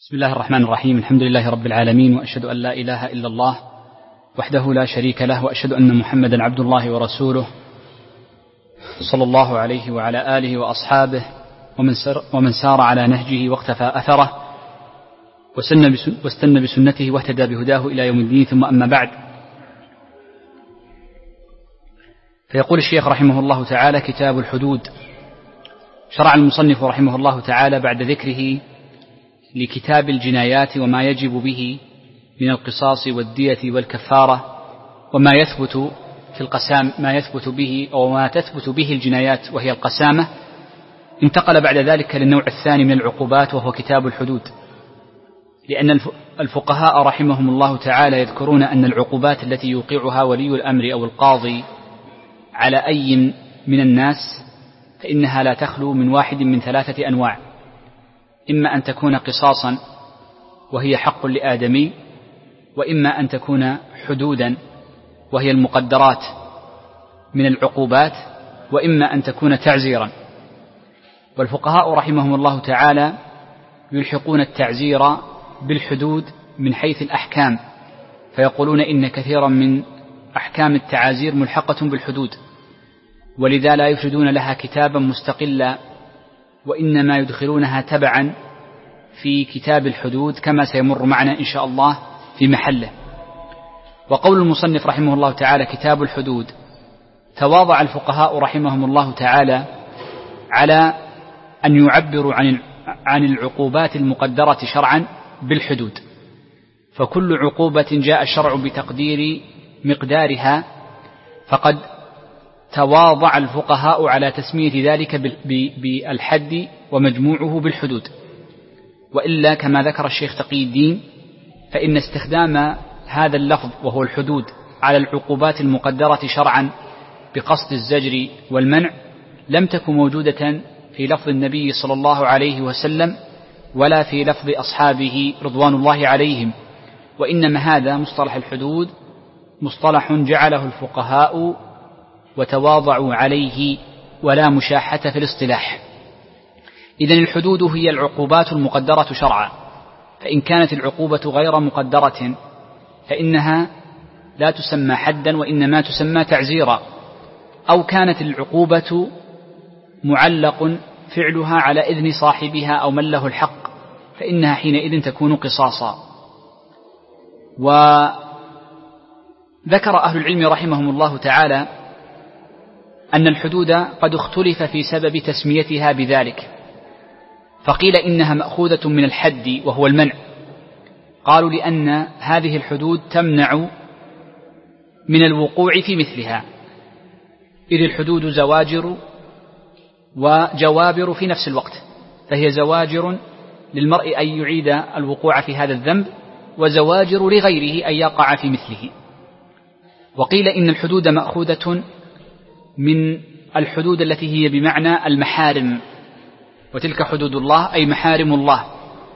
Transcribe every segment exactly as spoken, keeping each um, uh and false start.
بسم الله الرحمن الرحيم. الحمد لله رب العالمين، وأشهد أن لا إله إلا الله وحده لا شريك له، وأشهد أن محمدا عبد الله ورسوله صلى الله عليه وعلى آله وأصحابه ومن سار على نهجه واقتفى أثره واستنى بسنته واهتدى بهداه إلى يوم الدين. ثم أما بعد، فيقول الشيخ رحمه الله تعالى: كتاب الحدود. شرع المصنف رحمه الله تعالى بعد ذكره لكتاب الجنايات وما يجب به من القصاص والدية والكفارة وما يثبت في القسام ما يثبت به أو ما تثبت به الجنايات وهي القسامة، انتقل بعد ذلك للنوع الثاني من العقوبات وهو كتاب الحدود، لأن الفقهاء رحمهم الله تعالى يذكرون أن العقوبات التي يوقعها ولي الأمر أو القاضي على أي من الناس فإنها لا تخلو من واحد من ثلاثة أنواع: إما أن تكون قصاصا وهي حق لآدمي، وإما أن تكون حدودا وهي المقدرات من العقوبات، وإما أن تكون تعزيرا. والفقهاء رحمهم الله تعالى يلحقون التعزير بالحدود من حيث الأحكام، فيقولون إن كثيرا من أحكام التعازير ملحقة بالحدود، ولذا لا يفردون لها كتابا مستقلا، وإنما يدخلونها تبعا في كتاب الحدود كما سيمر معنا إن شاء الله في محله. وقول المصنف رحمه الله تعالى كتاب الحدود، تواضع الفقهاء رحمهم الله تعالى على أن يعبروا عن عن العقوبات المقدرة شرعا بالحدود، فكل عقوبة جاء الشرع بتقدير مقدارها فقد تواضع الفقهاء على تسمية ذلك بالحد ومجموعه بالحدود. وإلا كما ذكر الشيخ تقي الدين فإن استخدام هذا اللفظ وهو الحدود على العقوبات المقدرة شرعا بقصد الزجر والمنع لم تكن موجودة في لفظ النبي صلى الله عليه وسلم ولا في لفظ أصحابه رضوان الله عليهم، وإنما هذا مصطلح الحدود مصطلح جعله الفقهاء وتواضعوا عليه ولا مشاحة في الاصطلاح. إذن الحدود هي العقوبات المقدرة شرعا، فإن كانت العقوبة غير مقدرة فإنها لا تسمى حدا وإنما تسمى تعزيرا، أو كانت العقوبة معلق فعلها على إذن صاحبها أو من له الحق فإنها حينئذ تكون قصاصا. وذكر أهل العلم رحمهم الله تعالى أن الحدود قد اختلف في سبب تسميتها بذلك، فقيل إنها مأخوذة من الحد وهو المنع، قالوا لأن هذه الحدود تمنع من الوقوع في مثلها، إذ الحدود زواجر وجوابر في نفس الوقت، فهي زواجر للمرء أن يعيد الوقوع في هذا الذنب، وزواجر لغيره أن يقع في مثله. وقيل إن الحدود مأخوذة من الحدود التي هي بمعنى المحارم، وتلك حدود الله أي محارم الله.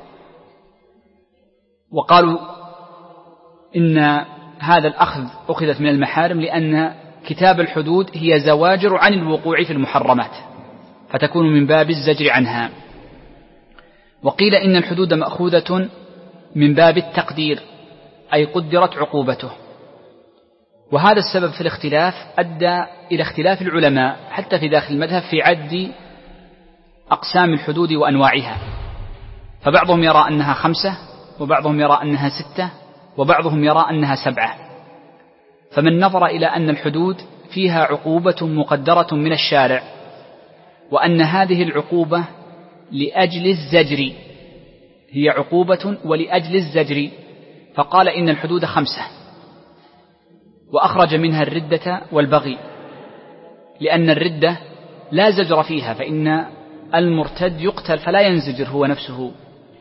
وقالوا إن هذا الأخذ أخذت من المحارم لأن كتاب الحدود هي زواجر عن الوقوع في المحرمات، فتكون من باب الزجر عنها. وقيل إن الحدود مأخوذة من باب التقدير أي قدرت عقوبته. وهذا السبب في الاختلاف أدى إلى اختلاف العلماء حتى في داخل المذهب في عد أقسام الحدود وأنواعها، فبعضهم يرى أنها خمسة، وبعضهم يرى أنها ستة، وبعضهم يرى أنها سبعة. فمن نظر إلى أن الحدود فيها عقوبة مقدرة من الشارع، وأن هذه العقوبة لأجل الزجر هي عقوبة ولأجل الزجر، فقال إن الحدود خمسة، وأخرج منها الردة والبغي، لأن الردة لا زجر فيها، فإن المرتد يقتل فلا ينزجر هو نفسه،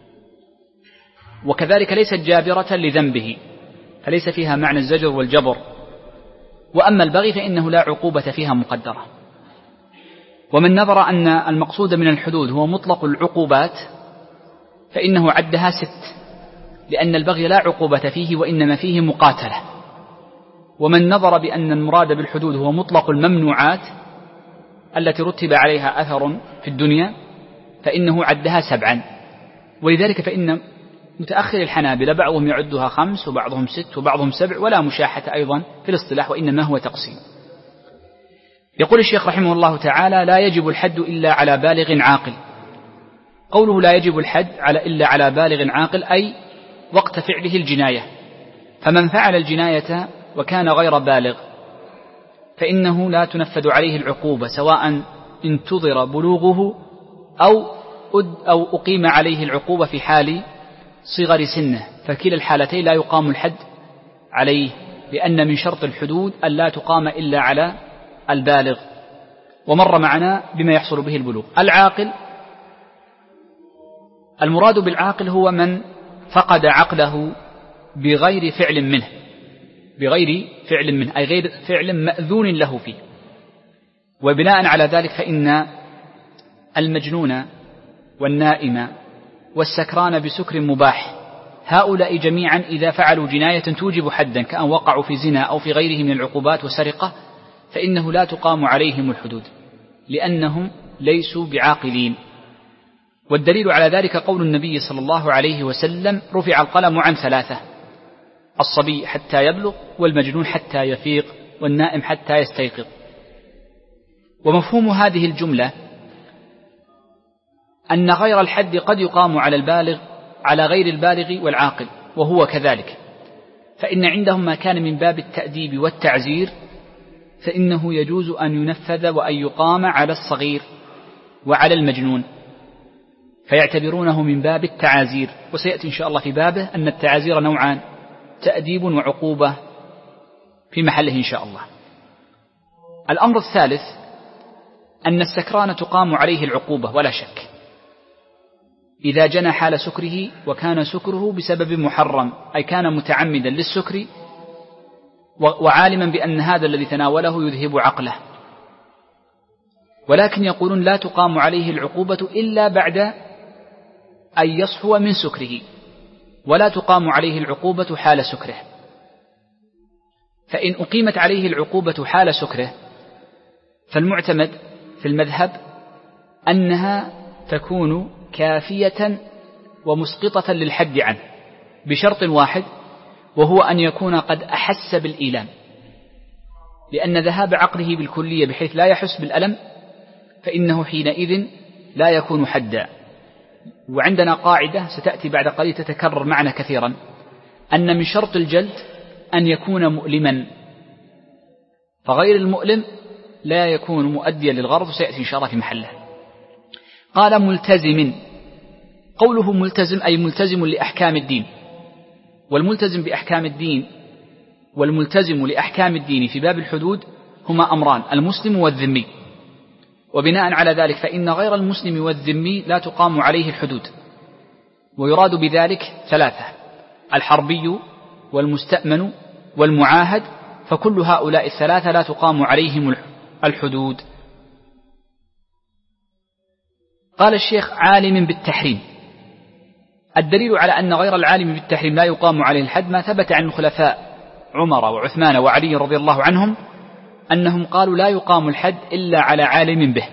وكذلك ليست جابرة لذنبه فليس فيها معنى الزجر والجبر. وأما البغي فإنه لا عقوبة فيها مقدرة. ومن نظر أن المقصود من الحدود هو مطلق العقوبات فإنه عدها ست، لأن البغي لا عقوبة فيه وإنما فيه مقاتلة. ومن نظر بأن المراد بالحدود هو مطلق الممنوعات التي رتب عليها أثر في الدنيا فإنه عدها سبعا. ولذلك فإن متأخر الحنابلة بعضهم يعدها خمس وبعضهم ست وبعضهم سبع، ولا مشاحة أيضا في الاصطلاح، وإنما هو تقسيم. يقول الشيخ رحمه الله تعالى: لا يجب الحد إلا على بالغ عاقل. قوله لا يجب الحد على إلا على بالغ عاقل أي وقت فعله الجناية، فمن فعل الجناية وكان غير بالغ فإنه لا تنفذ عليه العقوبة، سواء انتظر بلوغه أو أو أقيم عليه العقوبة في حال صغر سنه، فكلا الحالتين لا يقام الحد عليه، لأن من شرط الحدود أن لا تقام إلا على البالغ. ومر معنا بما يحصل به البلوغ. العاقل، المراد بالعاقل هو من فقد عقله بغير فعل منه، بغير فعل منه أي غير فعل مأذون له فيه. وبناء على ذلك فإن المجنون والنائم والسكران بسكر مباح هؤلاء جميعا إذا فعلوا جناية توجب حدا، كأن وقعوا في زنا أو في غيره من العقوبات وسرقة، فإنه لا تقام عليهم الحدود لأنهم ليسوا بعاقلين. والدليل على ذلك قول النبي صلى الله عليه وسلم: رفع القلم عن ثلاثة: الصبي حتى يبلغ، والمجنون حتى يفيق، والنائم حتى يستيقظ. ومفهوم هذه الجملة أن غير الحد قد يقام على البالغ على غير البالغ والعاقل، وهو كذلك، فإن عندهم ما كان من باب التأديب والتعزير فإنه يجوز أن ينفذ وأن يقام على الصغير وعلى المجنون، فيعتبرونه من باب التعازير. وسيأتي إن شاء الله في بابه أن التعازير نوعان: تأديب وعقوبة في محله إن شاء الله. الأمر الثالث أن السكران تقام عليه العقوبة ولا شك، إذا جنى حال سكره وكان سكره بسبب محرم، أي كان متعمدا للسكر وعالما بأن هذا الذي تناوله يذهب عقله. ولكن يقولون لا تقام عليه العقوبة إلا بعد أن يصحو من سكره، ولا تقام عليه العقوبة حال سكره. فإن أقيمت عليه العقوبة حال سكره فالمعتمد في المذهب أنها تكون كافية ومسقطة للحد عنه، بشرط واحد، وهو أن يكون قد أحس بالإيلام، لأن ذهاب عقله بالكلية بحيث لا يحس بالألم فإنه حينئذ لا يكون حدا. وعندنا قاعدة ستأتي بعد قليل تتكرر معنا كثيرا، أن من شرط الجلد أن يكون مؤلما، فغير المؤلم لا يكون مؤديا للغرض، وسيأتي إن شاء الله في محله. قال ملتزم. قوله ملتزم أي ملتزم لأحكام الدين، والملتزم بأحكام الدين والملتزم لأحكام الدين في باب الحدود هما أمران: المسلم والذمي. وبناء على ذلك فإن غير المسلم والذمي لا تقام عليه الحدود، ويراد بذلك ثلاثة: الحربي والمستأمن والمعاهد، فكل هؤلاء الثلاثة لا تقام عليهم الحدود. قال الشيخ: عالم بالتحريم. الدليل على أن غير العالم بالتحريم لا يقام عليه الحد ما ثبت عن الخلفاء عمر وعثمان وعلي رضي الله عنهم أنهم قالوا لا يقام الحد إلا على عالم به.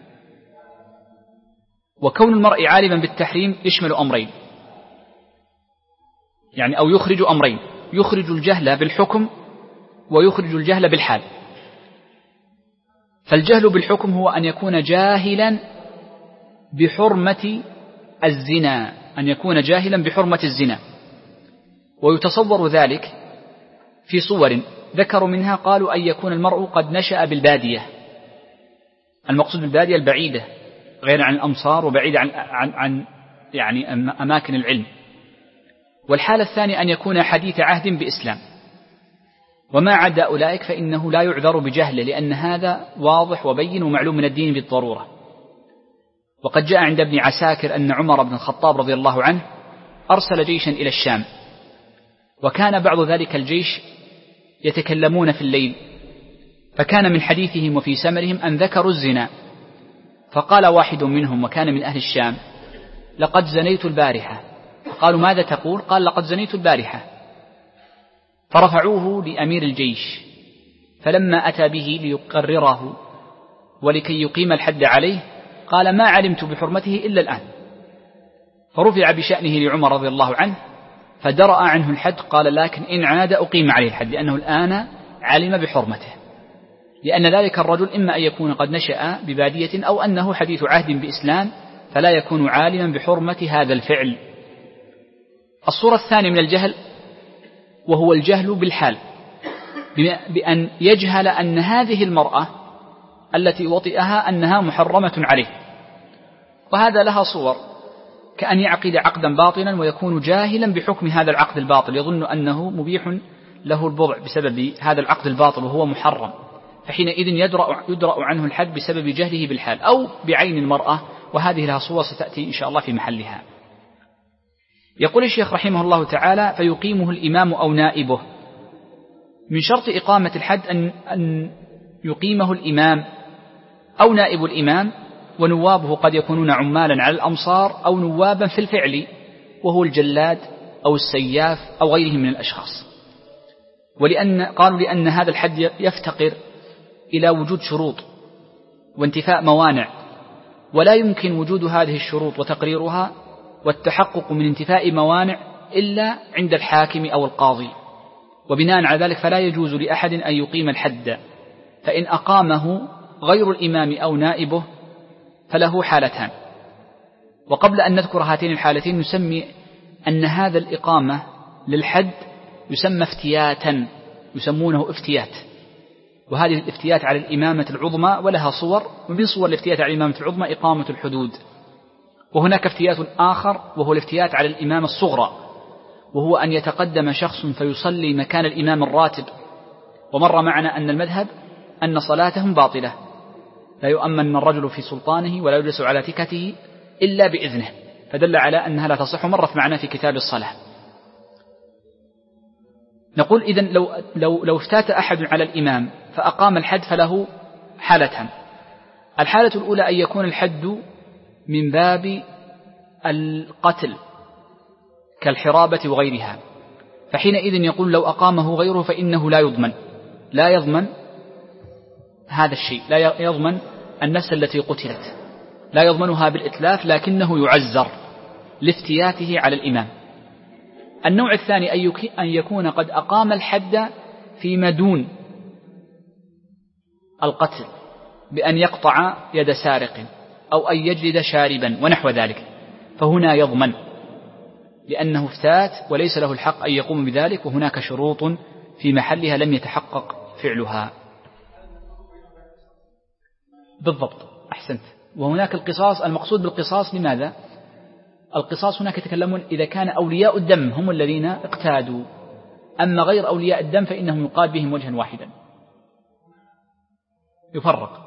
وكون المرء عالما بالتحريم يشمل أمرين، يعني أو يخرج أمرين: يخرج الجهل بالحكم ويخرج الجهل بالحال. فالجهل بالحكم هو أن يكون جاهلا بحرمة الزنا، أن يكون جاهلا بحرمة الزنا. ويتصور ذلك في صور ذكروا منها، قالوا أن يكون المرء قد نشأ بالبادية، المقصود بالبادية البعيدة غير عن الأمصار وبعيدة عن, عن, عن يعني أماكن العلم. والحالة الثانية أن يكون حديث عهد بإسلام. وما عدا أولئك فإنه لا يعذر بجهله، لأن هذا واضح وبين ومعلوم من الدين بالضرورة. وقد جاء عند ابن عساكر أن عمر بن الخطاب رضي الله عنه أرسل جيشا إلى الشام، وكان بعض ذلك الجيش يتكلمون في الليل، فكان من حديثهم وفي سمرهم أن ذكروا الزنا، فقال واحد منهم وكان من أهل الشام: لقد زنيت البارحة. فقالوا: ماذا تقول؟ قال: لقد زنيت البارحة. فرفعوه لأمير الجيش، فلما أتى به ليقرره ولكي يقيم الحد عليه قال: ما علمت بحرمته إلا الآن. فرفع بشأنه لعمر رضي الله عنه فدرأ عنه الحد، قال لكن إن عاد أقيم عليه الحد، لأنه الآن علم بحرمته، لأن ذلك الرجل إما أن يكون قد نشأ ببادية أو أنه حديث عهد بإسلام فلا يكون عالما بحرمة هذا الفعل. الصورة الثانية من الجهل وهو الجهل بالحال، بأن يجهل أن هذه المرأة التي وطئها أنها محرمة عليه، وهذا لها صور، كأن يعقد عقدا باطلا ويكون جاهلا بحكم هذا العقد الباطل، يظن أنه مبيح له البضع بسبب هذا العقد الباطل وهو محرم، فحينئذ يدرأ, يدرأ عنه الحد بسبب جهله بالحال أو بعين المرأة، وهذه لها صور ستأتي إن شاء الله في محلها. يقول الشيخ رحمه الله تعالى: فيقيمه الإمام أو نائبه. من شرط إقامة الحد أن, أن يقيمه الإمام أو نائب الإمام، ونوابه قد يكونون عمالا على الأمصار أو نوابا في الفعل، وهو الجلاد أو السياف أو غيره من الأشخاص. ولأن قالوا لأن هذا الحد يفتقر إلى وجود شروط وانتفاء موانع، ولا يمكن وجود هذه الشروط وتقريرها والتحقق من انتفاء موانع إلا عند الحاكم أو القاضي، وبناء على ذلك فلا يجوز لأحد أن يقيم الحد، فإن أقامه غير الإمام أو نائبه فله حالتان. وقبل أن نذكر هاتين الحالتين نسمي أن هذا الإقامة للحد يسمى افتياتا، يسمونه افتيات، وهذه الافتيات على الإمامة العظمى ولها صور، ومن صور الافتيات على الإمامة العظمى إقامة الحدود. وهناك افتيات آخر وهو الافتيات على الإمامة الصغرى، وهو أن يتقدم شخص فيصلي مكان الإمام الراتب، ومر معنا أن المذهب أن صلاتهم باطلة، لا يؤمن الرجل في سلطانه ولا يجلس على تكته إلا بإذنه، فدل على أنها لا تصح، مرت معنا في كتاب الصلاة. نقول إذن لو, لو, لو افتات أحد على الإمام فأقام الحد فله حالتان. الحالة الأولى أن يكون الحد من باب القتل كالحرابة وغيرها، فحينئذ يقول لو أقامه غيره فإنه لا يضمن لا يضمن هذا الشيء، لا يضمن النفس التي قتلت، لا يضمنها بالإتلاف، لكنه يعزر لافتياته على الإمام. النوع الثاني أن يكون قد أقام الحد فيما دون القتل، بأن يقطع يد سارق أو أن يجلد شاربا ونحو ذلك، فهنا يضمن لأنه افتات وليس له الحق أن يقوم بذلك، وهناك شروط في محلها لم يتحقق فعلها. بالضبط، أحسنت. وهناك القصاص، المقصود بالقصاص لماذا؟ القصاص هناك يتكلمون إذا كان أولياء الدم هم الذين اقتادوا، أما غير أولياء الدم فإنهم يقاد بهم وجها واحدا، يفرق.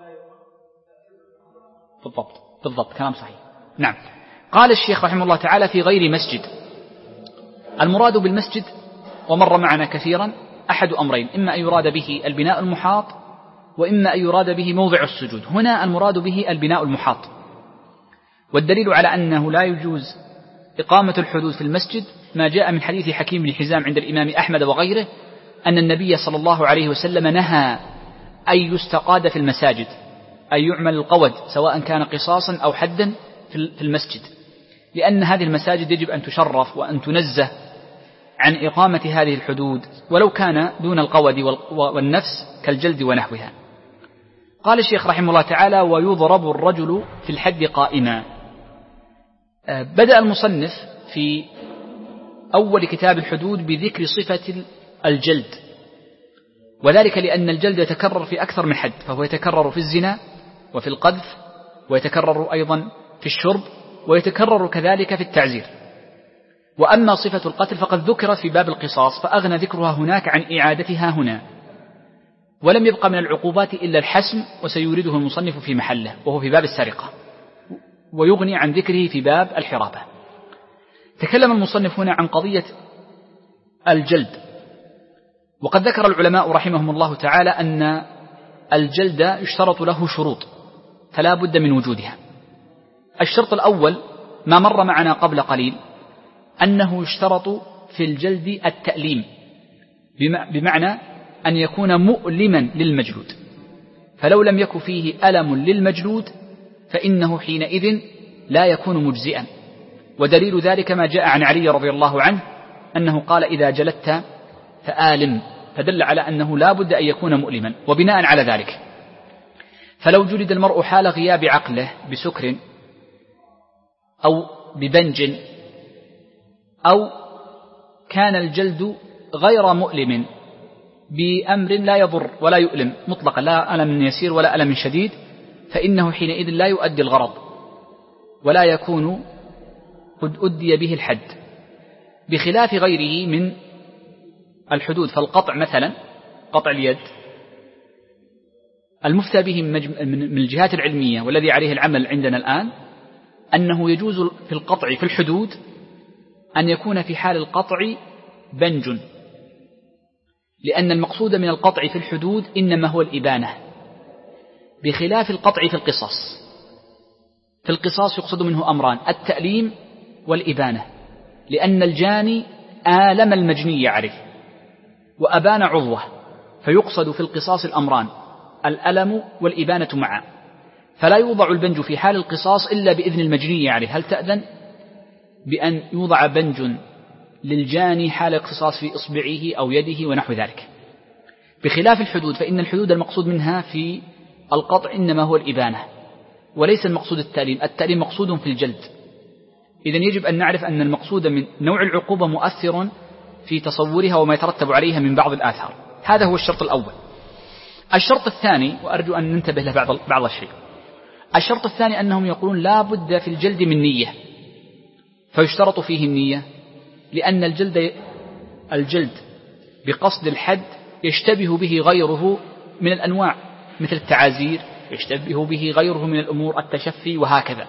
بالضبط بالضبط، كلام صحيح. نعم. قال الشيخ رحمه الله تعالى: في غير مسجد. المراد بالمسجد ومر معنا كثيرا أحد أمرين، إما أن يراد به البناء المحاط، وإما أن يراد به موضع السجود. هنا المراد به البناء المحاط، والدليل على أنه لا يجوز إقامة الحدود في المسجد ما جاء من حديث حكيم بن حزام عند الإمام أحمد وغيره أن النبي صلى الله عليه وسلم نهى أن يستقاد في المساجد، أن يعمل القود سواء كان قصاصا أو حدا في المسجد، لأن هذه المساجد يجب أن تشرف وأن تنزه عن إقامة هذه الحدود ولو كان دون القود والنفس كالجلد ونحوها. قال الشيخ رحمه الله تعالى: ويضرب الرجل في الحد قائما. بدأ المصنف في أول كتاب الحدود بذكر صفة الجلد، وذلك لأن الجلد يتكرر في أكثر من حد، فهو يتكرر في الزنا وفي القذف، ويتكرر أيضا في الشرب، ويتكرر كذلك في التعزير. وأما صفة القتل فقد ذكرت في باب القصاص، فأغنى ذكرها هناك عن إعادتها هنا، ولم يبقى من العقوبات إلا الحسم، وسيورده المصنف في محله وهو في باب السرقة، ويغني عن ذكره في باب الحرابة. تكلم المصنف هنا عن قضية الجلد، وقد ذكر العلماء رحمهم الله تعالى أن الجلد يشترط له شروط فلا بد من وجودها. الشرط الأول ما مر معنا قبل قليل، أنه يشترط في الجلد التأليم، بمعنى أن يكون مؤلما للمجلود، فلو لم يكن فيه ألم للمجلود فإنه حينئذ لا يكون مجزئا، ودليل ذلك ما جاء عن علي رضي الله عنه أنه قال إذا جلدت فآلم، فدل على أنه لا بد أن يكون مؤلما. وبناء على ذلك فلو جلد المرء حال غياب عقله بسكر أو ببنج أو كان الجلد غير مؤلم بأمر لا يضر ولا يؤلم مطلقا، لا ألم يسير ولا ألم شديد، فإنه حينئذ لا يؤدي الغرض ولا يكون قد أدي به الحد، بخلاف غيره من الحدود. فالقطع مثلا قطع اليد المفتى به من الجهات العلمية والذي عليه العمل عندنا الآن أنه يجوز في القطع في الحدود أن يكون في حال القطع بنج، لأن المقصود من القطع في الحدود إنما هو الإبانة، بخلاف القطع في القصاص. في القصاص يقصد منه أمران: التأليم والإبانة، لأن الجاني آلم المجني عليه وأبان عضوه، فيقصد في القصاص الأمران: الألم والإبانة معا. فلا يوضع البنج في حال القصاص إلا بإذن المجني عليه. هل تأذن بأن يوضع بنج للجاني حال القصاص في إصبعه أو يده ونحو ذلك؟ بخلاف الحدود فإن الحدود المقصود منها في القطع إنما هو الإبانة وليس المقصود التأليم. التأليم مقصود في الجلد. إذن يجب أن نعرف أن المقصود من نوع العقوبة مؤثر في تصورها وما يترتب عليها من بعض الآثار. هذا هو الشرط الأول. الشرط الثاني، وأرجو أن ننتبه له بعض بعض الشيء، الشرط الثاني أنهم يقولون لا بد في الجلد من نية، فيشترط فيه النية، لأن الجلد الجلد بقصد الحد يشتبه به غيره من الأنواع مثل التعازير، يشتبه به غيره من الأمور التشفي وهكذا.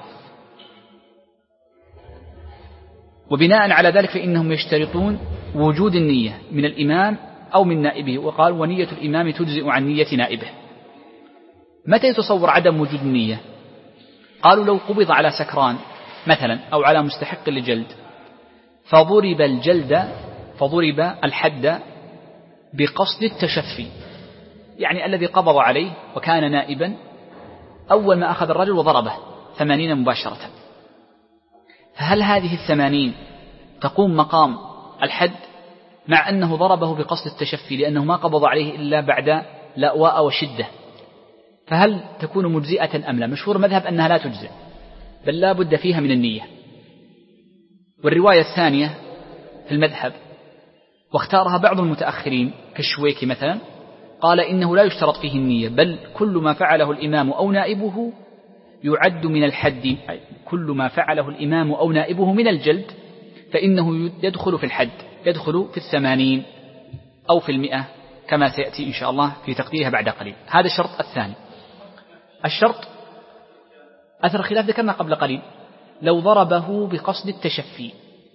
وبناء على ذلك فإنهم يشترطون وجود النية من الإمام أو من نائبه، وقال ونية الإمام تجزئ عن نية نائبه. متى يتصور عدم وجود النية؟ قالوا لو قبض على سكران مثلا أو على مستحق للجلد فضرب الجلد فضرب الحد بقصد التشفي، يعني الذي قبض عليه وكان نائبا أول ما أخذ الرجل وضربه ثمانين مباشرة، فهل هذه الثمانين تقوم مقام الحد مع أنه ضربه بقصد التشفي لأنه ما قبض عليه إلا بعد لأواء وشدة؟ فهل تكون مجزئة أم لا؟ مشهور مذهب أنها لا تجزئ، بل لا بد فيها من النية. والرواية الثانية في المذهب واختارها بعض المتأخرين كالشويكي مثلا، قال إنه لا يشترط فيه النية، بل كل ما فعله الإمام أو نائبه يعد من الحد، كل ما فعله الإمام أو نائبه من الجلد فإنه يدخل في الحد، يدخل في الثمانين أو في المئة كما سيأتي إن شاء الله في تقديرها بعد قليل. هذا الشرط الثاني. الشرط أثر الخلاف ذكرنا قبل قليل، لو ضربه بقصد التشفي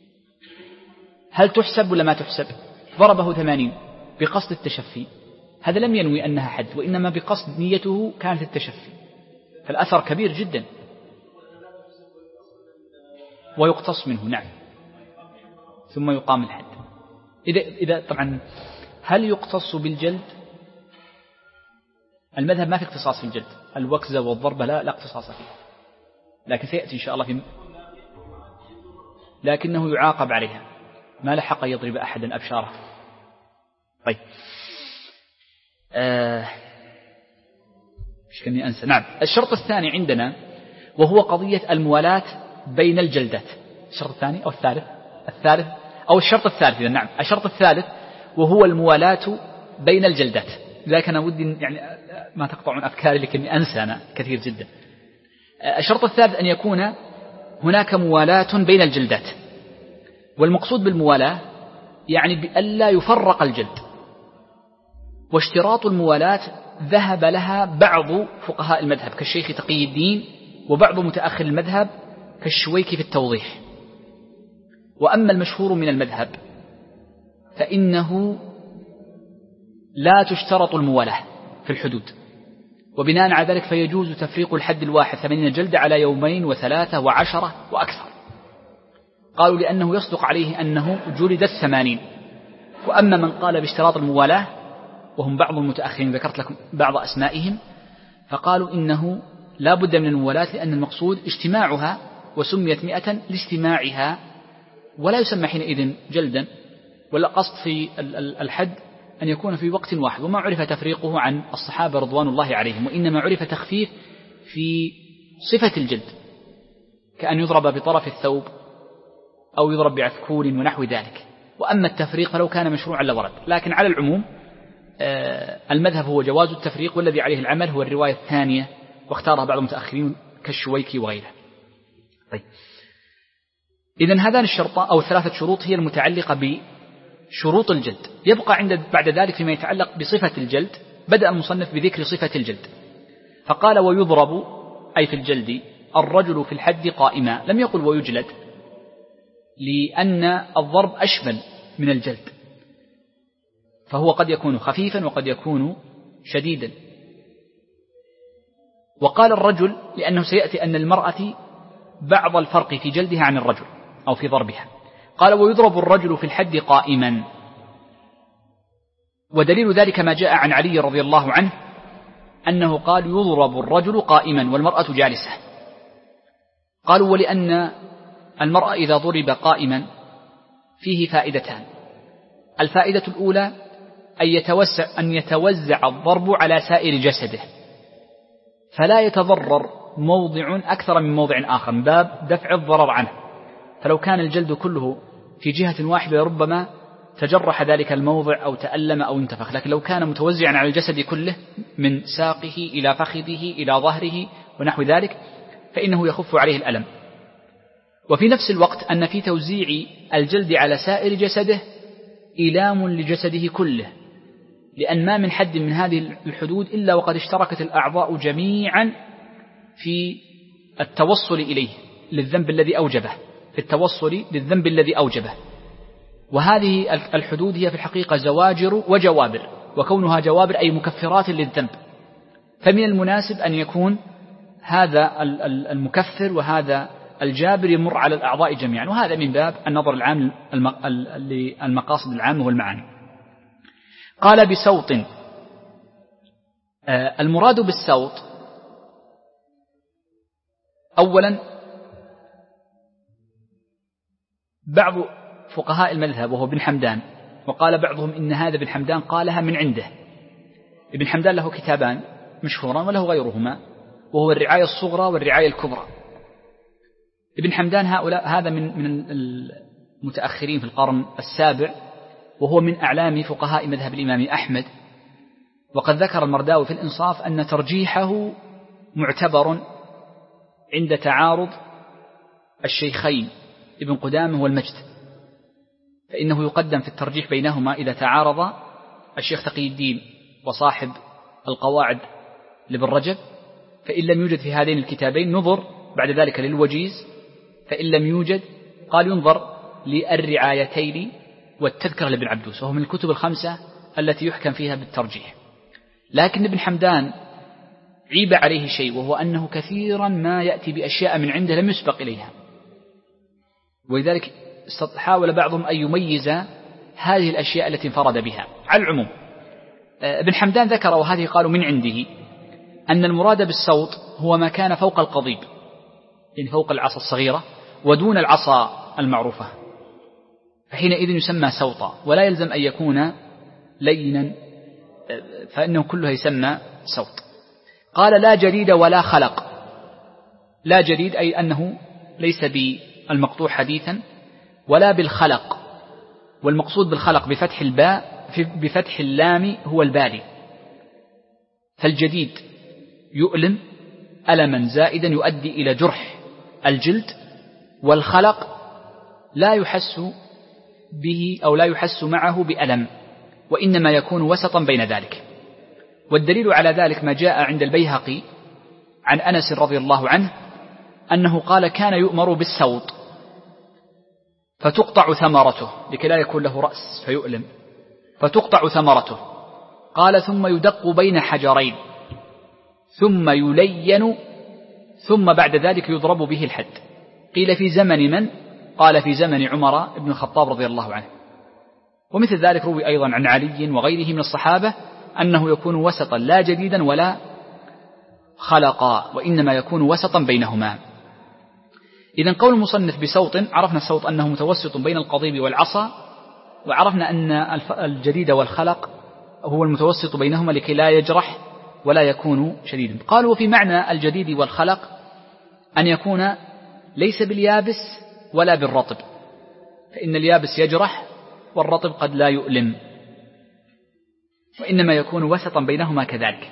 هل تحسب ولا ما تحسب؟ ضربه ثمانين بقصد التشفي، هذا لم ينوي أنها حد، وإنما بقصد نيته كانت التشفي، فالأثر كبير جدا ويقتص منه. نعم، ثم يقام الحد. إذا, إذا طبعا هل يقتص بالجلد؟ المذهب ما في اقتصاص في الجلد، الوكزة والضربة لا, لا اقتصاص فيه، لكن سيأتي إن شاء الله في لكنه يعاقب عليها، ما لحق يضرب أحدا أبشاره. طيب آه مش كني أنسى. نعم، الشرط الثاني عندنا وهو قضية الموالاة بين الجلدات. الشرط الثاني أو الثالث الثالث أو الشرط الثالث إذا نعم الشرط الثالث وهو الموالاة بين الجلدات. لذلك أنا ودي يعني ما تقطعون أفكاري لكني أنسى أنا كثير جدا. الشرط الثالث أن يكون هناك موالاة بين الجلدات، والمقصود بالموالاة يعني بألا يفرق الجلد. واشتراط الموالاة ذهب لها بعض فقهاء المذهب كالشيخ تقي الدين وبعض متأخر المذهب كالشويكي في التوضيح. وأما المشهور من المذهب فإنه لا تشترط الموالاة في الحدود، وبناء على ذلك فيجوز تفريق الحد الواحد ثمانين جلدة على يومين وثلاثة وعشرة وأكثر. قالوا لأنه يصدق عليه أنه جلد الثمانين. وأما من قال باشتراط الموالاة وهم بعض المتأخرين ذكرت لكم بعض أسمائهم، فقالوا إنه لا بد من الموالاة لأن المقصود اجتماعها وسميت مئة لاجتماعها، ولا يسمى حينئذ جلدا، ولا قصد في الحد أن يكون في وقت واحد، وما عرف تفريقه عن الصحابة رضوان الله عليهم، وإنما عرف تخفيف في صفة الجلد، كأن يضرب بطرف الثوب أو يضرب بعفكون ونحو ذلك. وأما التفريق فلو كان مشروعا لورد، لكن على العموم المذهب هو جواز التفريق، والذي عليه العمل هو الرواية الثانية، واختارها بعض المتأخرين كالشويكي وغيره. طيب، إذن هذان الشرطان أو ثلاثة شروط هي المتعلقة بشروط الجلد. يبقى عند بعد ذلك فيما يتعلق بصفة الجلد، بدأ المصنف بذكر صفة الجلد فقال: ويضرب أي في الجلد الرجل في الحد قائما. لم يقل ويجلد، لأن الضرب أشمل من الجلد، فهو قد يكون خفيفا وقد يكون شديدا. وقال الرجل لأنه سيأتي أن المرأة بعض الفرق في جلدها عن الرجل أو في ضربها. قال: ويضرب الرجل في الحد قائما. ودليل ذلك ما جاء عن علي رضي الله عنه أنه قال: يضرب الرجل قائما والمرأة جالسة. قالوا: ولأن المرأة إذا ضرب قائما فيه فائدتان. الفائدة الأولى أن يتوسع, أن يتوزع الضرب على سائر جسده، فلا يتضرر موضع أكثر من موضع آخر من باب دفع الضرر عنه. فلو كان الجلد كله في جهة واحدة ربما تجرح ذلك الموضع أو تألم أو انتفخ، لكن لو كان متوزعا على الجسد كله من ساقه إلى فخذه إلى ظهره ونحو ذلك فإنه يخف عليه الألم. وفي نفس الوقت أن في توزيع الجلد على سائر جسده إيلام لجسده كله، لأن ما من حد من هذه الحدود إلا وقد اشتركت الأعضاء جميعا في التوصل إليه للذنب الذي أوجبه، في التوصل للذنب الذي أوجبه. وهذه الحدود هي في الحقيقة زواجر وجوابر، وكونها جوابر أي مكفرات للذنب، فمن المناسب أن يكون هذا المكفر وهذا الجابر يمر على الأعضاء جميعا، وهذا من باب النظر العام للمقاصد العامة والمعاني. قال: بسوط. المراد بالسوط أولا بعض فقهاء المذهب وهو ابن حمدان، وقال بعضهم إن هذا ابن حمدان قالها من عنده. ابن حمدان له كتابان مشهوران وله غيرهما، وهو الرعاية الصغرى والرعاية الكبرى. ابن حمدان هؤلاء هذا من من المتأخرين في القرن السابع، وهو من أعلام فقهاء مذهب الإمام أحمد. وقد ذكر المرداوي في الإنصاف أن ترجيحه معتبر عند تعارض الشيخين ابن قدامة والمجد، فإنه يقدم في الترجيح بينهما إذا تعارض الشيخ تقي الدين وصاحب القواعد لابن رجب، فإن لم يوجد في هذين الكتابين نظر بعد ذلك للوجيز، فإن لم يوجد قال ينظر للرعايتين والتذكرة لابن عبدوس، وهو من الكتب الخمسة التي يحكم فيها بالترجيح. لكن ابن حمدان عيب عليه شيء، وهو أنه كثيرا ما يأتي بأشياء من عنده لم يسبق إليها، ولذلك حاول بعضهم أن يميز هذه الأشياء التي انفرد بها. على العموم ابن حمدان ذكر، وهذه قالوا من عنده، أن المراد بالصوت هو ما كان فوق القضيب، يعني فوق العصا الصغيرة ودون العصا المعروفة، فحينئذ يسمى سوطا، ولا يلزم أن يكون لينا، فإنه كله يسمى سوط. قال: لا جديد ولا خلق. لا جديد أي أنه ليس بالمقطوع حديثا ولا بالخلق، والمقصود بالخلق بفتح الباء بفتح اللام هو البالي، فالجديد يؤلم ألما زائدا يؤدي إلى جرح الجلد، والخلق لا يحس به أو لا يحس معه بألم، وإنما يكون وسطا بين ذلك. والدليل على ذلك ما جاء عند البيهقي عن أنس رضي الله عنه أنه قال: كان يؤمر بالسوط فتقطع ثمرته لكي لا يكون له رأس فيؤلم، فتقطع ثمرته. قال: ثم يدق بين حجرين ثم يلين ثم بعد ذلك يضرب به الحد. قيل: في زمن من؟ قال: في زمن عمر بن الخطاب رضي الله عنه. ومثل ذلك روي أيضا عن علي وغيره من الصحابة أنه يكون وسطا لا جديدا ولا خلقا، وإنما يكون وسطا بينهما. إذن قول المصنف بسوط، عرفنا السوط أنه متوسط بين القضيب والعصا، وعرفنا أن الجديد والخلق هو المتوسط بينهما لكي لا يجرح ولا يكون شديدا. قالوا في معنى الجديد والخلق أن يكون ليس باليابس ولا بالرطب، فإن اليابس يجرح والرطب قد لا يؤلم، وإنما يكون وسطا بينهما كذلك.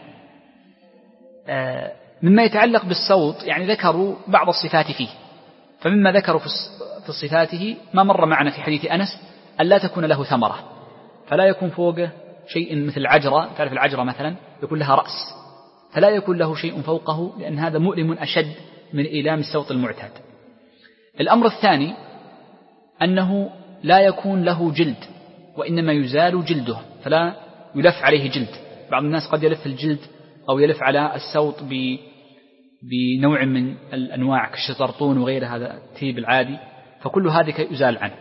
مما يتعلق بالصوت يعني ذكروا بعض الصفات فيه، فمما ذكروا في صفاته ما مر معنا في حديث أنس أن لا تكون له ثمرة، فلا يكون فوقه شيء مثل العجرة، تعرف العجرة مثلا يكون لها رأس، فلا يكون له شيء فوقه، لأن هذا مؤلم أشد من إيلام الصوت المعتاد. الأمر الثاني أنه لا يكون له جلد، وإنما يزال جلده، فلا يلف عليه جلد. بعض الناس قد يلف الجلد أو يلف على الصوت بنوع من الأنواع كالشطرطون وغير هذا التيب العادي، فكل هذه يزال عنه.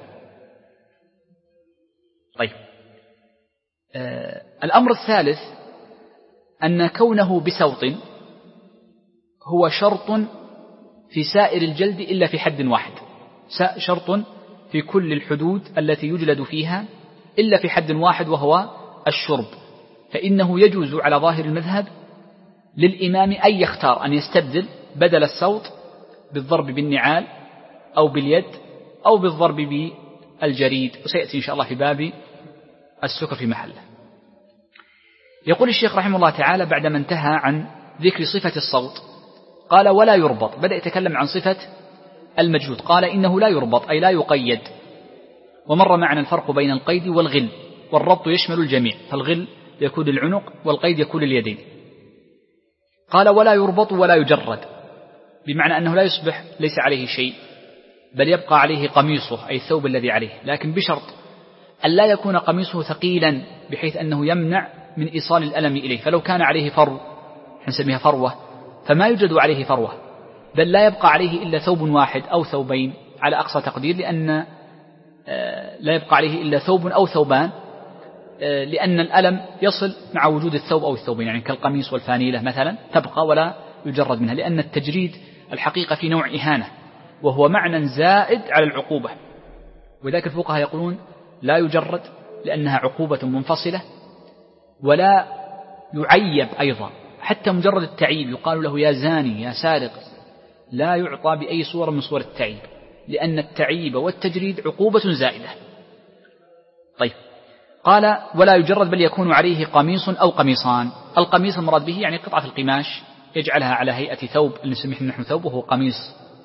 طيب، آه الأمر الثالث أن كونه بسوط هو شرط في سائر الجلد إلا في حد واحد، شرط في كل الحدود التي يجلد فيها إلا في حد واحد وهو الشرب، فإنه يجوز على ظاهر المذهب للإمام أن يختار أن يستبدل بدل الصوت بالضرب بالنعال أو باليد أو بالضرب بالجريد، وسيأتي إن شاء الله في باب السكر في محله. يقول الشيخ رحمه الله تعالى بعدما انتهى عن ذكر صفة الصوت قال ولا يربط، بدأ يتكلم عن صفة المجلود، قال إنه لا يربط أي لا يقيد، ومر معنا الفرق بين القيد والغل، والربط يشمل الجميع، فالغل يكون العنق والقيد يكون اليدين. قال ولا يربط ولا يجرد، بمعنى أنه لا يصبح ليس عليه شيء، بل يبقى عليه قميصه أي الثوب الذي عليه، لكن بشرط أن لا يكون قميصه ثقيلا بحيث أنه يمنع من إيصال الألم إليه، فلو كان عليه فرو نسميها فروة فما يوجد عليه فروة، بل لا يبقى عليه إلا ثوب واحد أو ثوبين على أقصى تقدير، لأن لا يبقى عليه إلا ثوب أو ثوبان، لأن الألم يصل مع وجود الثوب أو الثوبين، يعني كالقميص والفانيلة مثلا تبقى ولا يجرد منها، لأن التجريد الحقيقة في نوع إهانة وهو معنى زائد على العقوبة، وذلك الفقهاء يقولون لا يجرد لأنها عقوبة منفصلة، ولا يعيب أيضا، حتى مجرد التعيب يقال له يا زاني يا سارق لا يعطى بأي صورة من صور التعيب، لأن التعيب والتجريد عقوبة زائدة. طيب، قال ولا يجرد بل يكون عليه قميص أو قميصان. القميص المراد به يعني قطعة القماش يجعلها على هيئة ثوب اللي نسميه نحن ثوب وهو قميص.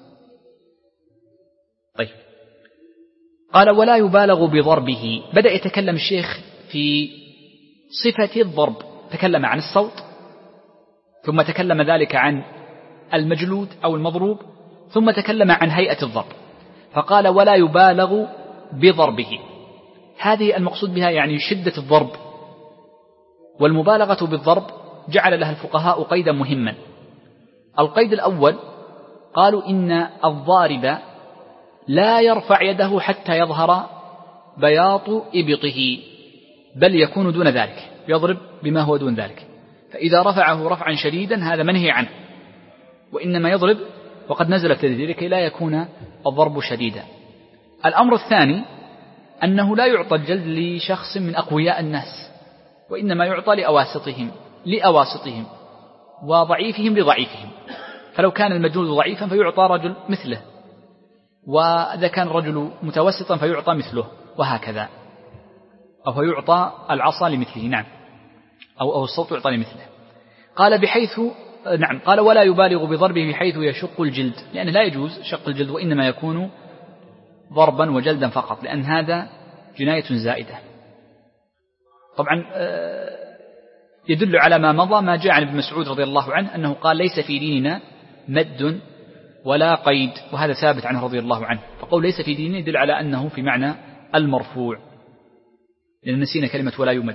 طيب، قال ولا يبالغ بضربه، بدأ يتكلم الشيخ في صفة الضرب، تكلم عن الصوت ثم تكلم ذلك عن المجلود أو المضروب ثم تكلم عن هيئة الضرب، فقال ولا يبالغ بضربه، هذه المقصود بها يعني شدة الضرب، والمبالغة بالضرب جعل لها الفقهاء قيدا مهما. القيد الأول قالوا إن الضارب لا يرفع يده حتى يظهر بياض إبطه، بل يكون دون ذلك، يضرب بما هو دون ذلك، فإذا رفعه رفعا شديدا هذا منهي عنه، وإنما يضرب وقد نزلت لذلك لا يكون الضرب شديدا. الأمر الثاني أنه لا يعطى الجلد لشخص من أقوياء الناس، وإنما يعطى لأواسطهم لأواسطهم وضعيفهم لضعيفهم، فلو كان المجلود ضعيفا فيعطى رجل مثله، وإذا كان الرجل متوسطا فيعطى مثله، وهكذا، أو فيعطى العصا لمثله، نعم، أو, أو الصوت يعطى لمثله. قال بحيث نعم قال ولا يبالغ بضربه بحيث يشق الجلد، لأن لا يجوز شق الجلد، وإنما يكون ضربا وجلدا فقط، لأن هذا جناية زائدة. طبعا يدل على ما مضى ما جاء عن ابن مسعود رضي الله عنه أنه قال ليس في ديننا مد ولا قيد، وهذا ثابت عنه رضي الله عنه، فقول ليس في ديننا يدل على أنه في معنى المرفوع، لأن نسينا كلمة ولا يمد.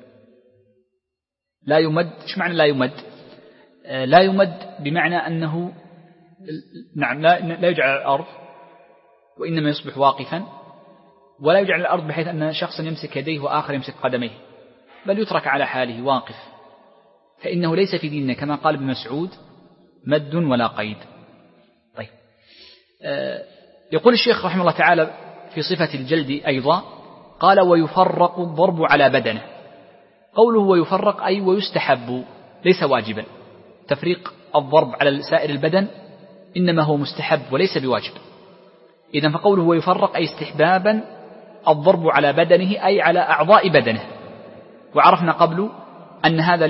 لا يمد، إيش معنى لا يمد؟ لا يمد بمعنى أنه نعم لا, لا يجعل على الأرض، وإنما يصبح واقفا، ولا يجعل على الأرض بحيث أن شخصا يمسك يديه وآخر يمسك قدميه، بل يترك على حاله واقف، فإنه ليس في ديننا كما قال ابن مسعود مد ولا قيد. طيب، يقول الشيخ رحمه الله تعالى في صفة الجلد أيضا قال ويفرق الضرب على بدنه. قوله ويفرق أي ويستحب ليس واجبا، تفريق الضرب على سائر البدن إنما هو مستحب وليس بواجب. إذن فقوله ويفرق أي استحبابا الضرب على بدنه أي على أعضاء بدنه. وعرفنا قبل أن هذا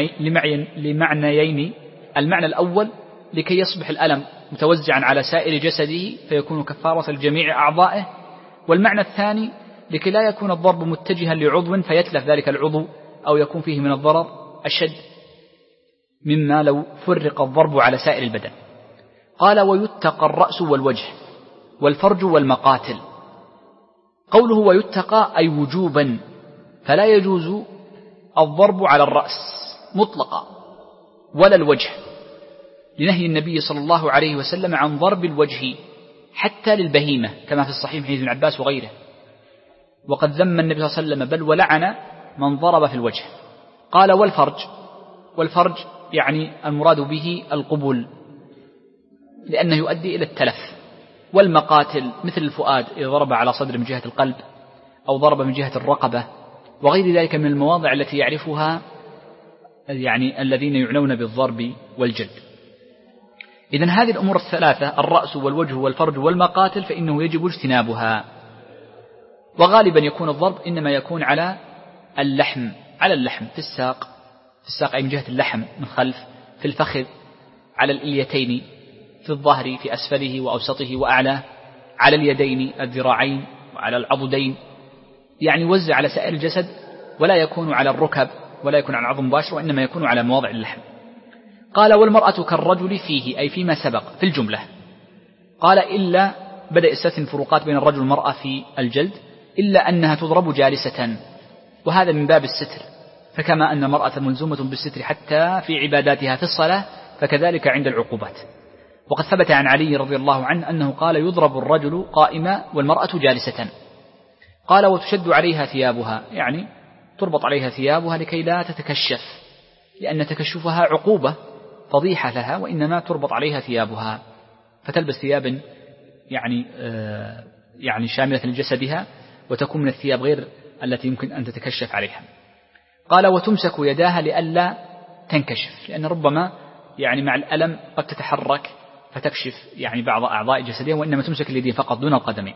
لمعنيين، المعنى الأول لكي يصبح الألم متوزعا على سائر جسده فيكون كفارة لجميع أعضائه، والمعنى الثاني لكي لا يكون الضرب متجها لعضو فيتلف ذلك العضو أو يكون فيه من الضرر أشد مما لو فرق الضرب على سائر البدن. قال ويتقى الرأس والوجه والفرج والمقاتل. قوله ويتقى أي وجوبا، فلا يجوز الضرب على الرأس مطلقا ولا الوجه، لنهي النبي صلى الله عليه وسلم عن ضرب الوجه حتى للبهيمة كما في الصحيح من حديث ابن عباس وغيره. وقد ذم النبي صلى الله عليه وسلم بل ولعن من ضرب في الوجه. قال والفرج، والفرج يعني المراد به القبول لأنه يؤدي إلى التلف. والمقاتل مثل الفؤاد إذا ضرب على صدر من جهة القلب أو ضرب من جهة الرقبة وغير ذلك من المواضع التي يعرفها يعني الذين يعنون بالضرب والجلد. إذن هذه الأمور الثلاثة الرأس والوجه والفرج والمقاتل فإنه يجب اجتنابها. وغالبا يكون الضرب إنما يكون على اللحم، على اللحم في الساق، في الساق أي من جهة اللحم من خلف، في الفخذ، على الإليتين، في الظهر في أسفله وأوسطه وأعلاه، على اليدين الذراعين وعلى العضدين، يعني وزع على سائر الجسد ولا يكون على الركب ولا يكون على العظم مباشرة وإنما يكون على مواضع اللحم. قال والمرأة كالرجل فيه أي فيما سبق في الجملة. قال إلا بدأ استثنى فروقات بين الرجل والمرأة في الجلد إلا أنها تضرب جالسة، وهذا من باب الستر، فكما أن المرأة ملزومة بالستر حتى في عباداتها في الصلاة فكذلك عند العقوبات. وقد ثبت عن علي رضي الله عنه أنه قال يضرب الرجل قائما والمرأة جالسة. قال وتشد عليها ثيابها، يعني تربط عليها ثيابها لكي لا تتكشف، لأن تكشفها عقوبة فضيحة لها، وإنما تربط عليها ثيابها فتلبس ثياب يعني آه يعني شاملة لجسدها وتكون من الثياب غير التي يمكن أن تتكشف عليها. قال وتمسك يداها لئلا تنكشف، لأن ربما يعني مع الألم قد تتحرك فتكشف يعني بعض أعضاء جسدها، وإنما تمسك اليدين فقط دون القدمين.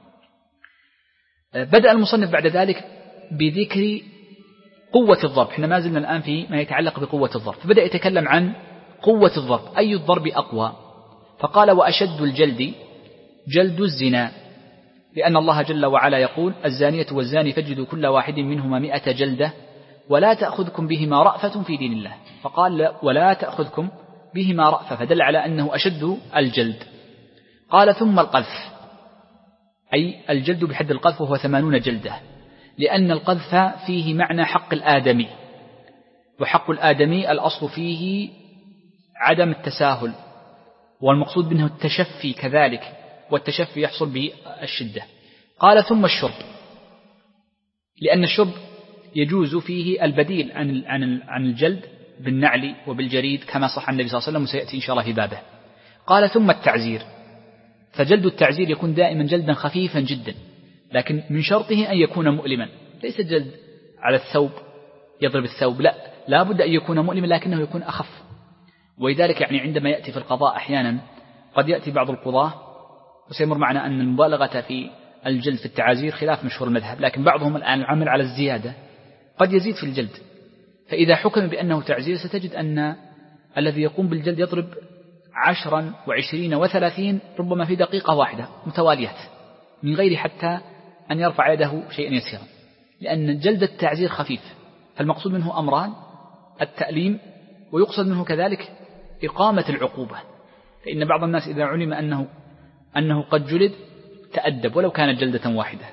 بدأ المصنف بعد ذلك بذكر قوة الضرب، احنا ما زلنا الآن في ما يتعلق بقوة الضرب، فبدأ يتكلم عن قوة الضرب أي الضرب أقوى. فقال وأشد الجلد جلد الزنا، لأن الله جل وعلا يقول الزانية والزاني فاجلدوا كل واحد منهما مئة جلدة ولا تأخذكم بهما رأفة في دين الله. فقال ولا تأخذكم بهما رأفة، فدل على أنه أشد الجلد. قال ثم القذف، أي الجلد بحد القذف وهو ثمانون جلدة، لأن القذف فيه معنى حق الآدمي، وحق الآدمي الأصل فيه عدم التساهل، والمقصود منه التشفي كذلك، والتشفي يحصل به الشدة. قال ثم الشرب، لأن الشرب يجوز فيه البديل عن عن الجلد بالنعل وبالجريد كما صح النبي صلى الله عليه وسلم وسيأتي إن شاء الله في بابه. قال ثم التعزير، فجلد التعزير يكون دائما جلدا خفيفا جدا، لكن من شرطه أن يكون مؤلما، ليس الجلد على الثوب يضرب الثوب، لا لا بد أن يكون مؤلما لكنه يكون أخف. ولذلك يعني عندما يأتي في القضاء أحيانا قد يأتي بعض القضاة، وسيمر معنا أن المبالغة في الجلد في التعازير خلاف مشهور المذهب، لكن بعضهم الآن العمل على الزيادة قد يزيد في الجلد، فإذا حكم بأنه تعزير ستجد أن الذي يقوم بالجلد يضرب عشرا وعشرين وثلاثين ربما في دقيقة واحدة متواليات من غير حتى أن يرفع يده شيئا يسيرا، لأن جلد التعزير خفيف، فالمقصود منه أمران: التأليم، ويقصد منه كذلك إقامة العقوبة، فإن بعض الناس إذا علم أنه أنه قد جلد تأدب ولو كانت جلدة واحدة.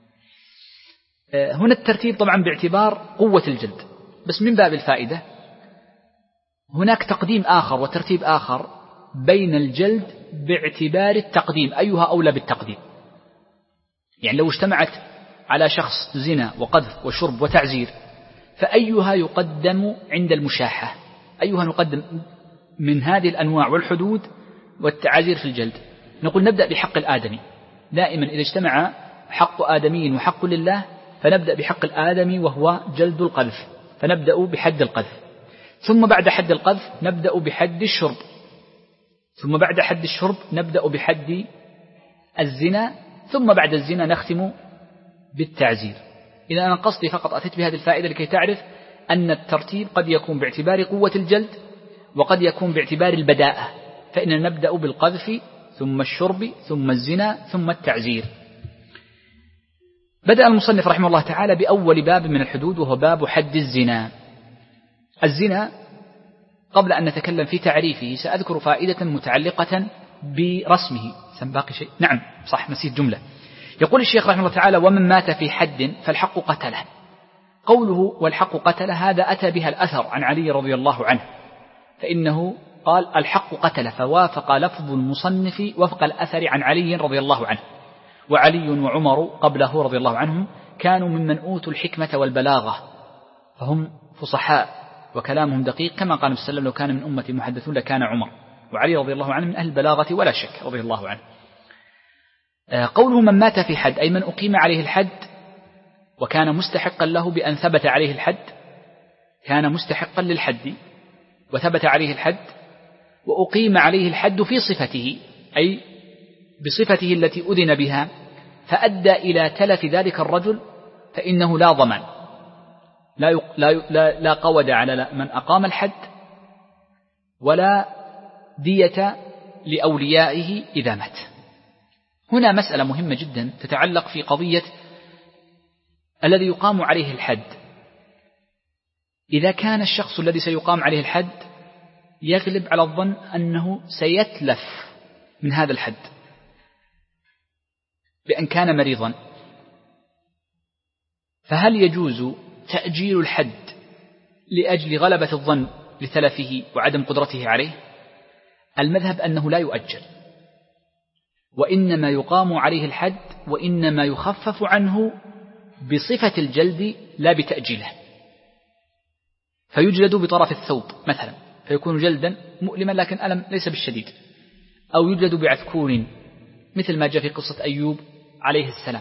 هنا الترتيب طبعا باعتبار قوة الجلد، بس من باب الفائدة هناك تقديم آخر وترتيب آخر بين الجلد باعتبار التقديم، أيها أولى بالتقديم. يعني لو اجتمعت على شخص زنا وقذف وشرب وتعزير فأيها يقدم عند المشاحة، أيها نقدم من هذه الأنواع والحدود والتعازير في الجلد؟ نقول نبدأ بحق الآدمي. دائما إذا اجتمع حق آدمي وحق لله فنبدأ بحق الآدمي وهو جلد القذف، فنبدأ بحد القذف، ثم بعد حد القذف نبدأ بحد الشرب، ثم بعد حد الشرب نبدأ بحد الزنا، ثم بعد الزنا نختم بالتعزير. إذا أنا قصدي فقط أتيت بهذه الفائدة لكي تعرف أن الترتيب قد يكون باعتبار قوة الجلد وقد يكون باعتبار البداءة، فإننا نبدأ بالقذف ثم الشرب ثم الزنا ثم التعزير. بدأ المصنف رحمه الله تعالى بأول باب من الحدود وهو باب حد الزنا. الزنا قبل أن نتكلم في تعريفه سأذكر فائدة متعلقة برسمه. سنباقي شيء؟ نعم صح، نسيت جملة. يقول الشيخ رحمه الله تعالى: ومن مات في حد فالحق قتله. قوله والحق قتله هذا أتى بها الأثر عن علي رضي الله عنه، فإنه قال الحق قتل، فوافق لفظ المصنف وفق الأثر عن علي رضي الله عنه. وعلي وعمر قبله رضي الله عنهم كانوا ممن أوتوا الحكمة والبلاغة، فهم فصحاء وكلامهم دقيق، كما قال النبي صلى الله عليه وسلم: لو كان من أمتي محدثون لكان عمر. وعلي رضي الله عنه من أهل البلاغة ولا شك رضي الله عنه. قوله من مات في حد أي من أقيم عليه الحد وكان مستحقا له بأن ثبت عليه الحد، كان مستحقا للحد وثبت عليه الحد وأقيم عليه الحد في صفته، أي بصفته التي أذن بها، فأدى إلى تلف ذلك الرجل، فإنه لا ضمان، لا, لا, لا, لا قود على من أقام الحد ولا دية لأوليائه إذا مات. هنا مسألة مهمة جدا تتعلق في قضية الذي يقام عليه الحد. إذا كان الشخص الذي سيقام عليه الحد يغلب على الظن أنه سيتلف من هذا الحد بأن كان مريضا، فهل يجوز تأجيل الحد لأجل غلبة الظن لتلفه وعدم قدرته عليه؟ المذهب أنه لا يؤجل، وإنما يقام عليه الحد، وإنما يخفف عنه بصفة الجلد لا بتأجيله. فيجلد بطرف الثوب مثلا فيكون جلدا مؤلما لكن ألم ليس بالشديد، أو يجلد بعثكون مثل ما جاء في قصة أيوب عليه السلام.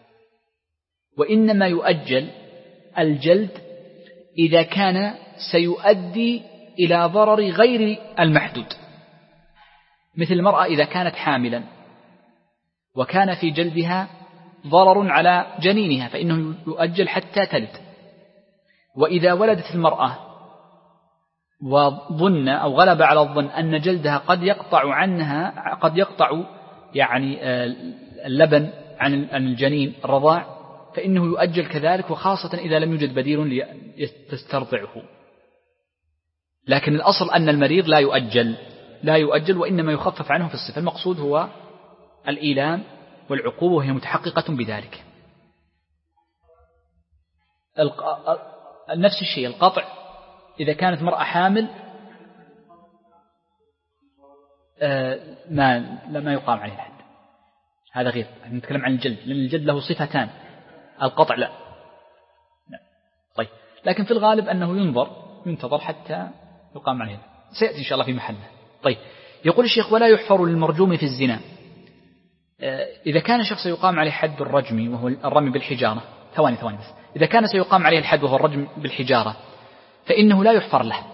وإنما يؤجل الجلد إذا كان سيؤدي إلى ضرر غير المحدود، مثل المرأة إذا كانت حاملا وكان في جلدها ضرر على جنينها فإنه يؤجل حتى تلد. وإذا ولدت المرأة وظن أو غلب على الظن أن جلدها قد يقطع عنها قد يقطع يعني اللبن عن الجنين الرضاع، فإنه يؤجل كذلك، وخاصة إذا لم يوجد بديل لتسترضعه. لكن الأصل أن المريض لا يؤجل لا يؤجل وإنما يخفف عنه في الصفة. المقصود هو الإيلام والعقوبة، وهي متحققة بذلك. نفس الشيء القطع إذا كانت مرأة حامل ما ما يقام عليه الحد، هذا غير. نتكلم عن الجلد لأن الجلد له صفتان، القطع لا. طيب، لكن في الغالب أنه ينظر ينتظر حتى يقام عليه، سيأتي إن شاء الله في محله. طيب، يقول الشيخ: ولا يحفر للمرجوم في الزنا. إذا كان شخص يقام عليه حد الرجم وهو الرمي بالحجارة، ثواني ثواني بس إذا كان سيقام عليه الحد وهو الرجم بالحجارة فإنه لا يحفر له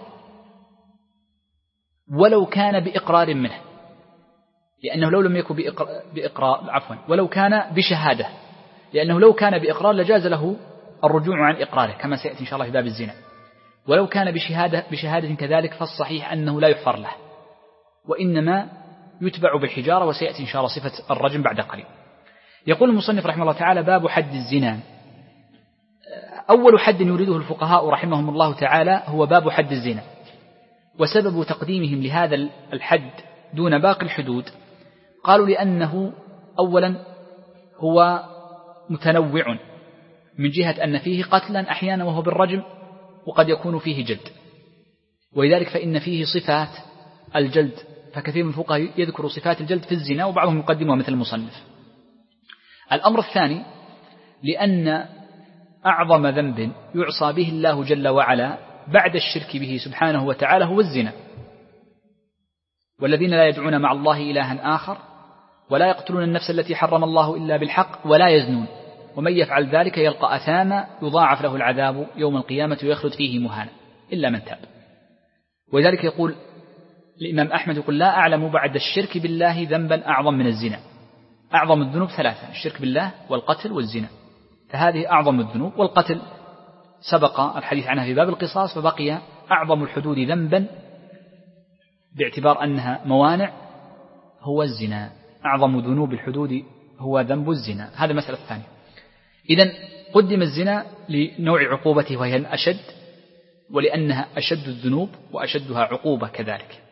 ولو كان بإقرار منه، لأنه لو لم يكن بإقرار, بإقرار عفوا ولو كان بشهادة، لأنه لو كان بإقرار لجاز له الرجوع عن إقراره كما سيأتي إن شاء الله في باب الزنا. ولو كان بشهادة, بشهادة كذلك فالصحيح أنه لا يحفر له، وإنما يتبع بالحجارة، وسيأتي إن شاء الله صفة الرجم بعد قليل. يقول المصنف رحمه الله تعالى: باب حد الزنا. أول حد يريده الفقهاء رحمهم الله تعالى هو باب حد الزنا، وسبب تقديمهم لهذا الحد دون باقي الحدود قالوا لأنه أولا هو متنوع من جهة أن فيه قتلا أحيانا وهو بالرجم، وقد يكون فيه جلد، ولذلك فإن فيه صفات الجلد، فكثير من الفقهاء يذكر صفات الجلد في الزنا وبعضهم يقدمها مثل المصنف. الأمر الثاني لأن أعظم ذنب يعصى به الله جل وعلا بعد الشرك به سبحانه وتعالى هو الزنا، والذين لا يدعون مع الله إلها آخر ولا يقتلون النفس التي حرم الله إلا بالحق ولا يزنون ومن يفعل ذلك يلقى أثاما يضاعف له العذاب يوم القيامة ويخلد فيه مهانا إلا من تاب. ولذلك يقول الإمام أحمد يقول لا أعلم بعد الشرك بالله ذنبا أعظم من الزنا. أعظم الذنوب ثلاثة: الشرك بالله والقتل والزنا، فهذه أعظم الذنوب. والقتل سبق الحديث عنها في باب القصاص، فبقي أعظم الحدود ذنبا باعتبار أنها موانع هو الزنا. أعظم ذنوب الحدود هو ذنب الزنا. هذا المسألة الثانية. إذن قدم الزنا لنوع عقوبته وهي الأشد، ولأنها أشد الذنوب وأشدها عقوبة كذلك.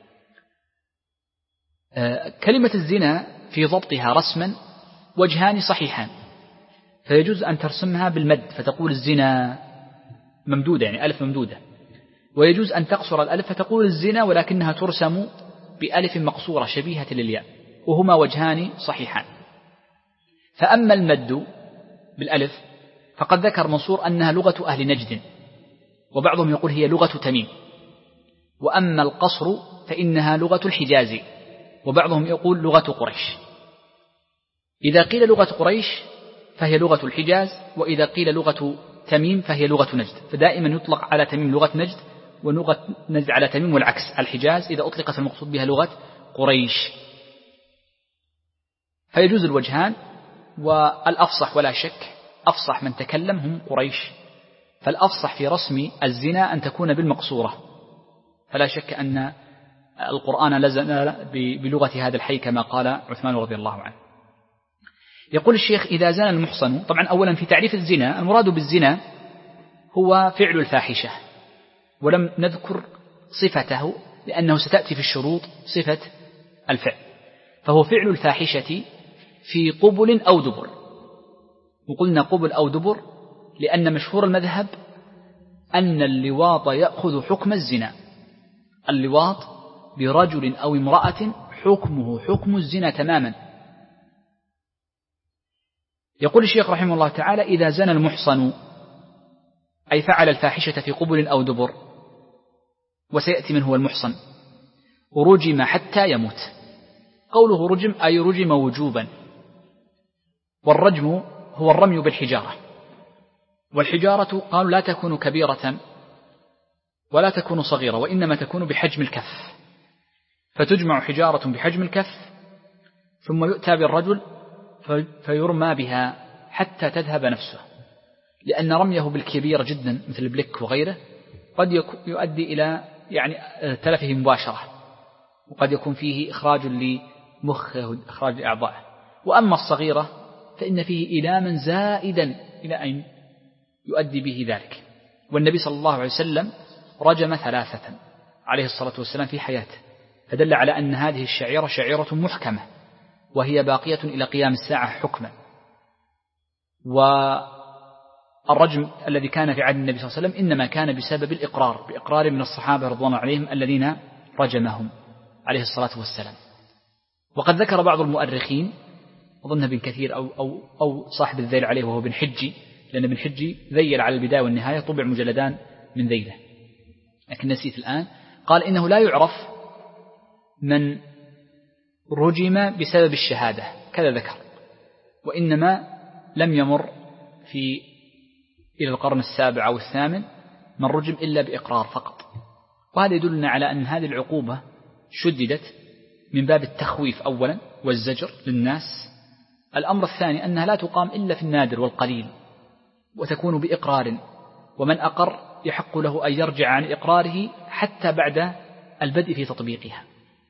كلمة الزنا في ضبطها رسما وجهان صحيحان، فيجوز أن ترسمها بالمد فتقول الزنا ممدودة، يعني ألف ممدودة، ويجوز أن تقصر الألف فتقول الزنا ولكنها ترسم بألف مقصورة شبيهة للياء، وهما وجهان صحيحان. فأما المد بالألف فقد ذكر منصور أنها لغة أهل نجد، وبعضهم يقول هي لغة تميم. وأما القصر فإنها لغة الحجاز، وبعضهم يقول لغة قريش. إذا قيل لغة قريش فهي لغة الحجاز، وإذا قيل لغة تميم فهي لغة نجد. فدائما يطلق على تميم لغة نجد، ولغة نجد على تميم، والعكس. الحجاز إذا أطلقت المقصود بها لغة قريش. فيجوز الوجهان، والأفصح ولا شك أفصح من تكلم هم قريش، فالأفصح في رسم الزنا أن تكون بالمقصورة، فلا شك أن القرآن لزم بلغة هذا الحي كما قال عثمان رضي الله عنه. يقول الشيخ إذا زنى المحصن. طبعا أولا في تعريف الزنا المراد بالزنا هو فعل الفاحشة، ولم نذكر صفته لأنه ستأتي في الشروط صفة الفعل. فهو فعل الفاحشة في قبل أو دبر، وقلنا قبل أو دبر لأن مشهور المذهب أن اللواط يأخذ حكم الزنا. اللواط برجل أو امرأة حكمه حكم الزنا تماما. يقول الشيخ رحمه الله تعالى إذا زنى المحصن أي فعل الفاحشة في قبل أو دبر، وسيأتي من هو المحصن، رجم حتى يموت. قوله رجم أي رجم وجوبا، والرجم هو الرمي بالحجارة. والحجارة قالوا لا تكون كبيرة ولا تكون صغيرة، وإنما تكون بحجم الكف، فتجمع حجارة بحجم الكف ثم يؤتى بالرجل فيرمى بها حتى تذهب نفسه، لأن رميه بالكبيرة جدا مثل البلك وغيره قد يؤدي إلى يعني تلفه مباشرة، وقد يكون فيه إخراج لمخه إخراج أعضائه. وأما الصغيرة فإن فيه إلاما زائدا إلى أن يؤدي به ذلك. والنبي صلى الله عليه وسلم رجم ثلاثة عليه الصلاة والسلام في حياته، فدل على أن هذه الشعيرة شعيرة محكمة وهي باقية إلى قيام الساعة حكما. والرجم الذي كان في عهد النبي صلى الله عليه وسلم إنما كان بسبب الإقرار بإقرار من الصحابة رضوان الله عليهم الذين رجمهم عليه الصلاة والسلام. وقد ذكر بعض المؤرخين أظن ابن كثير أو, أو, أو صاحب الذيل عليه وهو ابن حجي، لأن ابن حجي ذيل على البداية والنهاية طبع مجلدان من ذيله، لكن نسيت الآن. قال إنه لا يعرف من رجم بسبب الشهادة كذا ذكر، وإنما لم يمر في إلى القرن السابع أو الثامن من رجم إلا بإقرار فقط. وهذا يدلنا على أن هذه العقوبة شددت من باب التخويف أولا والزجر للناس. الأمر الثاني أنها لا تقام إلا في النادر والقليل، وتكون بإقرار، ومن أقر يحق له أن يرجع عن إقراره حتى بعد البدء في تطبيقها.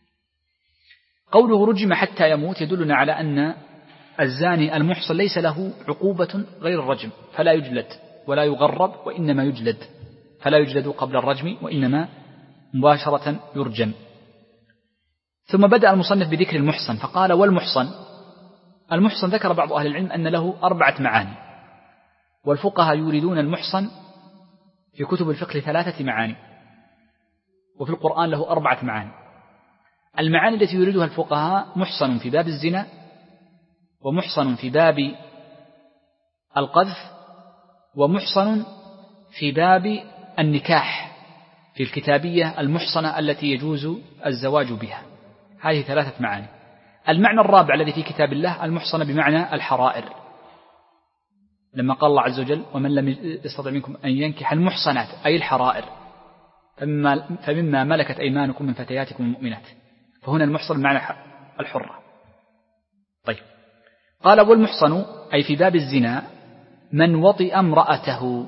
قوله رجم حتى يموت يدلنا على أن الزاني المحصن ليس له عقوبة غير الرجم، فلا يجلد ولا يغرب، وإنما يجلد، فلا يجلد قبل الرجم وإنما مباشرة يرجم. ثم بدأ المصنف بذكر المحصن فقال والمحصن. المحصن ذكر بعض أهل العلم أن له أربعة معاني، والفقهاء يريدون المحصن في كتب الفقه ثلاثة معاني، وفي القرآن له أربعة معاني. المعاني التي يريدها الفقهاء محصن في باب الزنا، ومحصن في باب القذف، ومحصن في باب النكاح في الكتابية المحصنة التي يجوز الزواج بها. هذه ثلاثة معاني. المعنى الرابع الذي في كتاب الله المحصنة بمعنى الحرائر، لما قال الله عز وجل ومن لم يستطع منكم أن ينكح المحصنات أي الحرائر فمما, فمما ملكت أيمانكم من فتياتكم المؤمنات، فهنا المحصن بمعنى الحرة. طيب قال والمحصن أي في باب الزنا من وطئ امرأته.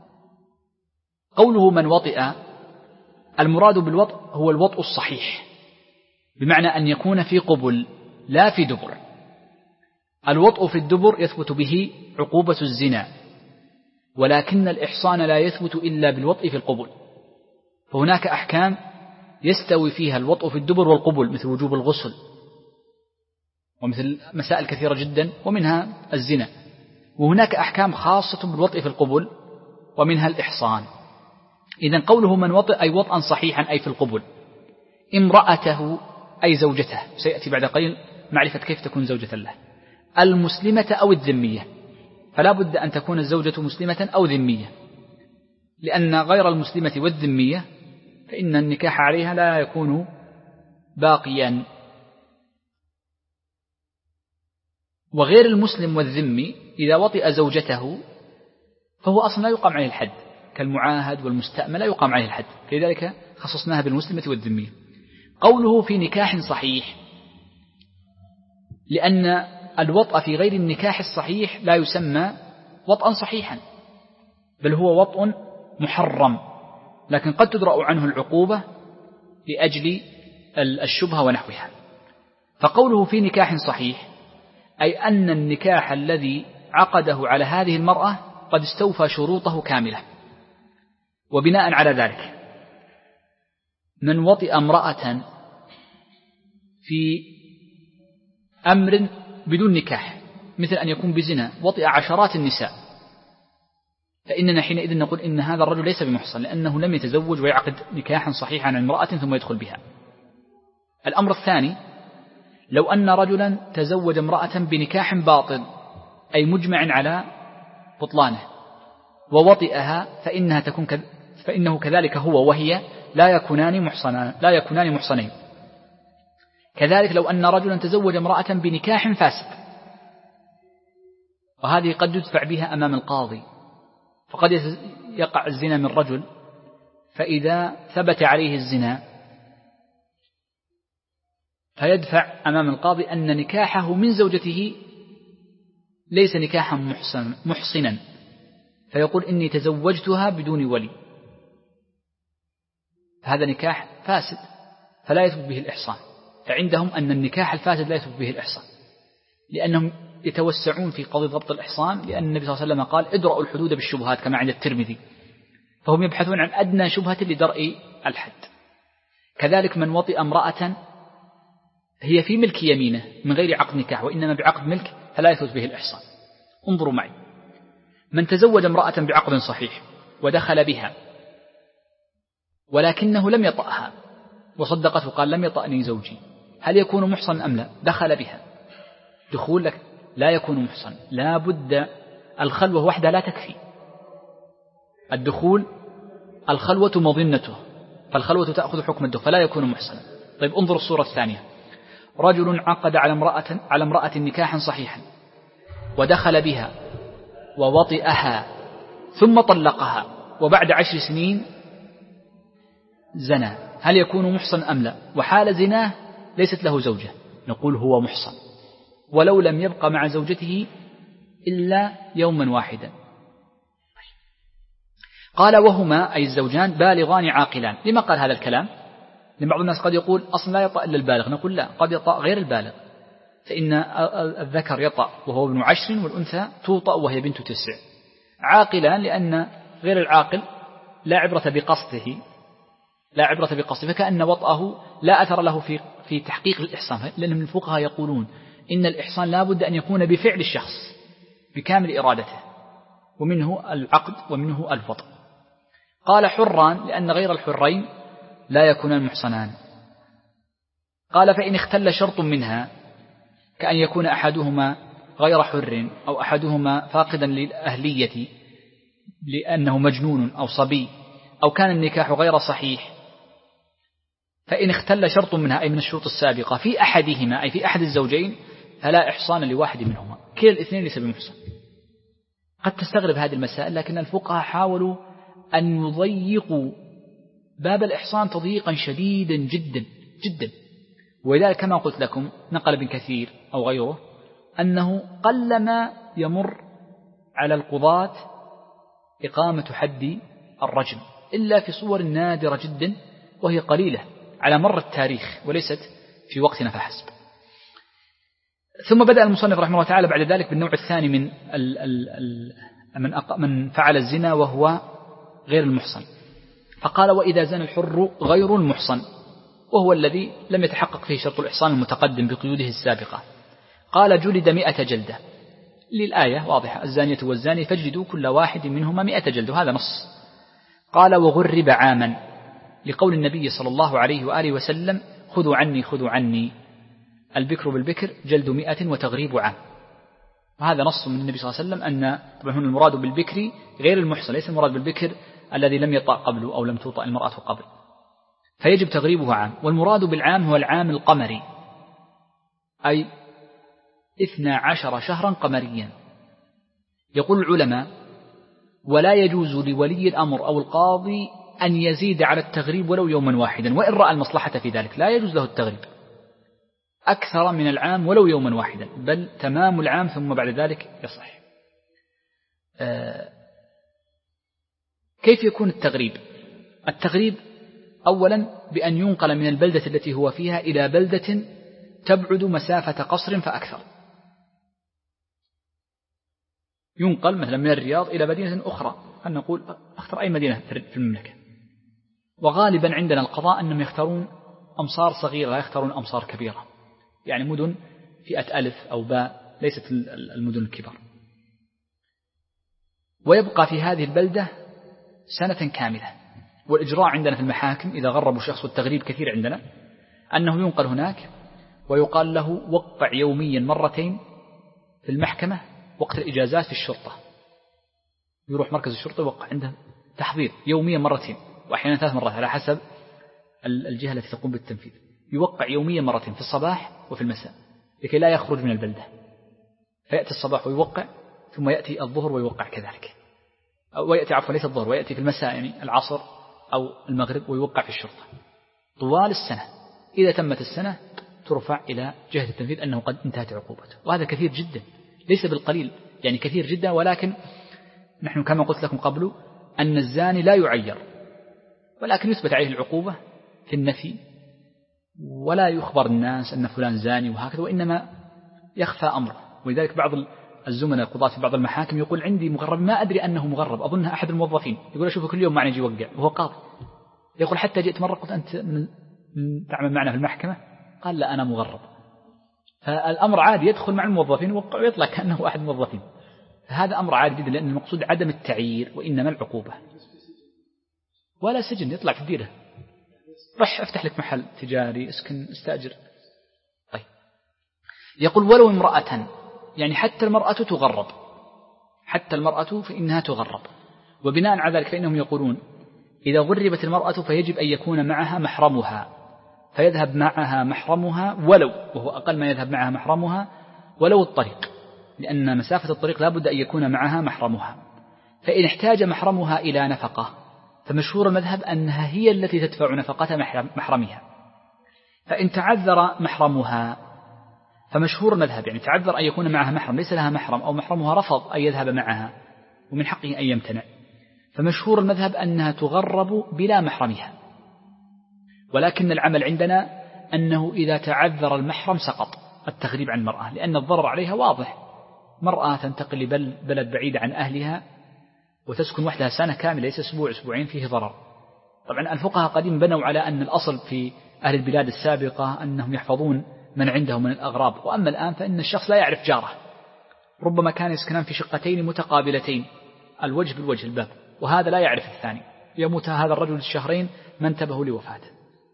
قوله من وطئ المراد بالوطء هو الوطء الصحيح، بمعنى أن يكون في قبل لا في دبر. الوطء في الدبر يثبت به عقوبة الزنا، ولكن الإحصان لا يثبت إلا بالوطء في القبل، فهناك أحكام يستوي فيها الوطء في الدبر والقبل مثل وجوب الغسل ومثل مسائل كثيرة جدا ومنها الزنا، وهناك أحكام خاصة بالوطء في القبل ومنها الإحصان. إذن قوله من وطئ أي وطئا صحيحا أي في القبل. امرأته أي زوجته، سيأتي بعد قليل معرفة كيف تكون زوجة له. المسلمة أو الذمية، فلا بد أن تكون الزوجة مسلمة أو ذمية، لأن غير المسلمة والذمية فإن النكاح عليها لا يكون باقيا. وغير المسلم والذمي إذا وطئ زوجته فهو أصلا لا يقام عليه الحد، كالمعاهد والمستأمن لا يقام عليه الحد، لذلك خصصناها بالمسلمة والذمية. قوله في نكاح صحيح، لأن الوطأ في غير النكاح الصحيح لا يسمى وطئا صحيحا، بل هو وطء محرم، لكن قد تدرأ عنه العقوبة لأجل الشبهة ونحوها. فقوله في نكاح صحيح أي أن النكاح الذي عقده على هذه المرأة قد استوفى شروطه كاملة. وبناء على ذلك من وطئ امرأة في أمر بدون نكاح، مثل أن يكون بزنا وطئ عشرات النساء، فإننا حينئذ نقول إن هذا الرجل ليس بمحصن، لأنه لم يتزوج ويعقد نكاحا صحيحا عن امرأة ثم يدخل بها. الأمر الثاني لو أن رجلا تزوج امرأة بنكاح باطل أي مجمع على بطلانه ووطئها، فإنها تكون كذ... فإنه كذلك هو وهي لا يكونان محصنان لا يكونان محصنين. كذلك لو أن رجلا تزوج امرأة بنكاح فاسد، وهذه قد يدفع بها أمام القاضي، فقد يقع الزنا من رجل، فإذا ثبت عليه الزنا فيدفع أمام القاضي أن نكاحه من زوجته ليس نكاحا محسن محصنا، فيقول إني تزوجتها بدون ولي، هذا نكاح فاسد فلا يثبت به الإحصان. فعندهم أن النكاح الفاسد لا يثبت به الإحصان، لأنهم يتوسعون في قضية ضبط الإحصان، لأن النبي صلى الله عليه وسلم قال ادرأوا الحدود بالشبهات كما عند الترمذي، فهم يبحثون عن أدنى شبهة لدرء الحد. كذلك من وطئ امرأة هي في ملك يمينه من غير عقد نكاح وإنما بعقد ملك فلا يثبت به الإحصان. انظروا معي، من تزوج امرأة بعقد صحيح ودخل بها ولكنه لم يطأها وصدقته قال لم يطأني زوجي، هل يكون محصن أم لا؟ دخل بها دخول لك لا يكون محصن، لا بد الخلوة وحدها لا تكفي، الدخول الخلوة مظنته، فالخلوة تأخذ حكم الدخول فلا يكون محصنا. طيب انظر الصورة الثانية، رجل عقد على امرأة على امرأة نكاحا صحيحا ودخل بها ووطئها ثم طلقها وبعد عشر سنين زنى، هل يكون محصن أم لا؟ وحال زناه ليست له زوجة، نقول هو محصن ولو لم يبقى مع زوجته إلا يوما واحدا. قال وهما أي الزوجان بالغان عاقلان. لما قال هذا الكلام؟ لأن بعض الناس قد يقول أصلا لا يطأ إلا البالغ، نقول لا، قد يطأ غير البالغ، فإن الذكر يطأ وهو ابن عشر والأنثى توطأ وهي بنت تسع. عاقلان لأن غير العاقل لا عبرة بقصده لا عبرة بقصده فكأن وطأه لا أثر له في في تحقيق الإحصان، لأن من الفقهاء يقولون إن الإحصان لا بد أن يكون بفعل الشخص بكامل إرادته، ومنه العقد ومنه الوطأ. قال حران لأن غير الحرين لا يكونان محصنان. قال فإن اختل شرط منها كأن يكون أحدهما غير حر أو أحدهما فاقدا للأهلية لأنه مجنون أو صبي، أو كان النكاح غير صحيح فإن اختل شرط منها أي من الشروط السابقة في أحدهما أي في أحد الزوجين فلا إحصان لواحد منهما، كلا الاثنين ليس بمحصن. قد تستغرب هذه المسائل، لكن الفقهاء حاولوا أن يضيقوا باب الإحصان تضييقا شديدا جدا جدا. ولذلك كما قلت لكم نقل ابن كثير أو غيره أنه قلما يمر على القضاة إقامة حد الرجم إلا في صور نادرة جدا، وهي قليلة على مر التاريخ وليست في وقتنا فحسب. ثم بدأ المصنف رحمه الله تعالى بعد ذلك بالنوع الثاني من ال ال ال من, من فعل الزنا وهو غير المحصن، فقال وإذا زنى الحر غير المحصن، وهو الذي لم يتحقق فيه شرط الإحصان المتقدم بقيوده السابقة، قال جلد مئة جلدة، للآية واضحة الزانية والزاني فاجلدوا كل واحد منهما مئة جلدة، وهذا نص. قال وغرب عاما، لقول النبي صلى الله عليه وآله وسلم خذوا عني خذوا عني البكر بالبكر جلد مئة وتغريب عام، وهذا نص من النبي صلى الله عليه وسلم أن طبعا هنا المراد بالبكر غير المحصن، ليس المراد بالبكر الذي لم يطأ قبله أو لم توطأ المرأة قبل، فيجب تغريبه عام. والمراد بالعام هو العام القمري، أي اثنا عشر شهرا قمريا. يقول العلماء ولا يجوز لولي الأمر أو القاضي أن يزيد على التغريب ولو يوما واحدا، وإن رأى المصلحة في ذلك لا يجوز له التغريب أكثر من العام ولو يوما واحدا، بل تمام العام ثم بعد ذلك يصح. آه كيف يكون التغريب؟ التغريب أولا بأن ينقل من البلدة التي هو فيها إلى بلدة تبعد مسافة قصر فأكثر، ينقل مثلا من الرياض إلى مدينة أخرى، أن نقول اختر أي مدينة في المملكة، وغالبا عندنا القضاء أنهم يختارون أمصار صغيرة لا يختارون أمصار كبيرة، يعني مدن فئة ألف أو باء ليست المدن الكبار، ويبقى في هذه البلدة سنة كاملة. والإجراء عندنا في المحاكم إذا غربوا شخص، والتغريب كثير عندنا، أنه ينقل هناك ويقال له وقع يوميا مرتين في المحكمة وقت الإجازات في الشرطة، يروح مركز الشرطة يوقع عنده تحضير يوميا مرتين، وأحيانا ثلاث مرات على حسب الجهة التي تقوم بالتنفيذ، يوقع يوميا مرتين في الصباح وفي المساء لكي لا يخرج من البلدة، فيأتي الصباح ويوقع ثم يأتي الظهر ويوقع كذلك، أو يأتي عفوا ليس الظهر ويأتي في المساء يعني العصر أو المغرب ويوقع في الشرطة طوال السنة. إذا تمت السنة ترفع إلى جهة التنفيذ أنه قد انتهت عقوبته، وهذا كثير جدا ليس بالقليل، يعني كثير جدا. ولكن نحن كما قلت لكم قبل أن الزاني لا يعير، ولكن يثبت عليه العقوبة في النفي، ولا يخبر الناس أن فلان زاني وهكذا، وإنما يخفى أمره. ولذلك بعض الزملاء القضاة في بعض المحاكم يقول عندي مغرب ما أدري أنه مغرب، أظنها أحد الموظفين، يقول أشوفه كل يوم معنا يجي يوقع وهو قاضي، يقول حتى جئت مرة قلت أنت من تعمل معنا في المحكمة؟ قال لا أنا مغرب. فالأمر عادي، يدخل مع الموظفين ويوقع ويطلع كأنه أحد الموظفين، هذا أمر عادي جدا، لأن المقصود عدم التعيير وإنما العقوبة. ولا سجن، يطلع في الديرة، رح افتح لك محل تجاري اسكن استأجر. طيب يقول ولو امرأة، يعني حتى المرأة تغرب، حتى المرأة فإنها تغرب. وبناء على ذلك فإنهم يقولون إذا غربت المرأة فيجب أن يكون معها محرمها، فيذهب معها محرمها ولو، وهو أقل ما يذهب معها محرمها ولو الطريق، لأن مسافة الطريق لا بد أن يكون معها محرمها. فإن احتاج محرمها إلى نفقة فمشهور المذهب أنها هي التي تدفع نفقة محرمها. فإن تعذر محرمها فمشهور المذهب، يعني تعذر أن يكون معها محرم ليس لها محرم، أو محرمها رفض أن يذهب معها ومن حقه أن يمتنع، فمشهور المذهب أنها تغرب بلا محرمها. ولكن العمل عندنا أنه إذا تعذر المحرم سقط التغريب عن المرأة، لأن الضرر عليها واضح. مرأة تنتقل لبلد بعيد عن أهلها وتسكن وحدها سنة كاملة، ليس أسبوع أسبوعين، فيه ضرر. طبعا الفقهاء قديم بنوا على أن الأصل في أهل البلاد السابقة أنهم يحفظون من عندهم من الأغراب، وأما الآن فإن الشخص لا يعرف جاره، ربما كان يسكنان في شقتين متقابلتين الوجه بالوجه الباب، وهذا لا يعرف الثاني، يموت هذا الرجل الشهرين ما انتبهوا لوفاته.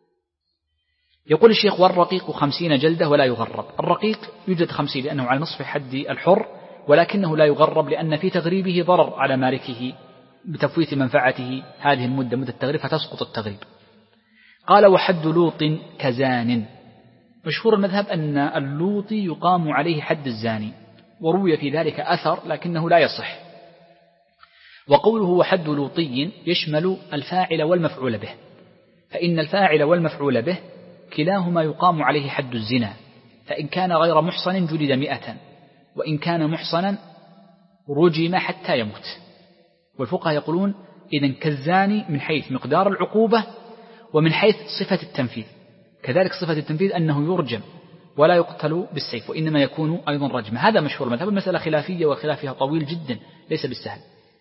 يقول الشيخ والرقيق خمسين جلدة ولا يغرب. الرقيق يوجد خمسين لأنه على نصف حد الحر، ولكنه لا يغرب لأن في تغريبه ضرر على مالكه بتفويت منفعته هذه المدة مدة التغريب، فتسقط التغريب. قال وحد لوط كزان. مشهور المذهب أن اللوطي يقام عليه حد الزاني، وروي في ذلك أثر لكنه لا يصح. وقوله وحد لوطي يشمل الفاعل والمفعول به، فإن الفاعل والمفعول به كلاهما يقام عليه حد الزنا، فإن كان غير محصن جلد مئة، وإن كان محصنا رجم حتى يموت. والفقهاء يقولون إذن كالزاني من حيث مقدار العقوبة ومن حيث صفة التنفيذ. كذلك صفة التنفيذ أنه يرجم ولا يقتل بالسيف، وإنما يكون أيضا رجم. هذا مشهور المذهب. المسألة خلافية وخلافها طويل جدا ليس بالسهل.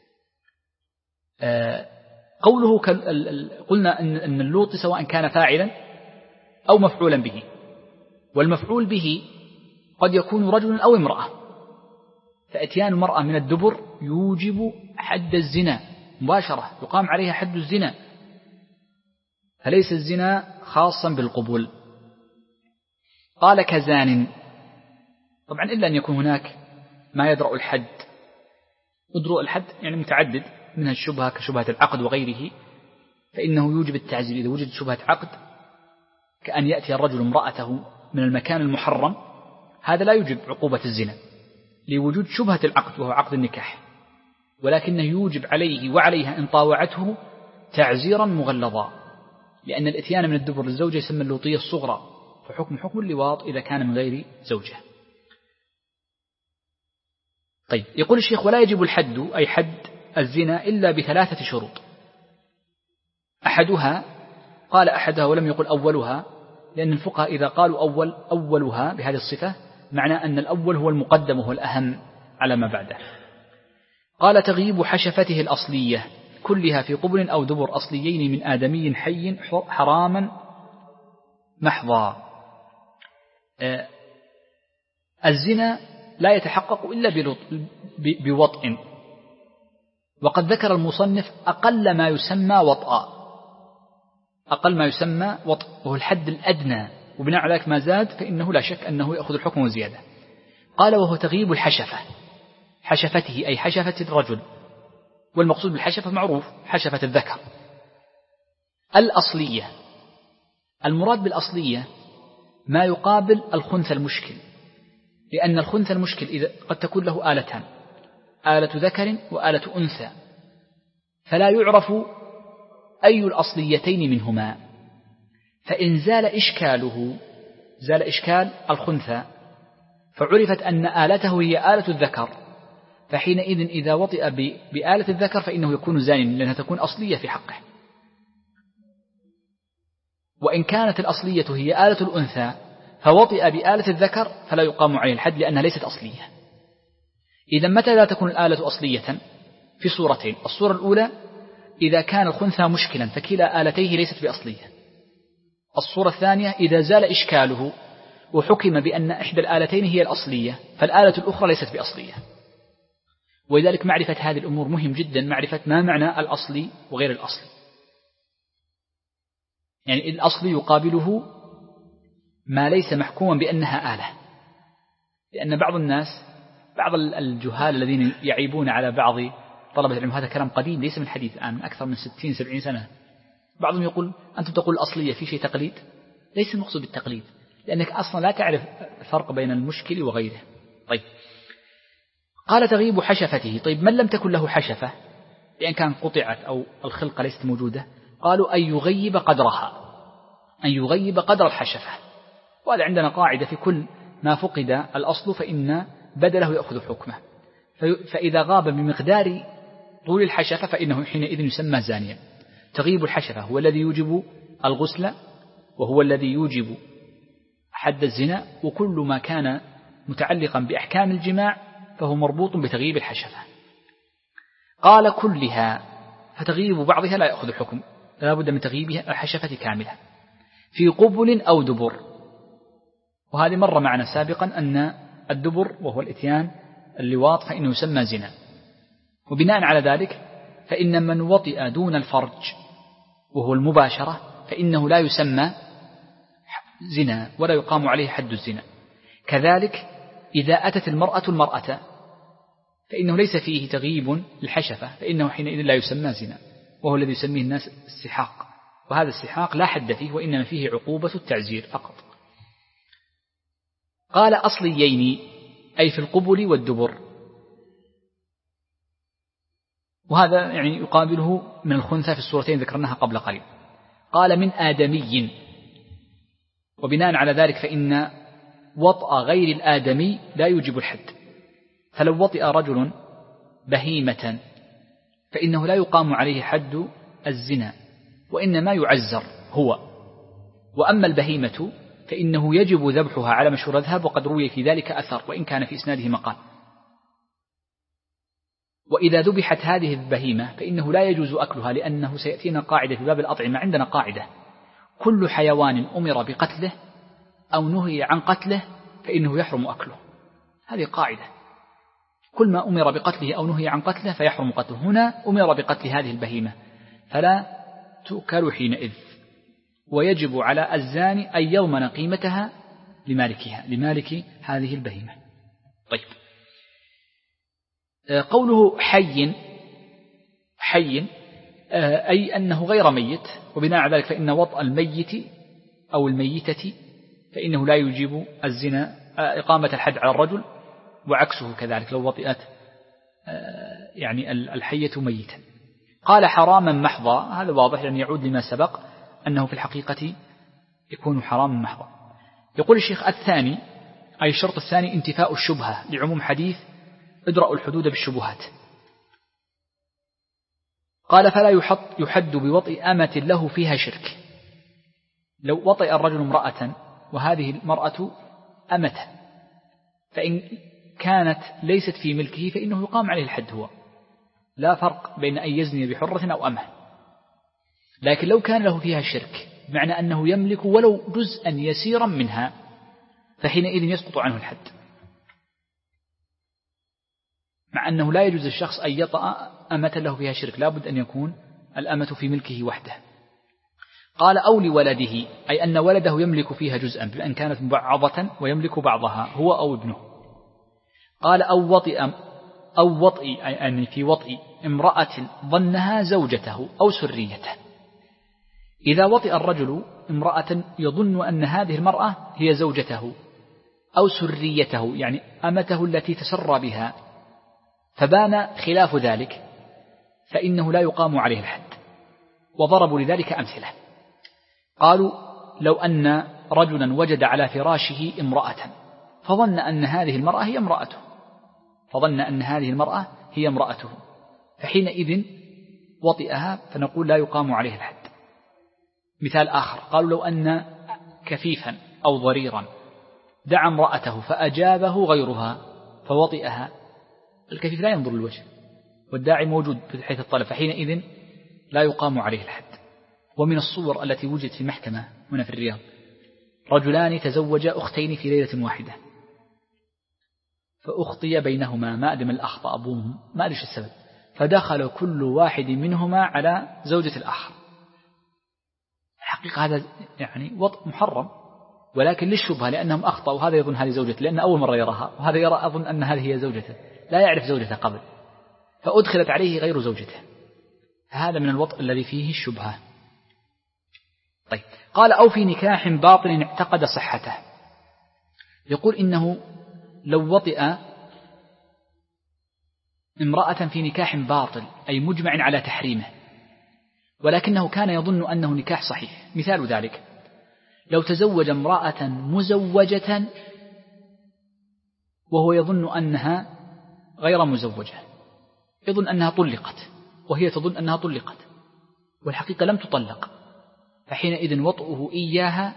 آه قوله قلنا أن اللوط سواء كان فاعلا أو مفعولا به، والمفعول به قد يكون رجل أو امرأة، فأتيان المرأة من الدبر يوجب حد الزنا مباشرة، يقام عليها حد الزنا، فليس الزنا خاصا بالقبول. قال كزان، طبعا إلا أن يكون هناك ما يدرأ الحد. يدرأ الحد يعني متعدد، منها الشبهة كشبهة العقد وغيره، فإنه يوجب التعزير إذا وجد شبهة عقد، كأن يأتي الرجل امرأته من المكان المحرم، هذا لا يوجب عقوبة الزنا لوجود شبهة العقد وهو عقد النكاح، ولكنه يوجب عليه وعليها إن طاوعته تعزيرا مغلظا، لأن الإتيان من الدبر للزوجة يسمى اللوطية الصغرى، فحكم حكم اللواط إذا كان من غير زوجة. طيب يقول الشيخ ولا يجب الحد أي حد الزنا إلا بثلاثة شروط. أحدها، قال أحدها ولم يقل أولها، لأن الفقهاء إذا قالوا أول أولها بهذه الصفة معنى أن الأول هو المقدم وهو الأهم على ما بعده. قال تغييب حشفته الأصلية كلها في قبل أو دبر أصليين من آدمي حي حراما محضا. آه الزنا لا يتحقق إلا بوطء، وقد ذكر المصنف أقل ما يسمى وطأ، أقل ما يسمى وطء وهو الحد الأدنى، وبناء على ذلك ما زاد فإنه لا شك أنه يأخذ الحكم وزيادة. قال وهو تغييب الحشفة، حشفته أي حشفة الرجل، والمقصود بالحشفة معروف حشفة الذكر الأصلية. المراد بالأصلية ما يقابل الخنث المشكل، لأن الخنث المشكل إذا قد تكون له آلتان، آلة ذكر وآلة أنثى، فلا يعرف أي الأصليتين منهما، فإن زال إشكاله زال إشكال الخنثى فعرفت أن آلته هي آلة الذكر، فحينئذ إذا وطئ بآلة الذكر فإنه يكون زانيا، لأنها تكون أصلية في حقه. وإن كانت الأصلية هي آلة الأنثى فوطئ بآلة الذكر فلا يقام عليه الحد لأنها ليست أصلية. إذا متى لا تكون الآلة أصلية؟ في صورتين. الصورة الأولى إذا كان الخنثى مشكلا فكلا آلتيه ليست بأصلية. الصورة الثانية إذا زال إشكاله وحكم بأن إحدى الآلتين هي الأصلية فالآلة الأخرى ليست بأصلية. ولذلك معرفة هذه الأمور مهم جدا، معرفة ما معنى الأصلي وغير الأصلي. يعني الأصلي يقابله ما ليس محكوما بأنها آلة، لأن بعض الناس بعض الجهال الذين يعيبون على بعض طلبة العلم، هذا كلام قديم ليس من حديث الآن، من أكثر من ستين سبعين سنة، بعضهم يقول أنتم تقول الأصلية في شيء تقليد. ليس المقصود بالتقليد، لأنك أصلا لا تعرف الفرق بين المشكل وغيره. طيب قال تغيب حشفته. طيب من لم تكن له حشفة لأن كان قطعت أو الخلقة ليست موجودة؟ قالوا أن يغيب قدرها، أن يغيب قدر الحشفة. وهذا عندنا قاعدة في كل ما فقد الأصل فإن بدله يأخذ حكمه، فإذا غاب بمقدار طول الحشفة فإنه حينئذ يسمى زانيا. تغيب الحشفة هو الذي يوجب الغسل، وهو الذي يوجب حد الزنا، وكل ما كان متعلقا بأحكام الجماع فهو مربوط بتغييب الحشفة. قال كلها، فتغييب بعضها لا يأخذ الحكم، لا بد من تغييبها الحشفة كاملة في قبل أو دبر. وهذه مر معنا سابقا أن الدبر وهو الإتيان اللواط فإنه يسمى زنا، وبناء على ذلك فإن من وطئ دون الفرج وهو المباشرة فإنه لا يسمى زنا ولا يقام عليه حد الزنا. كذلك إذا أتت المرأة المرأة فإنه ليس فيه تغييب الحشفة، فإنه حينئذ لا يسمى زنا، وهو الذي يسميه الناس السحاق وهذا السحاق لا حد فيه، وإنما فيه عقوبة التعزير فقط. قال أصليين أي في القبل والدبر، وهذا يعني يقابله من الخنثى في السورتين ذكرناها قبل قليل. قال من آدمي، وبناء على ذلك فإن وطأ غير الآدمي لا يوجب الحد، فلو وطئ رجل بهيمة فإنه لا يقام عليه حد الزنا، وإنما يعزر هو. وأما البهيمة فإنه يجب ذبحها على مشهور الذهب، وقد روي في ذلك أثر وإن كان في إسناده مقال. وإذا ذبحت هذه البهيمة فإنه لا يجوز أكلها، لأنه سيأتينا قاعدة في باب الأطعمة، عندنا قاعدة: كل حيوان أمر بقتله أو نهي عن قتله فإنه يحرم أكله. هذه قاعدة، كل ما أمر بقتله أو نهي عن قتله فيحرم قتله. هنا أمر بقتل هذه البهيمة فلا تؤكل حينئذ، ويجب على الزاني أن يضمن قيمتها لمالكها، لمالك هذه البهيمة. طيب، قوله حي حي أي أنه غير ميت، وبناء على ذلك فإن وطأ الميت أو الميتة فإنه لا يجيب الزنا إقامة الحد على الرجل، وعكسه كذلك لو وطئت يعني الحية ميتا. قال حراما محضا، هذا واضح يعني يعود لما سبق أنه في الحقيقة يكون حراما محضا. يقول الشيخ الثاني أي الشرط الثاني انتفاء الشبهة، لعموم حديث ادرأوا الحدود بالشبهات. قال فلا يحط يحد بوطئ أمة له فيها شرك. لو وطئ الرجل امرأة وهذه المرأة أمة، فإن كانت ليست في ملكه فإنه يقام عليه الحد هو، لا فرق بين أن يزني بحرة أو أمة. لكن لو كان له فيها شرك بمعنى أنه يملك ولو جزءا يسيرا منها فحينئذ يسقط عنه الحد، مع أنه لا يجوز الشخص أن يطأ أمة له فيها شرك، لا بد أن يكون الأمة في ملكه وحده. قال أو لولده أي أن ولده يملك فيها جزءا بأن كانت مبعضة ويملك بعضها هو أو ابنه. قال أو وطئ أو وطئ أي أن في وطئ امرأة ظنها زوجته أو سريته. إذا وطئ الرجل امرأة يظن أن هذه المرأة هي زوجته أو سريته يعني أمته التي تسرى بها، فبان خلاف ذلك فإنه لا يقام عليه الحد. وضربوا لذلك أمثلة، قالوا لو أن رجلا وجد على فراشه امرأة فظن أن هذه المرأة هي امرأته فظن أن هذه المرأة هي امرأته فحينئذ وطئها فنقول لا يقام عليه الحد. مثال آخر، قالوا لو أن كفيفا أو ضريرا دعا امرأته فأجابه غيرها فوطئها، الكفيف لا ينظر الوجه والداعي موجود بحيث الطلب، فحينئذ لا يقام عليه الحد. ومن الصور التي وجدت في المحكمة هنا في الرياض، رجلان تزوجا أختين في ليلة واحدة فأخطي بينهما، ما أدري من الأخطأ أبوهم ما أدري السبب، فدخل كل واحد منهما على زوجة الآخر. الحقيقة هذا يعني وطء محرم، ولكن للشبهة لأنهم أخطأوا، وهذا يظن هذه زوجته لأن أول مرة يراها، وهذا يرى أظن أن هذه هي زوجته، لا يعرف زوجته قبل، فأدخلت عليه غير زوجته، هذا من الوطء الذي فيه الشبهة. طيب، قال أو في نكاح باطل اعتقد صحته. يقول إنه لو وطئ امرأة في نكاح باطل أي مجمع على تحريمه، ولكنه كان يظن أنه نكاح صحيح. مثال ذلك لو تزوج امرأة مزوجة وهو يظن أنها غير مزوجة، يظن أنها طلقت وهي تظن أنها طلقت والحقيقة لم تطلق، فحينئذ وطئه إياها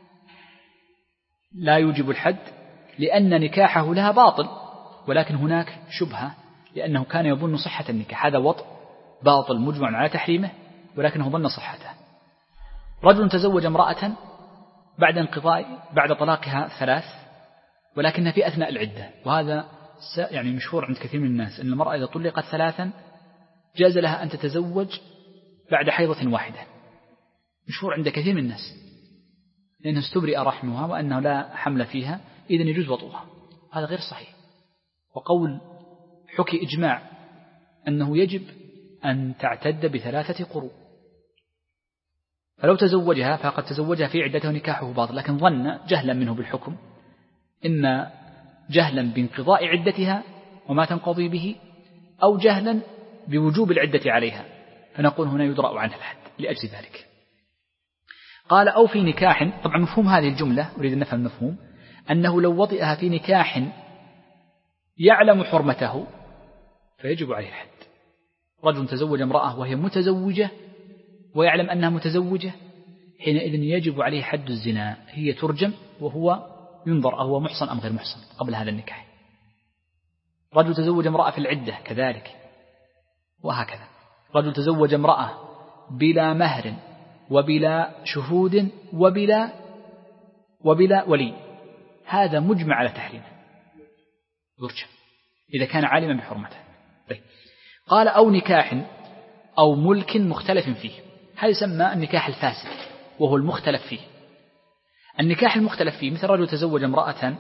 لا يوجب الحد لأن نكاحه لها باطل، ولكن هناك شبهة لأنه كان يظن صحة النكاح. هذا وطئ باطل مجمع على تحريمه ولكنه ظن صحته. رجل تزوج امرأة بعد انقضاء بعد طلاقها ثلاث ولكنها في أثناء العدة، وهذا يعني مشهور عند كثير من الناس أن المرأة إذا طلقت ثلاثا جاز لها أن تتزوج بعد حيضة واحدة، مشهور عند كثير من الناس لأنه استبرئ رحمها وأنه لا حمل فيها، إذن يجوز وطئها. هذا غير صحيح، وقول حكي إجماع أنه يجب أن تعتد بثلاثة قروء، فلو تزوجها فقد تزوجها في عدته ونكاحه باطل، لكن ظن جهلا منه بالحكم، إما جهلا بانقضاء عدتها وما تنقضي به، أو جهلا بوجوب العدة عليها، فنقول هنا يدرأ عنها الحد لأجل ذلك. قال أو في نكاح. طبعا مفهوم هذه الجملة أريد أن نفهم المفهوم، أنه لو وطئها في نكاح يعلم حرمته فيجب عليه الحد. رجل تزوج امرأة وهي متزوجة ويعلم أنها متزوجة، حينئذ يجب عليه حد الزنا، هي ترجم وهو ينظر أهو محصن أم غير محصن قبل هذا النكاح. رجل تزوج امرأة في العدة كذلك، وهكذا. رجل تزوج امرأة بلا مهر وبلا شهود وبلا وبلا ولي، هذا مجمع على تحريمه، يرجم إذا كان عالما بحرمته. طيب. قال أو نكاح أو ملك مختلف فيه، هذا يسمى النكاح الفاسد وهو المختلف فيه. النكاح المختلف فيه مثل رجل تزوج امرأة،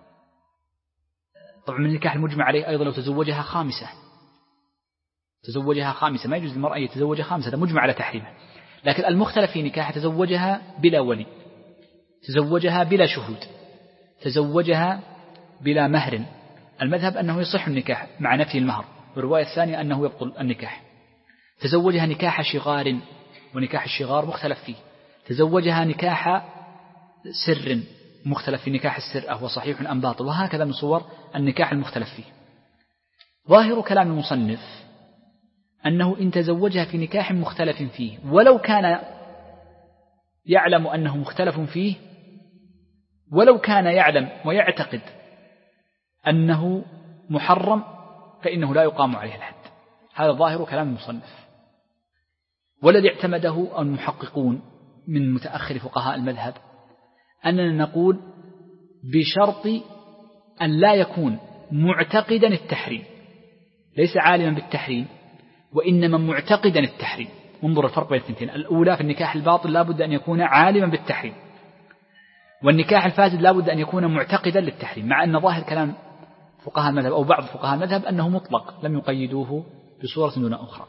طبعا من النكاح المجمع عليه أيضا لو تزوجها خامسة، تزوجها خامسة ما يجوز للمرأة يتزوجها خامسة، هذا مجمع على تحريمه. لكن المختلف في نكاح تزوجها بلا ولي، تزوجها بلا شهود، تزوجها بلا مهر. المذهب أنه يصح النكاح مع نفي المهر، والرواية الثانية أنه يبطل النكاح. تزوجها نكاح شغار، ونكاح الشغار مختلف فيه. تزوجها نكاح سر، مختلف في نكاح السر أهو صحيح أم باطل، وهكذا من صور النكاح المختلف فيه. ظاهر كلام المصنف أنه إن تزوجها في نكاح مختلف فيه ولو كان يعلم أنه مختلف فيه، ولو كان يعلم ويعتقد أنه محرم، فإنه لا يقام عليه الحد. هذا ظاهر كلام المصنف. والذي اعتمده المحققون من متأخر فقهاء المذهب أننا نقول بشرط أن لا يكون معتقدا التحريم، ليس عالما بالتحريم، وإنما معتقدا التحريم. انظر الفرق بين الثنتين. الأولى في النكاح الباطل لا بد أن يكون عالما بالتحريم، والنكاح الفاسد لا بد أن يكون معتقدا للتحريم، مع أن ظاهر كلام فقهاء المذهب أو بعض فقهاء المذهب أنه مطلق لم يقيدوه بصورة دون أخرى.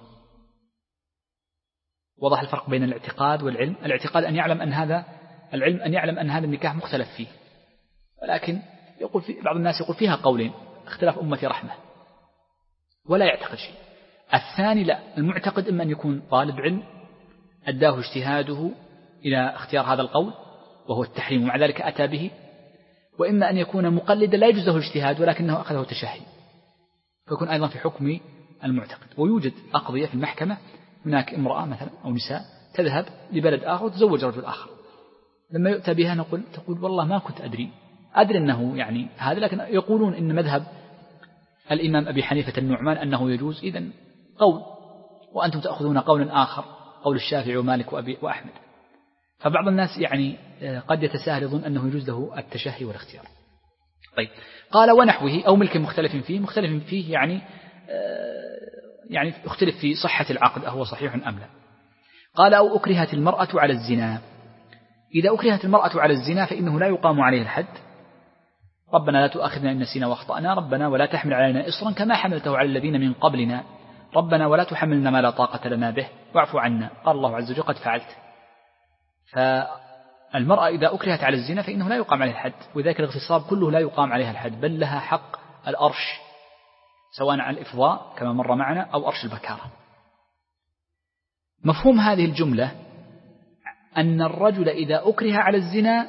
وضح الفرق بين الاعتقاد والعلم. الاعتقاد أن يعلم أن هذا العلم أن يعلم أن هذا النكاح مختلف فيه، ولكن يقول في بعض الناس يقول فيها قولين، اختلاف أمتي رحمة، ولا يعتقد شيء. الثاني لا، المعتقد إما أن يكون طالب علم أداه اجتهاده إلى اختيار هذا القول وهو التحريم ومع ذلك أتى به، وإما أن يكون مقلدا لا يجوز له الاجتهاد ولكنه أخذه تشهي، فيكون أيضا في حكم المعتقد. ويوجد أقضية في المحكمة، هناك امرأة مثلا أو نساء تذهب لبلد آخر وتزوج رجل آخر، لما يؤتى بها نقول تقول والله ما كنت أدري أدري أنه يعني هذا، لكن يقولون إن مذهب الإمام أبي حنيفة النعمان أنه يجوز، إذن قول وأنتم تأخذون قولا آخر، قول الشافعي ومالك وأبي وأحمد. فبعض الناس يعني قد يتساهل يظن أنه يجوز له التشهي والاختيار. طيب. قال ونحوه أو ملك مختلف فيه. مختلف فيه يعني يعني اختلف في صحة العقد أهو صحيح أم لا. قال أو أكرهت المرأة على الزنا. إذا أكرهت المرأة على الزنا فإنه لا يقام عليه الحد. ربنا لا تؤاخذنا إن نسينا واخطأنا، ربنا ولا تحمل علينا إصرا كما حملته على الذين من قبلنا، ربنا ولا تحملنا ما لا طاقة لنا به واعف عنا، قال الله عز وجل قد فعلت. فالمرأة إذا أكرهت على الزنا فإنه لا يقام عليها الحد، وذلك الاغتصاب كله لا يقام عليها الحد، بل لها حق الأرش سواء على الإفضاء كما مر معنا أو أرش البكارة. مفهوم هذه الجملة أن الرجل إذا أكره على الزنا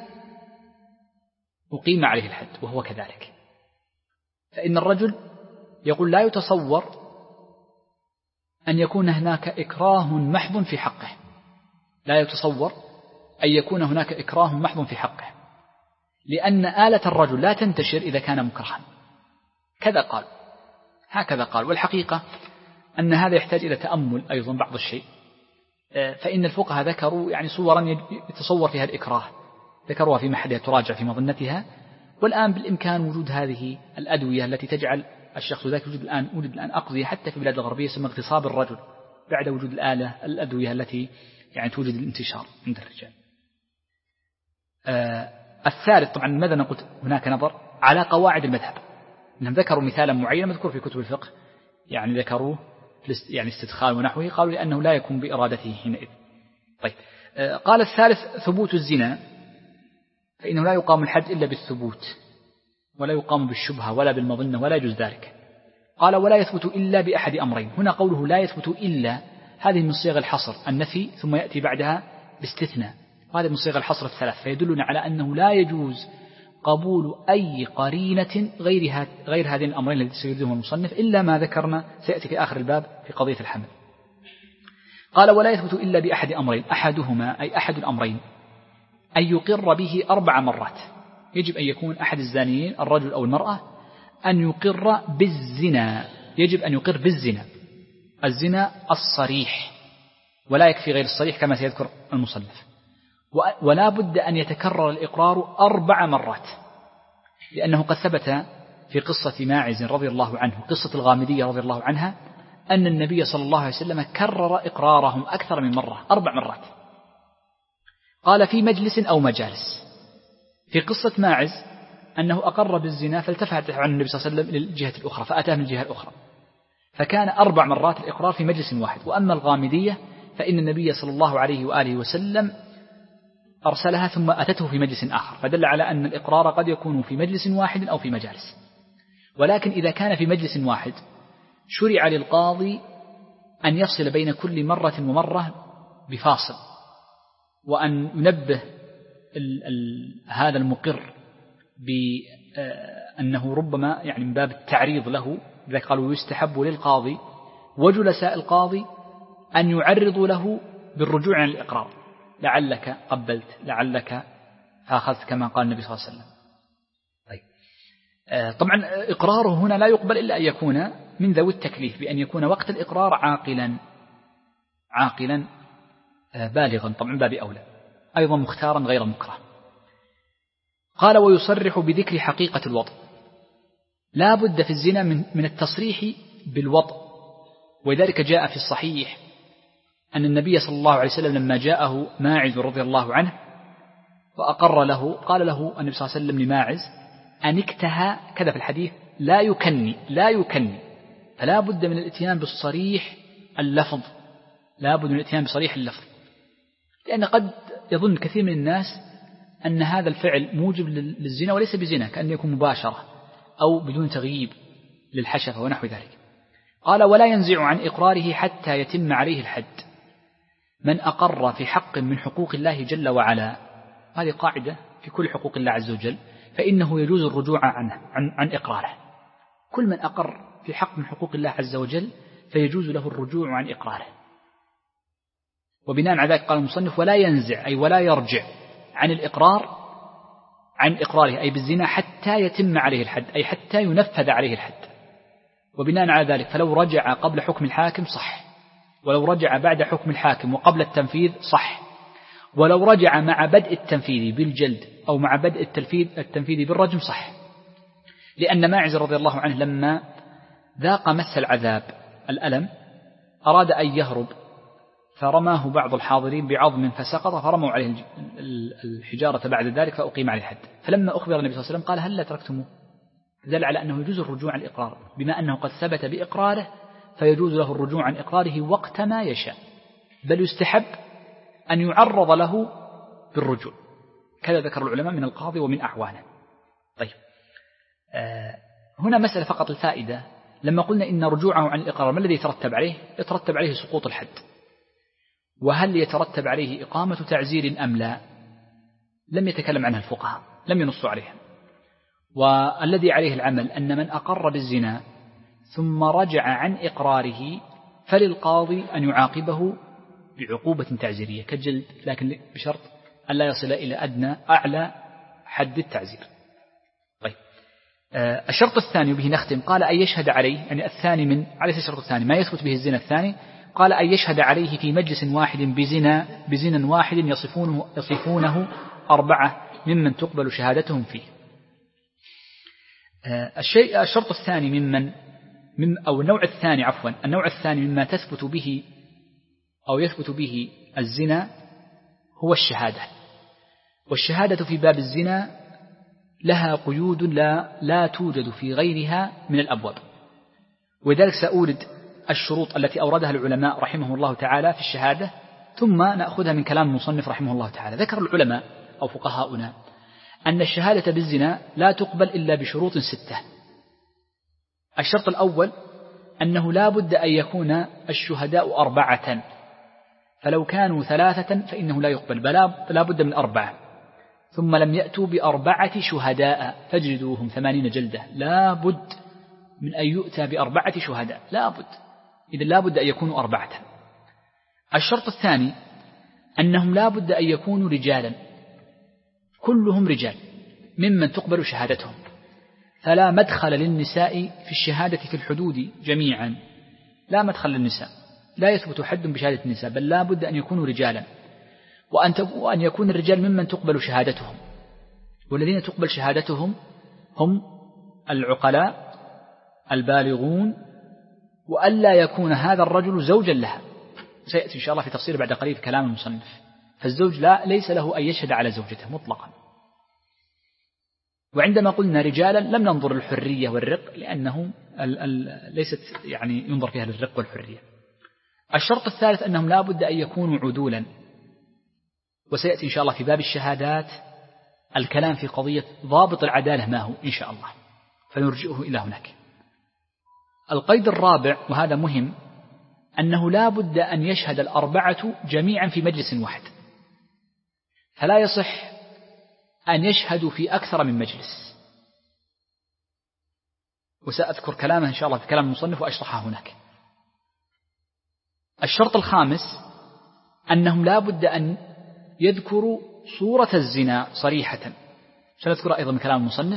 أقيم عليه الحد، وهو كذلك. فإن الرجل يقول لا يتصور أن يكون هناك إكراه محض في حقه، لا يتصور أن يكون هناك إكراه محض في حقه، لأن آلة الرجل لا تنتشر إذا كان مكرها. كذا قال، هكذا قال. والحقيقة أن هذا يحتاج إلى تأمل أيضا بعض الشيء، فإن الفقهاء ذكروا يعني صورا يتصور فيها الإكراه، ذكروها في محلها تراجع في مظنتها. والآن بالإمكان وجود هذه الأدوية التي تجعل الشخص ذاك وجود الآن وجود الآن أقضية حتى في البلاد الغربية يسمى اغتصاب الرجل بعد وجود الآلة الأدوية التي يعني توجد الانتشار عند الرجال. آه الثالث طبعا ماذا نقول هناك نظر على قواعد المذهب، إنهم ذكروا مثالا معينا مذكور في كتب الفقه، يعني ذكروه يعني استدخال ونحوه، قالوا لأنه لا يكون بإرادته حينئذ. طيب قال الثالث ثبوت الزنا، فإنه لا يقام الحد إلا بالثبوت، ولا يقام بالشبهة ولا بالمظنة، ولا يجوز ذلك. قال ولا يثبت إلا بأحد أمرين. هنا قوله لا يثبت إلا، هذه من صيغ الحصر، النفي ثم يأتي بعدها باستثناء، وهذا من صيغ الحصر الثلاث، فيدلنا على أنه لا يجوز قبول أي قرينة غير غير هذين الأمرين الذي سيردهم المصنف، إلا ما ذكرنا سيأتي في آخر الباب في قضية الحمل. قال ولا يثبت إلا بأحد أمرين، أحدهما أي أحد الأمرين أن يقر به أربع مرات. يجب أن يكون أحد الزانيين الرجل أو المرأة أن يقر بالزنا، يجب أن يقر بالزنا، الزنا الصريح، ولا يكفي غير الصريح كما سيذكر المصنف. ولا بد أن يتكرر الإقرار أربع مرات، لأنه قد ثبت في قصة ماعز رضي الله عنه، قصة الغامدية رضي الله عنها، أن النبي صلى الله عليه وسلم كرر إقرارهم أكثر من مرة، أربع مرات. قال في مجلس أو مجالس. في قصة ماعز أنه أقر بالزنا فالتفت عن النبي صلى الله عليه وسلم للجهة الأخرى فأتاه من الجهة الأخرى، فكان أربع مرات الإقرار في مجلس واحد. وأما الغامدية فإن النبي صلى الله عليه وآله وسلم أرسلها ثم أتته في مجلس آخر، فدل على أن الإقرار قد يكون في مجلس واحد أو في مجالس. ولكن إذا كان في مجلس واحد شرع للقاضي أن يفصل بين كل مرة ومرة بفاصل، وأن ينبه ال ال هذا المقر بأنه ربما يعني من باب التعريض له، لذلك قالوا يستحب للقاضي وجلساء القاضي أن يعرضوا له بالرجوع عن الإقرار، لعلك قبلت، لعلك فأخذت، كما قال النبي صلى الله عليه وسلم. طيب. طبعا إقراره هنا لا يقبل إلا أن يكون من ذوي التكليف، بأن يكون وقت الإقرار عاقلا عاقلا بالغا، طبعا باب أولى، أيضا مختارا غير مكره. قال ويصرح بذكر حقيقة الوطء. لا بد في الزنا من, من التصريح بالوطء، ولذلك جاء في الصحيح أن النبي صلى الله عليه وسلم لما جاءه ماعز رضي الله عنه وأقر له، قال له النبي صلى الله عليه وسلم لماعز أنكتها كذا في الحديث، لا يكني لا يكني فلا بد من الاتيان بالصريح اللفظ، لا بد من الاتيان بصريح اللفظ، لأن قد يظن كثير من الناس أن هذا الفعل موجب للزنا وليس بزنا، كأنه يكون مباشرة أو بدون تغييب للحشفة ونحو ذلك. قال ولا ينزع عن إقراره حتى يتم عليه الحد من أقر في حق من حقوق الله جل وعلا. هذه قاعدة في كل حقوق الله عز وجل، فإنه يجوز الرجوع عنه عن, عن إقراره. كل من أقر في حق من حقوق الله عز وجل فيجوز له الرجوع عن إقراره. وبناء على ذلك قال المصنف ولا ينزع أي ولا يرجع عن الإقرار عن إقراره أي بالزنا حتى يتم عليه الحد، أي حتى ينفذ عليه الحد. وبناء على ذلك فلو رجع قبل حكم الحاكم صح، ولو رجع بعد حكم الحاكم وقبل التنفيذ صح، ولو رجع مع بدء التنفيذ بالجلد أو مع بدء التنفيذ بالرجم صح، لأن ماعز رضي الله عنه لما ذاق مس العذاب الألم أراد أن يهرب، فرماه بعض الحاضرين بعظم فسقط، فرموا عليه الحجارة بعد ذلك فأقيم عليه الحد. فلما أخبر النبي صلى الله عليه وسلم قال هل لا تركتموه؟ دل على أنه يجوز الرجوع عن الإقرار، بما أنه قد ثبت بإقراره فيجوز له الرجوع عن إقراره وقت ما يشاء، بل يستحب أن يعرض له بالرجوع، كذا ذكر العلماء من القاضي ومن أعوانه. طيب آه هنا مسألة فقط الفائدة، لما قلنا إن رجوعه عن الإقرار ما الذي يترتب عليه؟ يترتب عليه سقوط الحد. وهل يترتب عليه إقامة تعزير أم لا؟ لم يتكلم عنها الفقهاء، لم ينصوا عليها. والذي عليه العمل أن من أقر بالزنا ثم رجع عن إقراره فللقاضي أن يعاقبه بعقوبة تعزيرية كالجلد، لكن بشرط أن لا يصل إلى أدنى أعلى حد التعزير. طيب آه الشرط الثاني وبه نختم، قال أن يشهد عليه، يعني الثاني من عليه الشرط الثاني ما يثبت به الزنا الثاني، قال أن يشهد عليه في مجلس واحد بزنا بزنا واحد يصفونه, يصفونه أربعة ممن تقبل شهادتهم فيه. آه الشيء الشرط الثاني ممن من أو النوع الثاني عفوا النوع الثاني مما تثبت به أو يثبت به الزنا هو الشهادة. والشهادة في باب الزنا لها قيود لا لا توجد في غيرها من الأبواب، ولذلك سأورد الشروط التي أوردها العلماء رحمه الله تعالى في الشهادة ثم نأخذها من كلام المصنف رحمه الله تعالى. ذكر العلماء أو فقهاؤنا أن الشهادة بالزنا لا تقبل إلا بشروط ستة. الشرط الأول أنه لا بد أن يكون الشهداء أربعة، فلو كانوا ثلاثة فإنه لا يقبل، بل لا بد من أربعة. ثم لم يأتوا بأربعة شهداء فاجلدوهم ثمانين جلدة، لا بد من أن يؤتى بأربعة شهداء، لا بد، إذن لا بد أن يكونوا أربعة. الشرط الثاني أنهم لا بد أن يكونوا رجالا، كلهم رجال ممن تقبل شهادتهم، فلا مدخل للنساء في الشهادة في الحدود جميعا، لا مدخل للنساء، لا يثبت حد بشهادة النساء، بل لا بد أن يكونوا رجالا، وأن يكون الرجال ممن تقبل شهادتهم، والذين تقبل شهادتهم هم العقلاء البالغون، وألا يكون هذا الرجل زوجا لها، سيأتي إن شاء الله في تفسير بعد قليل في كلام المصنف. فالزوج لا ليس له أن يشهد على زوجته مطلقا. وعندما قلنا رجالا لم ننظر للحرية والرق، لأنه ال ال ليست يعني ينظر فيها للرق والحرية. الشرط الثالث أنهم لا بد أن يكونوا عدولا، وسيأتي إن شاء الله في باب الشهادات الكلام في قضية ضابط العدالة ما هو إن شاء الله، فنرجئه إلى هناك. القيد الرابع وهذا مهم، أنه لا بد أن يشهد الأربعة جميعا في مجلس واحد، فلا يصح أن يشهدوا في أكثر من مجلس، وسأذكر كلامه إن شاء الله في كلام المصنف وأشرحه هناك. الشرط الخامس أنهم لا بد أن يذكروا صورة الزنا صريحة، سنذكر أيضا من كلام المصنف.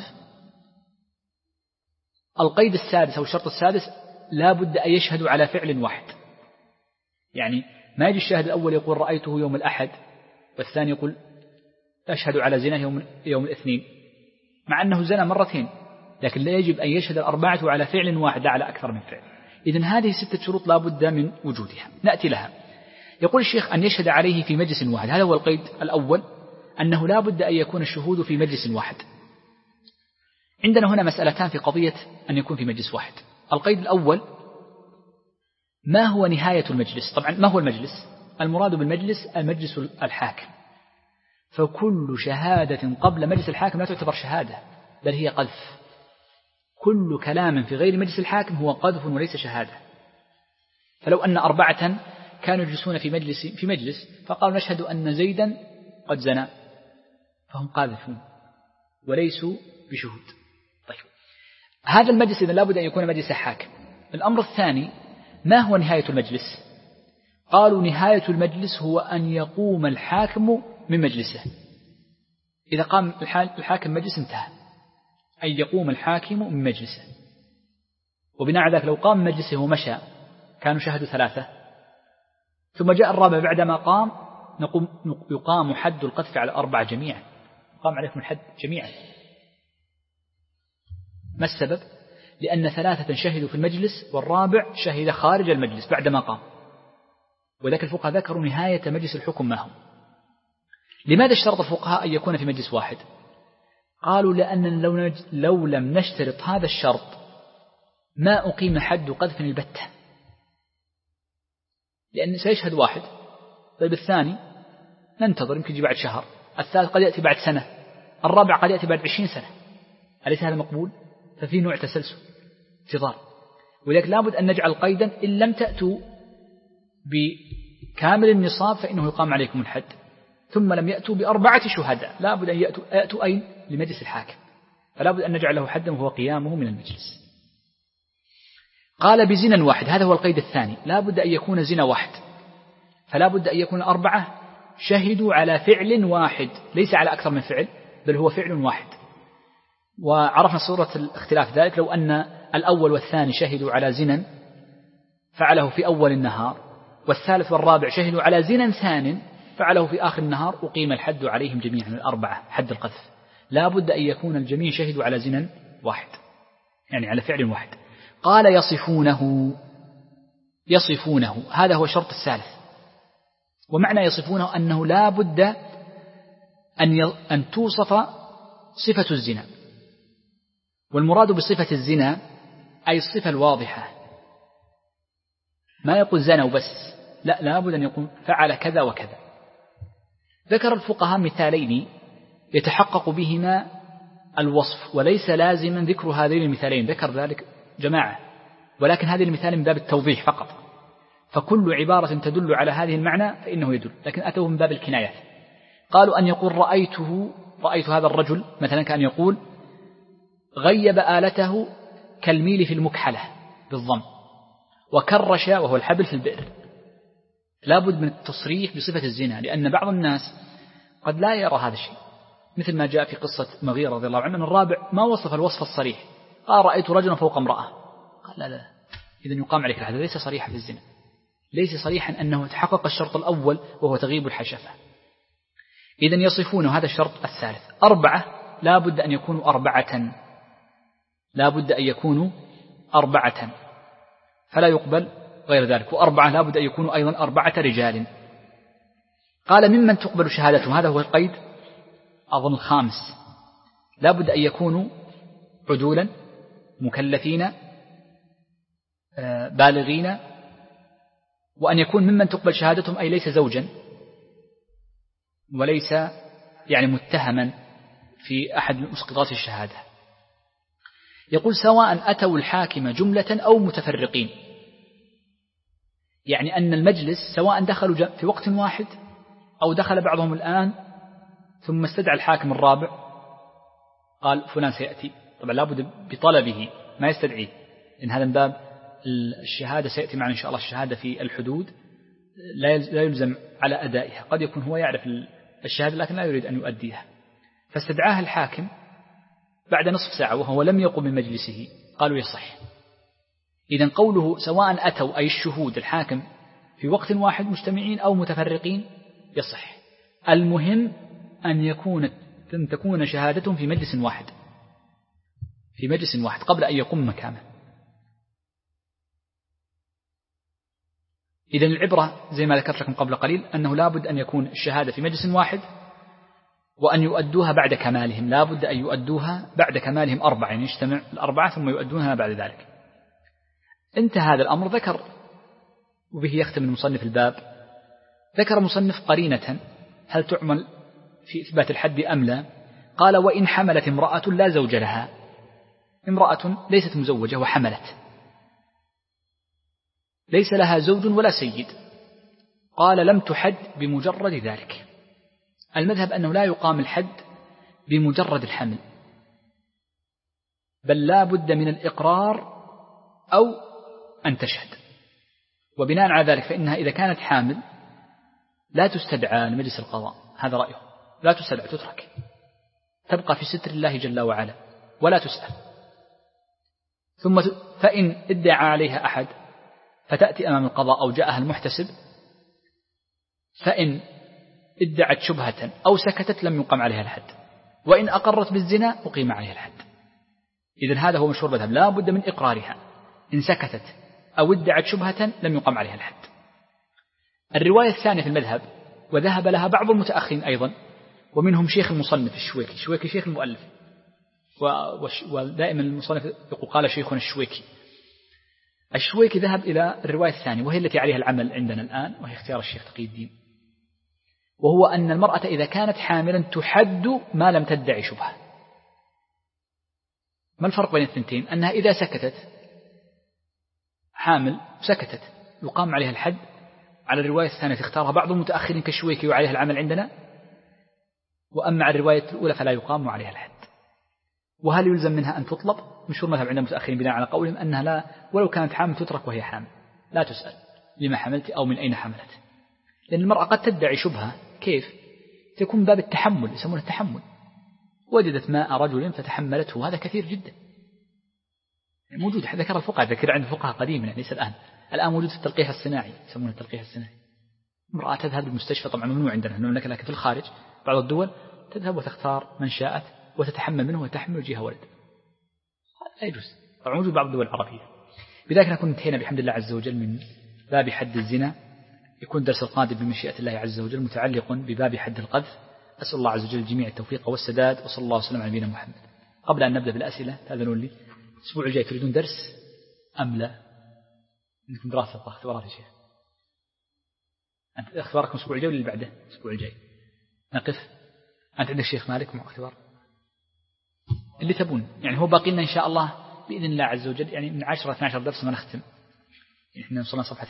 القيد السادس أو الشرط السادس لا بد أن يشهدوا على فعل واحد، يعني ما يجي الشاهد الأول يقول رأيته يوم الأحد، والثاني يقول أشهد على زنا يوم, يوم الاثنين، مع أنه زنا مرتين، لكن لا يجب أن يشهد الأربعة على فعل واحد لا على أكثر من فعل. إذن هذه ستة شروط لا بد من وجودها، نأتي لها. يقول الشيخ أن يشهد عليه في مجلس واحد، هذا هو القيد الأول، أنه لا بد أن يكون الشهود في مجلس واحد. عندنا هنا مسألتان في قضية أن يكون في مجلس واحد. القيد الأول ما هو نهاية المجلس؟ طبعا ما هو المجلس؟ المراد بالمجلس المجلس الحاكم، فكل شهادة قبل مجلس الحاكم لا تعتبر شهادة بل هي قذف، كل كلام في غير مجلس الحاكم هو قذف وليس شهادة. فلو أن أربعة كانوا يجلسون في مجلس في مجلس فقالوا نشهد أن زيدا قد زنى، فهم قاذفون وليسوا بشهود. طيب هذا المجلس إذن لابد أن يكون مجلس حاكم. الأمر الثاني ما هو نهاية المجلس؟ قالوا نهاية المجلس هو أن يقوم الحاكم من مجلسه، إذا قام الحاكم مجلس انتهى، أن يقوم الحاكم من مجلسه. وبناء على ذلك لو قام من مجلسه ومشى كانوا شهدوا ثلاثة، ثم جاء الرابع بعدما قام نقوم يقام حد القذف على أربعة جميعا، قام عليكم الحد جميعا. ما السبب؟ لأن ثلاثة شهدوا في المجلس والرابع شهد خارج المجلس بعدما قام، وذلك الفقهاء ذكروا نهاية مجلس الحكم ما هو. لماذا اشترط الفقهاء أن يكون في مجلس واحد؟ قالوا لأن لو, نج... لو لم نشترط هذا الشرط ما أقيم حد قذف البتة، لأن سيشهد واحد، طيب الثاني ننتظر يمكن يجي بعد شهر، الثالث قد يأتي بعد سنة، الرابع قد يأتي بعد عشرين سنة، أليس هذا مقبول؟ ففي نوع تسلسل انتظار. ولكن لابد أن نجعل قيدا إن لم تأتوا بكامل النصاب فإنه يقام عليكم الحد، ثم لم يأتوا بأربعة شهداء لابد أن يأتوا, يأتوا أين؟ لمجلس الحاكم، فلابد أن نجعل له حدا وهو قيامه من المجلس. قال بزنا واحد، هذا هو القيد الثاني، لابد أن يكون زنا واحد، فلابد أن يكون أربعة شهدوا على فعل واحد ليس على أكثر من فعل بل هو فعل واحد. وعرفنا صورة الاختلاف ذلك، لو أن الأول والثاني شهدوا على زنا فعله في أول النهار، والثالث والرابع شهدوا على زنا ثان فعله في آخر النهار، أقيم الحد عليهم جميعا الأربعة حد القذف. لا بد أن يكون الجميع شهدوا على زنا واحد، يعني على فعل واحد. قال يصفونه، يصفونه هذا هو الشرط الثالث. ومعنى يصفونه أنه لا بد أن أن توصف صفة الزنا، والمراد بصفة الزنا أي الصفة الواضحة، ما يقول زنا وبس، لا لابد أن يكون فعل كذا وكذا. ذكر الفقهاء مثالين يتحقق بهما الوصف، وليس لازما ذكر هذين المثالين، ذكر ذلك جماعة، ولكن هذه المثال من باب التوضيح فقط، فكل عبارة تدل على هذه المعنى فإنه يدل، لكن أتوا من باب الكنايات. قالوا أن يقول رأيته رأيت هذا الرجل مثلا، كأن يقول غيب آلته كالميل في المكحلة بالضم، وكرش وهو الحبل في البئر. لابد من التصريح بصفة الزنا، لأن بعض الناس قد لا يرى هذا الشيء، مثل ما جاء في قصة مغيرة رضي الله عنه أن الرابع ما وصف الوصف الصريح، قال رأيت رجلا فوق امرأة، قال لا لا إذا يقام عليك هذا ليس صريحا في الزنا، ليس صريحا أنه تحقق الشرط الأول وهو تغيب الحشفة. إذا يصفون هذا الشرط الثالث. أربعة لا بد أن يكونوا أربعة، لا بد أن يكونوا أربعة فلا يقبل غير ذلك، وأربعة لا بد أن يكونوا أيضا أربعة رجال. قال ممن تقبل شهادتهم، هذا هو القيد أظن الخامس، لا بد أن يكونوا عدولا مكلفين بالغين، وأن يكون ممن تقبل شهادتهم أي ليس زوجا وليس يعني متهما في أحد من مسقطات الشهادة. يقول سواء أتوا الحاكم جملة أو متفرقين، يعني أن المجلس سواء دخلوا في وقت واحد أو دخل بعضهم الآن ثم استدعى الحاكم الرابع قال فلان سيأتي، طبعا لابد بطلبه ما يستدعيه، إن هذا من باب الشهادة سيأتي معنا إن شاء الله. الشهادة في الحدود لا يلزم على أدائها، قد يكون هو يعرف الشهادة لكن لا يريد أن يؤديها، فاستدعاها الحاكم بعد نصف ساعة وهو لم يقم من مجلسه، قالوا يصح. إذن قوله سواء أتوا أي الشهود الحاكم في وقت واحد مجتمعين أو متفرقين يصح، المهم أن يكون أن تكون شهادتهم في مجلس واحد في مجلس واحد قبل أن يقوم مكانه. إذن العبرة زي ما ذكرت لكم قبل قليل أنه لا بد أن يكون الشهادة في مجلس واحد، وأن يؤدوها بعد كمالهم، لا بد أن يؤدوها بعد كمالهم أربعة، يعني يجتمع الأربعة ثم يؤدونها بعد ذلك. انتهى هذا الأمر. ذكر وبه يختم المصنف الباب، ذكر مصنف قرينة هل تعمل في إثبات الحد أم لا؟ قال وإن حملت امرأة لا زوج لها، امرأة ليست مزوجة وحملت ليس لها زوج ولا سيد، قال لم تحد بمجرد ذلك. المذهب أنه لا يقام الحد بمجرد الحمل، بل لا بد من الإقرار أو أن تشهد، وبناء على ذلك فإنها إذا كانت حامل لا تستدعى لمجلس القضاء، هذا رأيه، لا تستدعى، تترك، تبقى في ستر الله جل وعلا ولا تسأل. ثم فإن ادعى عليها أحد فتأتي أمام القضاء أو جاءها المحتسب، فإن ادعت شبهة أو سكتت لم يقام عليها الحد، وإن أقرت بالزنا أقيم عليها الحد. إذن هذا هو مشهور المذهب، لا بد من إقرارها، إن سكتت أو ادعت شبهة لم يقام عليها الحد. الرواية الثانية في المذهب وذهب لها بعض المتأخرين أيضا، ومنهم شيخ المصنف الشويكي، الشويكي شيخ المؤلف، ودائما المصنف يقول قال شيخنا الشويكي. الشويكي ذهب إلى الرواية الثانية وهي التي عليها العمل عندنا الآن، وهي اختيار الشيخ تقي الدين، وهو أن المرأة إذا كانت حاملا تحد ما لم تدعي شبهة. ما الفرق بين الثنتين؟ أنها إذا سكتت حامل سكتت يقام عليها الحد، على الرواية الثانية اختارها بعض المتأخرين كالشويكي وعليها العمل عندنا، وأما على الرواية الأولى فلا يقام عليها الحد. وهل يلزم منها أن تطلب؟ مشهور مذهب عند المتأخرين بناء على قولهم أنها لا، ولو كانت حامل تترك وهي حامل، لا تسأل لما حملت أو من أين حملت، لأن المرأة قد تدعي شبهة، كيف؟ تكون باب التحمل، يسمونه التحمل، وجدت ماء رجل فتحملته، هذا كثير جدا موجود، ذكر الفقهاء، ذكر عند الفقهاء قديما يعني ليس الآن، الآن موجود في التلقيح الصناعي، يسمونه التلقيح الصناعي. امرأة تذهب للمستشفى، طبعا ممنوع عندنا هنا لكن في الخارج بعض الدول تذهب وتختار من شاءت وتتحمل منه وتحمل وجهها ولد، لا يجوز، طبعا موجود بعض الدول العربية. بذلك نكون انتهينا بحمد الله عز وجل من باب حد الزنا. يكون درس القادم بمشيئة الله عز وجل متعلق بباب حد القذف. أسأل الله عز وجل الجميع التوفيق والسداد، وصلى الله وسلم على نبينا محمد. قبل أن نبدأ بالأسئلة تأذنوا لي، الأسبوع الجاي تريدون درس أم لا؟ عندكم دراسة اختبارات يا شيخ؟ أنت اختبارك الأسبوع الجاي ولا اللي بعده؟ الأسبوع الجاي. نقف. أنت عندك الشيخ مالك مع اختبار اللي تبون، يعني هو باقي لنا إن شاء الله بإذن الله عز وجل يعني من عشرة اثنا عشر درس ما نختم. إحنا وصلنا صفحة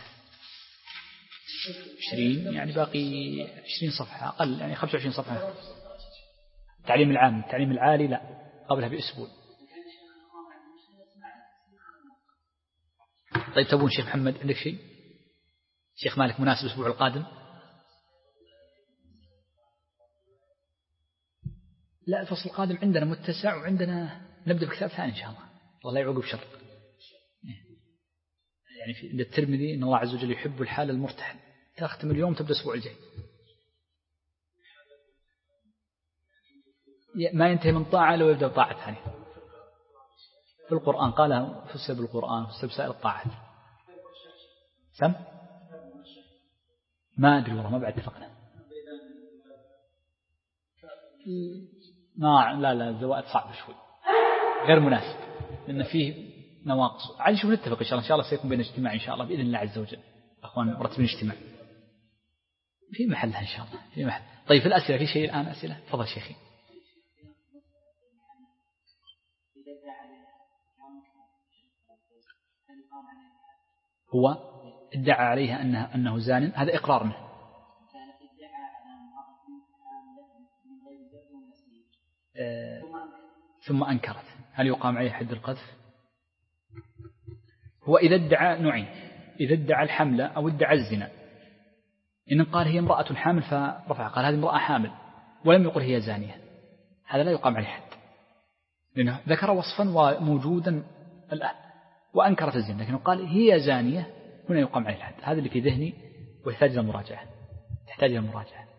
عشرين، يعني باقي عشرين صفحة أقل، يعني خمسة وعشرين صفحة. التعليم العام، التعليم العالي لا، قبلها بأسبوع. طيب تبون شيخ محمد عندك شيء؟ شيخ مالك مناسب الأسبوع القادم؟ لا الفصل القادم عندنا متسع، وعندنا نبدأ بكتاب ثاني إن شاء الله، والله يعوقب شر. يعني في عند الترمذي إن الله عز وجل يحب الحال المرتحل، تختم اليوم تبدأ الأسبوع الجاي، ما ينتهي من طاعة لو يبدأ بطاعة ثانية. في القرآن قال فسر بالقرآن فسر بسائر الطاعات. سم ما أدري والله ما بعد اتفقنا. ما لا لا الزوائد صعب شوي، غير مناسب، لأن فيه نواقص. عاد شوف نتفق إن شاء الله، إن شاء الله سيكون بين اجتماع إن شاء الله بإذن الله عز وجل. أخوان مرتبين اجتماع في محلها إن شاء الله، في محل. طيب في الأسئلة في شيء الآن أسئلة؟ تفضل شيخي. هو ادعى عليها أنه أنه زان، هذا إقرار منه. آه ثم أنكرت، هل يقام عليه حد القذف؟ هو إذا ادعى نوعين، إذا ادعى الحمل أو ادعى الزنا. إن قال هي امرأة حامل فرفع قال هذه امرأة حامل ولم يقل هي زانية، هذا لا يقام عليه حد، لأنه ذكر وصفا وموجودا الآن وأنكرت الزنا، لكنه قال هي زانية، هنا يقام عليه الحد. هذا اللي في ذهني ويحتاج إلى مراجعة، تحتاج إلى مراجعة.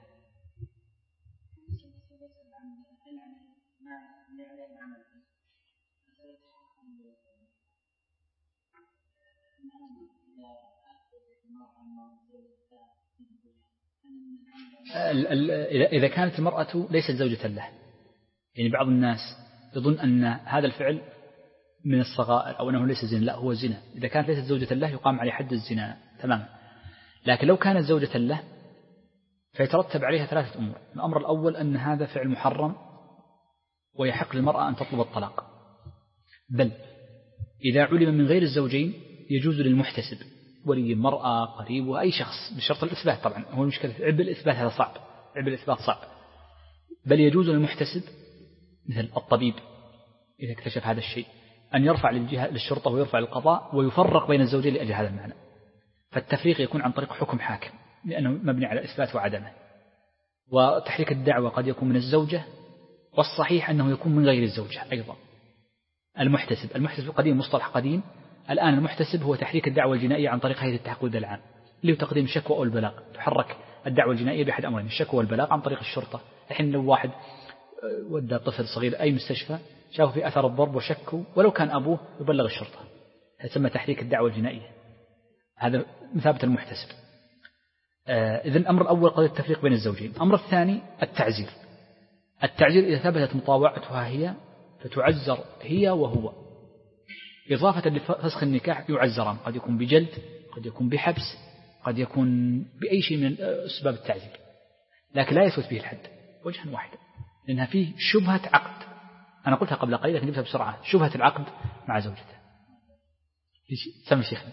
إذا كانت المرأة ليست زوجة له، يعني بعض الناس يظن أن هذا الفعل من الصغائر أو أنه ليس زنا، لا هو زنا. إذا كانت ليست زوجة له يقام عليه حد الزنا تماما، لكن لو كانت زوجة له فيترتب عليها ثلاثة أمور. الأمر الأول أن هذا فعل محرم ويحق للمرأة أن تطلب الطلاق، بل إذا علم من غير الزوجين يجوز للمحتسب ولي المرأة قريبه أي شخص بشرط الإثبات. طبعا هو المشكلة عبء الإثبات هذا صعب، عبء الإثبات صعب، بل يجوز للمحتسب مثل الطبيب إذا اكتشف هذا الشيء أن يرفع للجهة للشرطة ويرفع للقضاء ويفرق بين الزوجين لأجل هذا المعنى. فالتفريق يكون عن طريق حكم حاكم لأنه مبني على إثبات وعدمه. وتحريك الدعوة قد يكون من الزوجة، والصحيح أنه يكون من غير الزوجة أيضا. المحتسب، المحتسب القديم مصطلح قديم، الآن المحتسب هو تحريك الدعوة الجنائية عن طريق هيئة التحقيق العام اللي هو تقديم الشكوى أو البلاغ. تحرك الدعوة الجنائية بأحد أمرين، الشكوى والبلاغ عن طريق الشرطة. الحين لو واحد ودى طفل صغير أي مستشفى شافوا في أثر الضرب وشكوا ولو كان أبوه يبلغ الشرطة، تسمى تحريك الدعوة الجنائية، هذا مثابة المحتسب. آه إذن الأمر الأول قضية التفريق بين الزوجين. الأمر الثاني التعزير. التعزير إذا ثبتت مطاوعتها هي فتعزر هي وهو، إضافة لفسخ النكاح يعزران، قد يكون بجلد، قد يكون بحبس، قد يكون بأي شيء من أسباب التعزير، لكن لا يثبت به الحد وجها واحدا، لأنها فيه شبهة عقد. أنا قلتها قبل قليل لكن جبتها بسرعة، شبهة العقد مع زوجته. سمي شيخنا.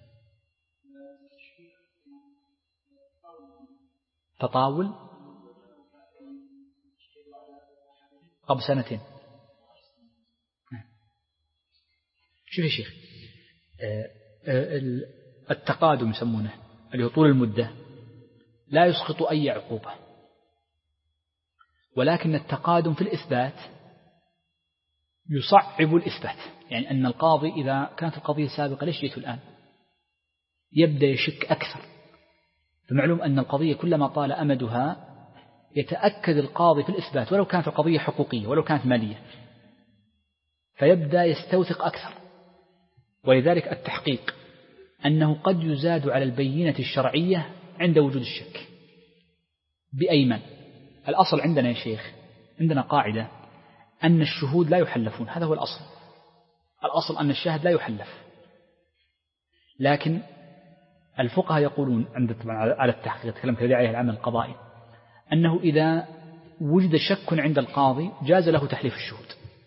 تطاول قبل سنتين. شوف يا شيخ، التقادم يسمونه اللي هو طول المدة لا يسقط أي عقوبة، ولكن التقادم في الإثبات يصعب الإثبات. يعني أن القاضي إذا كانت القضية سابقة ليش جئت الآن يبدأ يشك أكثر. فمعلوم أن القضية كلما طال أمدها يتأكد القاضي في الإثبات ولو كانت القضية حقوقية ولو كانت مالية، فيبدأ يستوثق أكثر. ولذلك التحقيق أنه قد يزاد على البينة الشرعية عند وجود الشك بأيمان. الأصل عندنا يا شيخ، عندنا قاعدة أن الشهود لا يحلفون، هذا هو الأصل. الأصل أن الشاهد لا يحلف، لكن الفقهاء يقولون عند طبعا على التحقيق تكلم في عليه العمل القضائي أنه إذا وجد شك عند القاضي جاز له تحليف الشهود،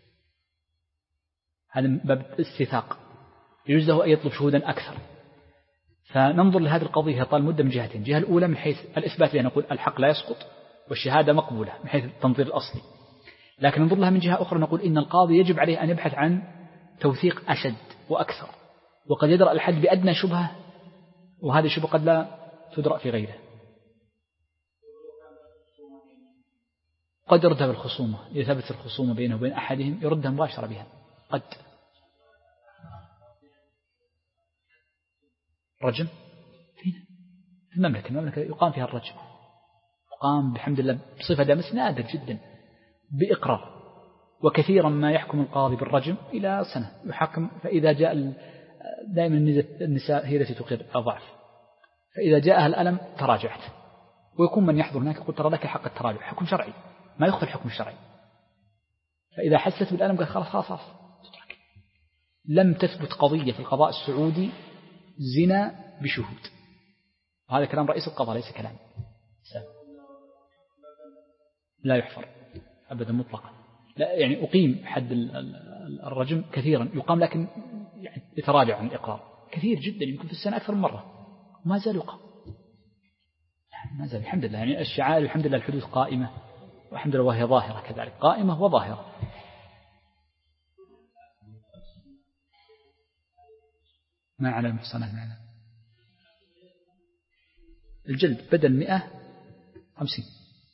هذا باب استيثاق، يجوز له أن يطلب شهودا أكثر. فننظر لهذه القضية طال المدة من جهتين، الجهة الأولى من حيث الإثبات بأن نقول الحق لا يسقط والشهادة مقبولة من حيث التنظير الأصلي، لكن ننظر لها من جهة أخرى نقول إن القاضي يجب عليه أن يبحث عن توثيق أشد وأكثر، وقد يدرأ الحد بأدنى شبهة، وهذه الشبهة قد لا تدرأ في غيره. قد يردها بالخصومة، إذا ثبت الخصومة بينه وبين أحدهم يردها مباشرة بها. قد رجم في المملكة المملكة يقام فيها الرجم، يقام بحمد الله بصفة دامس نادر جدا بإقرار، وكثيرا ما يحكم القاضي بالرجم إلى سنة يحكم. فإذا جاء دائما النساء هي التي تقر الضعف، فإذا جاءها الألم تراجعت، ويكون من يحضر هناك يقول ترى لك حق التراجع، حكم شرعي ما يخفى الحكم الشرعي. فإذا حست بالألم قال خلاص خلاص خلاص تترك. لم تثبت قضية في القضاء السعودي زنا بشهود، وهذا كلام رئيس القضاء ليس كلام لا يحفر أبدا مطلقا. لا يعني أقيم حد الرجم كثيرا يقام، لكن يعني يتراجع عن الإقرار كثير جدا، يمكن في السنة أكثر من مرة وما زال يقام، ما زال الحمد لله. يعني الشعائر الحمد لله الحدود قائمة والحمد لله، وهي ظاهرة كذلك قائمة وظاهرة. ما على المحصنات معنا الجلد بدل مئة خمسين.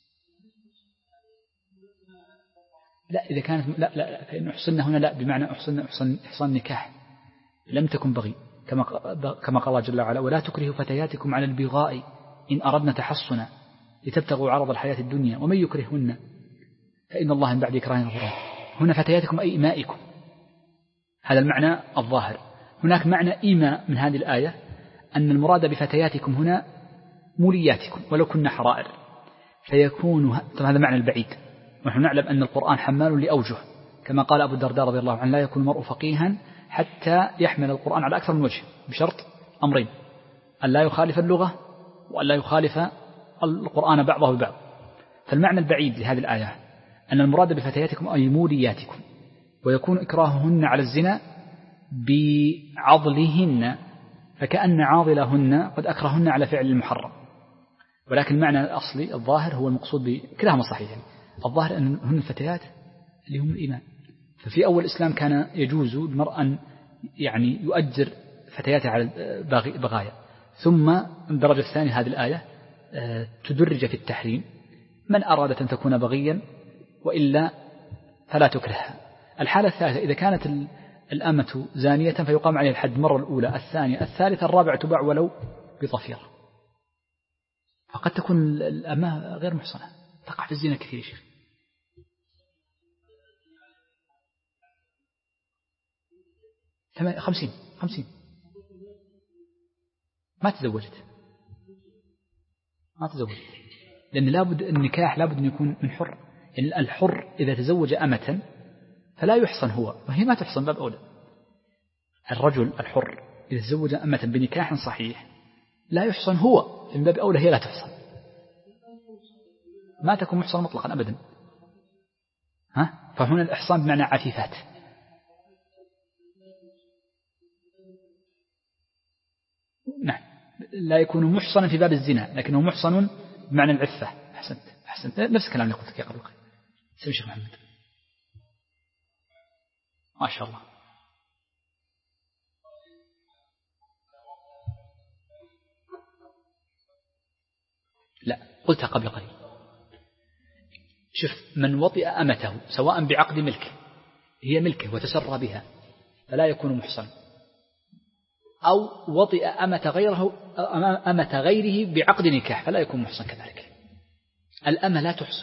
لا إذا كانت لا لا فإن أحصن هنا لا بمعنى أحصن أحصن إحصان نكاح لم تكن بغي، كما كما قال جل وعلا ولا تكرهوا فتياتكم على البغاء إن أردنا تحصنا لتبتغوا عرض الحياة الدنيا ومن يكرهن فإن الله من بعد إكراههن غفور. هنا فتياتكم أي إمائكم، هذا المعنى الظاهر. هناك معنى إيماء من هذه الآية أن المراد بفتياتكم هنا مولياتكم ولو كنا حرائر، فيكون هذا معنى البعيد. ونحن نعلم أن القرآن حمال لأوجه، كما قال أبو الدرداء رضي الله عنه لا يكون المرء فقيها حتى يحمل القرآن على أكثر من وجه، بشرط أمرين: أن لا يخالف اللغة وأن لا يخالف القرآن بعضه ببعض. فالمعنى البعيد لهذه الآية أن المراد بفتياتكم أي مولياتكم، ويكون إكراههن على الزنا بعضلهن، فكأن عاضلهن قد أكرهن على فعل المحرم. ولكن المعنى الأصلي الظاهر هو المقصود بكلاهما صحيح، يعني الظاهر أنهن الفتيات اللي هم الإيمان. ففي أول الإسلام كان يجوز المرء أن يعني يؤجر فتياته على بغايا، ثم الدرجة الثانية هذه الآية تدرج في التحريم من أرادت أن تكون بغيا وإلا فلا تكرهها. الحالة الثالثة إذا كانت الأمة زانية فيقام عليها الحد مرة الأولى الثانية الثالثة الرابعة تباع ولو بطفيرة. فقد تكون الأمة غير محصنة تقع في الزنا كثير. شيخ خمسين خمسين ما تزوجت ما تزوجت لأن لابد النكاح لابد أن يكون من حر. يعني الحر إذا تزوج أمة فلا يحصن هو، وهي ما تحصن باب أولى. الرجل الحر إذا تزوج أمة بنكاح صحيح لا يحصن هو، من باب أولى هي لا تحصن، ما تكون محصن مطلقا أبدا. ها؟ فهنا الإحصان بمعنى عفيفات. نعم لا يكون محصنا في باب الزنا، لكنه محصن بمعنى العفة. أحسنت أحسنت نفس الكلام اللي قلت لك قبل قليل. سمي شيخ محمد ما شاء الله. لا قلتها قبل قليل. شوف من وطئ أمته سواء بعقد ملك هي ملكه وتسرى بها فلا يكون محصن، أو وطئ أمة غيره أمة غيره بعقد نكاح فلا يكون محصن كذلك. الأمة لا تحصن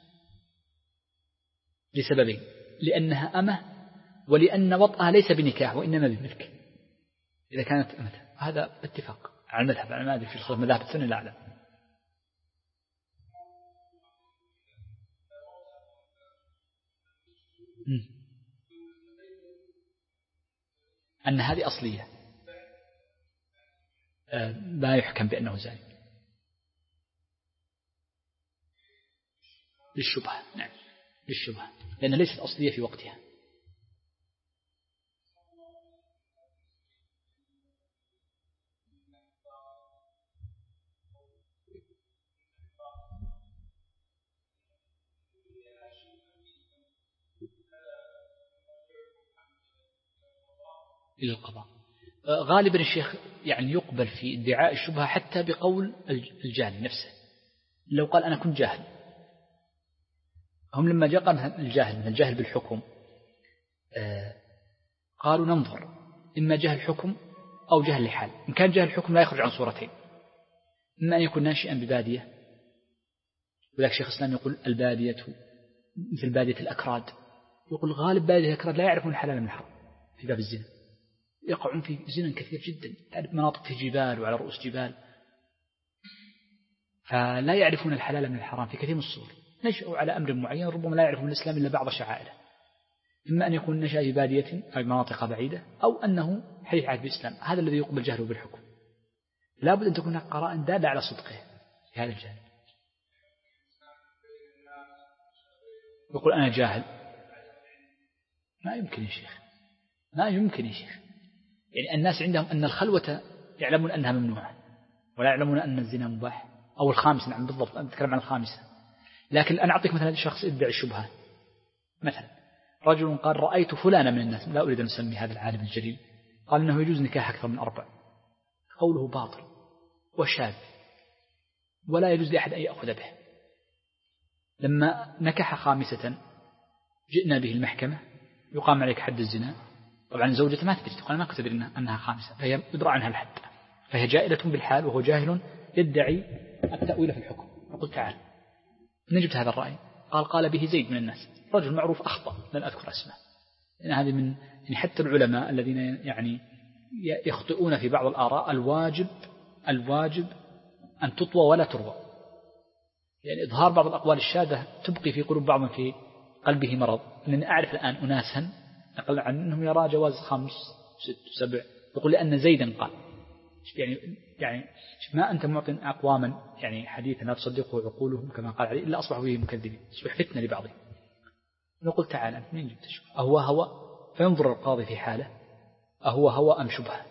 لسببين: لأنها أمة، ولأن وطئها ليس بنكاح وإنما بملك إذا كانت أمة. هذا اتفاق على المذهب، أنا ما أدري في المذاهب السنة لا أعلم. أن هذه أصلية ما يحكم بأنه زاني للشبهة. نعم للشبهة لأنها ليست أصلية في وقتها. إلى القضاء غالبا الشيخ يعني يقبل في ادعاء الشبهة حتى بقول الجاهل نفسه. لو قال أنا كنت جاهل، هم لما جاء قال الجاهل من الجاهل بالحكم قالوا ننظر إما جهل حكم أو جهل لحال. إن كان جهل الحكم لا يخرج عن صورتين، إما أن يكون ناشئا ببادية، ولذلك شيخ الإسلام يقول البادية مثل بادية الأكراد، يقول غالب بادية الأكراد لا يعرفون الحلال من الحرام في باب الزنا، يقعون في زنا كثير جدا، مناطق في جبال وعلى رؤوس جبال، فلا يعرفون الحلال من الحرام في كثير من الصور، نشأوا على أمر معين ربما لا يعرفون الإسلام إلا بعض شعائره، إما أن يكون نشأ في بادية أو مناطق بعيدة أو أنه حديث عهد بالإسلام. هذا الذي يقبل جهله بالحكم، لا بد أن تكون قرائن دالة على صدقه في هذا الجانب. يقول أنا جاهل، ما يمكن يا شيخ، ما يمكن يا شيخ. يعني الناس عندهم أن الخلوة يعلمون أنها ممنوعة ولا يعلمون أن الزنا مباح، أو الخامسة. نعم بالضبط، أنا أتكلم عن الخامسة. لكن أنا أعطيك مثلا شخص يدعي الشبهة، مثلا رجل قال رأيت فلانا من الناس، لا أريد أن أسمي هذا العالم الجليل، قال إنه يجوز نكاح أكثر من أربع، قوله باطل وشاذ ولا يجوز لأحد أن يأخذ به. لما نكح خامسة جئنا به المحكمة، يقام عليك حد الزنا. طبعا زوجته ما تدري، تقول ما كنت أدري أنها خامسة، فهي يدرى عنها الحد، فهي جائلة بالحال وهو جاهل يدعي التأويل في الحكم. نقول تعال نجبت هذا الرأي، قال قال به زيد من الناس، رجل معروف أخطأ لن أذكر اسمه، لأن هذه من يعني حتى العلماء الذين يعني يخطئون في بعض الآراء، الواجب الواجب أن تطوى ولا تروى. يعني إظهار بعض الأقوال الشاذة تبقي في قلوب بعضهم في قلبه مرض. لأني أعرف الآن أناسا نقل عن أنهم يرى جواز خمس ست سبع، يقول لأن زيدا قال. يعني يعني ما أنت معطن أقواما يعني حديثا لا تصدقه عقولهم كما قال عليه إلا أصبحوا به مكذبين، تصبح فتنة لبعضهم. نقول تعالى أنت من جبت شبهة؟ أهو هوى؟ فينظر القاضي في حاله أهو هوى أم شبهة؟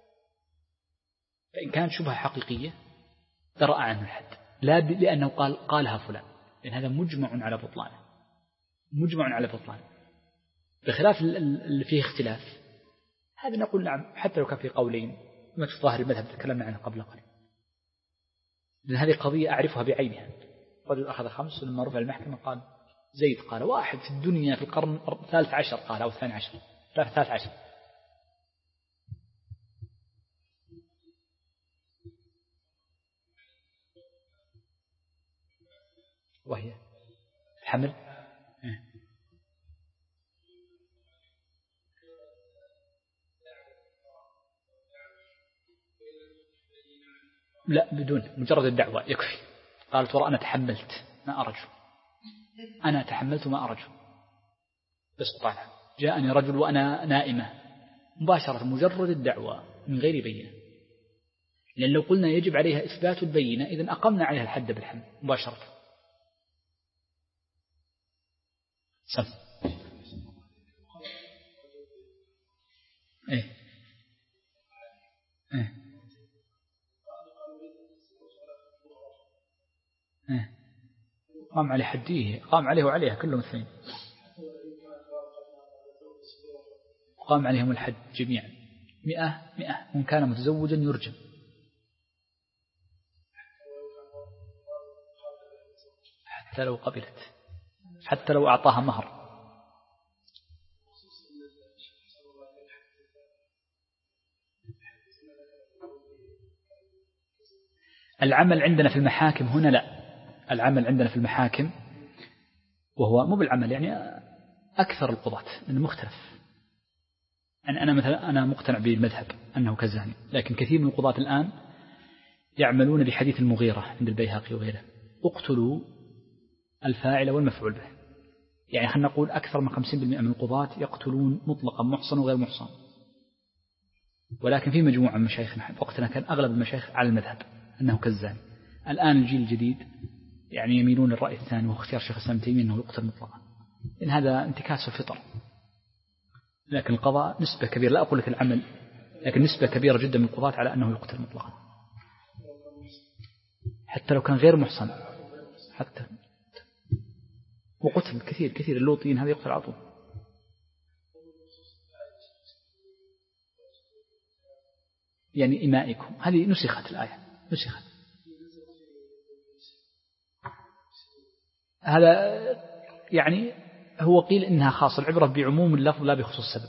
فإن كانت شبهة حقيقية درأ عنه الحد، لا لأنه قال قالها فلان، لأن هذا مجمع على بطلانه، مجمع على بطلانه، بخلاف اللي فيه اختلاف. هذا نقول نعم حتى لو كان في قولين، ما في ظاهر المذهب تكلمنا عنه قبل قليل، لأن هذه قضية أعرفها بعينها. رجل أخذ خمس ولما رفع المحكمة قال زيد قال واحد في الدنيا في القرن الثالث عشر قال أو الثاني عشر ثالث عشر. وهي الحمل لا بدون مجرد الدعوة يكفي. قالت وراء أنا تحملت ما أرجو، أنا تحملت ما أرجو بس طالع جاءني رجل وأنا نائمة، مباشرة مجرد الدعوة من غير بينة. لأن لو قلنا يجب عليها إثبات البينة إذن أقمنا عليها الحد بالحمل مباشرة. سم إيه إيه إيه قام عليه حديه، قام عليه وعليها كلهم اثنين، قام عليهم الحد جميعا مئة مئة، وإن كان متزوجا يرجم حتى لو قبلت، حتى لو أعطاها مهر. العمل عندنا في المحاكم هنا لا، العمل عندنا في المحاكم وهو مو بالعمل يعني أكثر القضاة لأنه مختلف. أنا أنا مثلا أنا مقتنع بالمذهب أنه كزاني، لكن كثير من القضاة الآن يعملون بحديث المغيرة عند البيهقي وغيره، اقتلوا الفاعل والمفعول به. يعني خلينا نقول أكثر من خمسين بالمئة من القضاة يقتلون مطلقا محصن وغير محصن. ولكن في مجموعة من مشايخنا وقتنا كان أغلب المشايخ على المذهب أنه كالزاني. الآن الجيل الجديد يعني يميلون للرأي الثاني واختيار شيخ الإسلام ابن تيمية أنه يقتل مطلقا، إن هذا انتكاس الفطر. لكن القضاء نسبة كبيرة، لا أقول لك العمل، لكن نسبة كبيرة جدا من القضاة على أنه يقتل مطلقا حتى لو كان غير محصن، حتى وقتل كثير كثير اللوطيين هذا يقتل على طول. يعني إمائكم هذه نسخت الآية، نسخت. هذا يعني هو قيل إنها خاصة، العبرة بعموم اللفظ لا بخصوص السبب.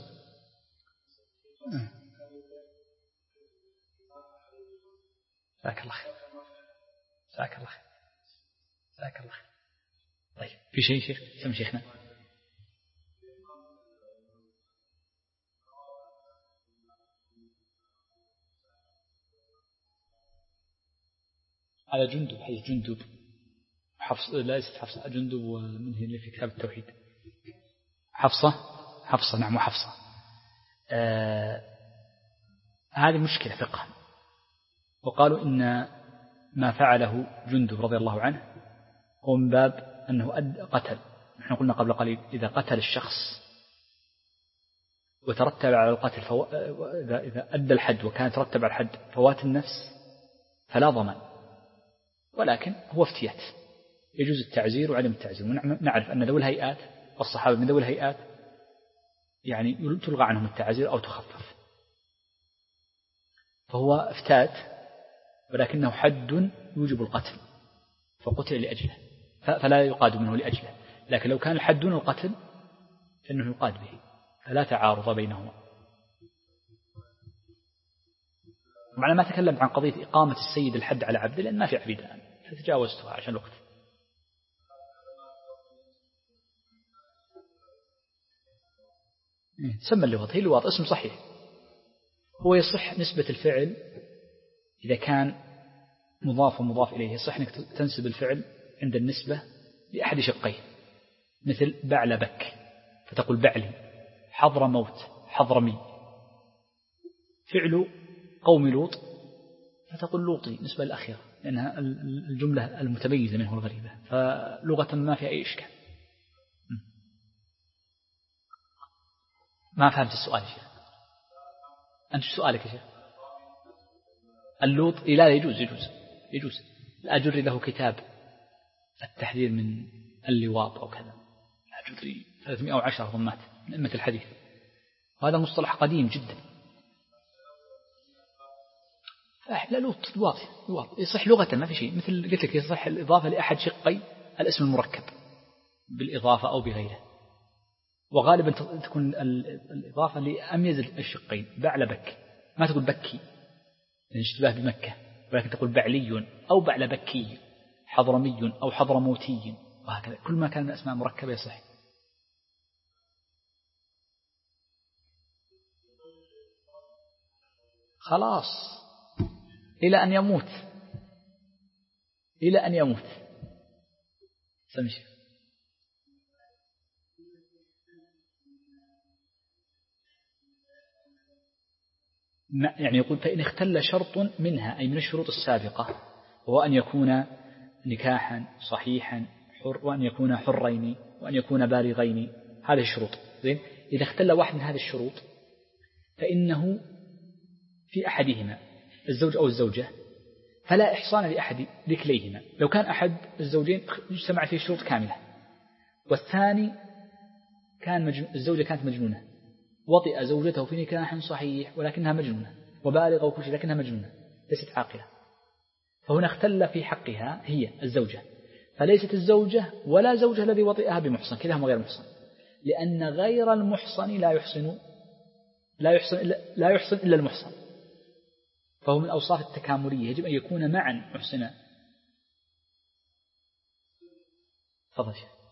جزاك الله خير، جزاك الله خير، جزاك الله خير. طيب في شيء شيخ سم شيخنا؟ على جندب، حديث جندب حفص، لا ليست حفصة، جندب ومن هي اللي في كتاب التوحيد. حفصة، حفصة نعم وحفصة. آه هذه مشكلة فقه، وقالوا إن ما فعله جندب رضي الله عنه هو من باب أنه قتل. نحن قلنا قبل قليل إذا قتل الشخص وترتب على القتل فو... إذا أدى الحد وكان ترتب على الحد فوات النفس فلا ضمان، ولكن هو افتيات، يجوز التعزير وعدم التعزير. ونعرف أن ذوي الهيئات والصحابة من ذوي الهيئات يعني تلغى عنهم التعزير أو تخفف، فهو افتات ولكنه حد يوجب القتل فقتل لأجله، فلا يقاد منه لأجله. لكن لو كان الحد دون القتل فإنه يقاد به، فلا تعارض بينهما. معنى ما تكلمت عن قضية إقامة السيد الحد على عبده لأن ما في عبيد الآن، فتجاوزتها عشان الوقت. تسمى اللواط، هي اللواط اسم صحيح. هو يصح نسبة الفعل إذا كان مضاف ومضاف إليه، يصح أنك تنسب الفعل عند النسبة لأحد شقيه، مثل بعلبك فتقول بعلي، حضر موت حضرمي، فعل قوم لوط فتقول لوطي نسبة للأخيرة لأنها الجملة المتميزة منه الغريبة، فلغة ما فيها أي إشكال. ما فهمت السؤال يا شيخ، أنت سؤالك يا شيخ؟ اللوط لا يجوز، يجوز يجوز. الأجري له كتاب التحذير من اللواط أو كذا، الأجري ثلاثمائة وعشرة ضمات من أئمة الحديث، وهذا مصطلح قديم جدا. لا لوط لواط لواط يصح لغة ما في شيء، مثل قلت لك يصح الإضافة لأحد شقي الاسم المركب بالإضافة أو بغيره، وغالبا تكون الإضافة لأميز الشقين. بعلبك ما تقول بكي لأن اشتباه بمكة، ولكن تقول بعلي أو بعلبكي، حضرمي أو حضرموتي، وهكذا. كل ما كان من أسماء مركبة يصح. خلاص إلى أن يموت، إلى أن يموت سمشي. يعني يقول فإن اختل شرط منها أي من الشروط السابقة، وهو أن يكون نكاحا صحيحا حر، وأن يكون حرين، وأن يكون بالغين، هذه الشروط. زين، إذا اختل واحد من هذه الشروط فإنه في أحدهما الزوج أو الزوجة فلا إحصان لأحد لكليهما. لو كان أحد الزوجين اجتمع فيه شروط كاملة والثاني كان مجنون، الزوجة كانت مجنونة، وطئ زوجته في نكاح صحيح ولكنها مجنونة، وبالغة وكل شيء لكنها مجنونة ليست عاقلة، فهنا اختل في حقها هي الزوجة، فليست الزوجة ولا زوجها الذي وطئها بمحصن، كلاهما غير محصن، لأن غير المحصن لا يحصن لا يحصن إلا, لا يحصن إلا المحصن، فهو من أوصاف التكاملية، يجب أن يكون معا محصنا. تفضل.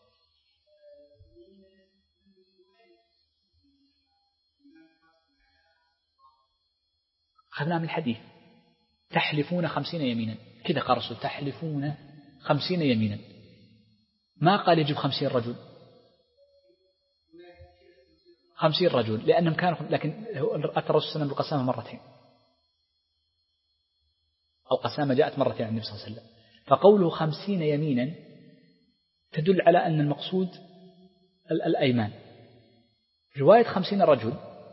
أخذنا من الحديث تحلفون خمسين يمينا، كذا قال الرسول تحلفون خمسين يمينا، ما قال يجب خمسين رجل. خمسين رجل لأنهم كانوا، لكن أتى الرسول صلى الله عليه وسلم بالقسامة مرتين، القسامة جاءت مرتين عن النبي صلى الله عليه وسلم، فقوله خمسين يمينا تدل على أن المقصود الأيمان. رواية خمسين رجل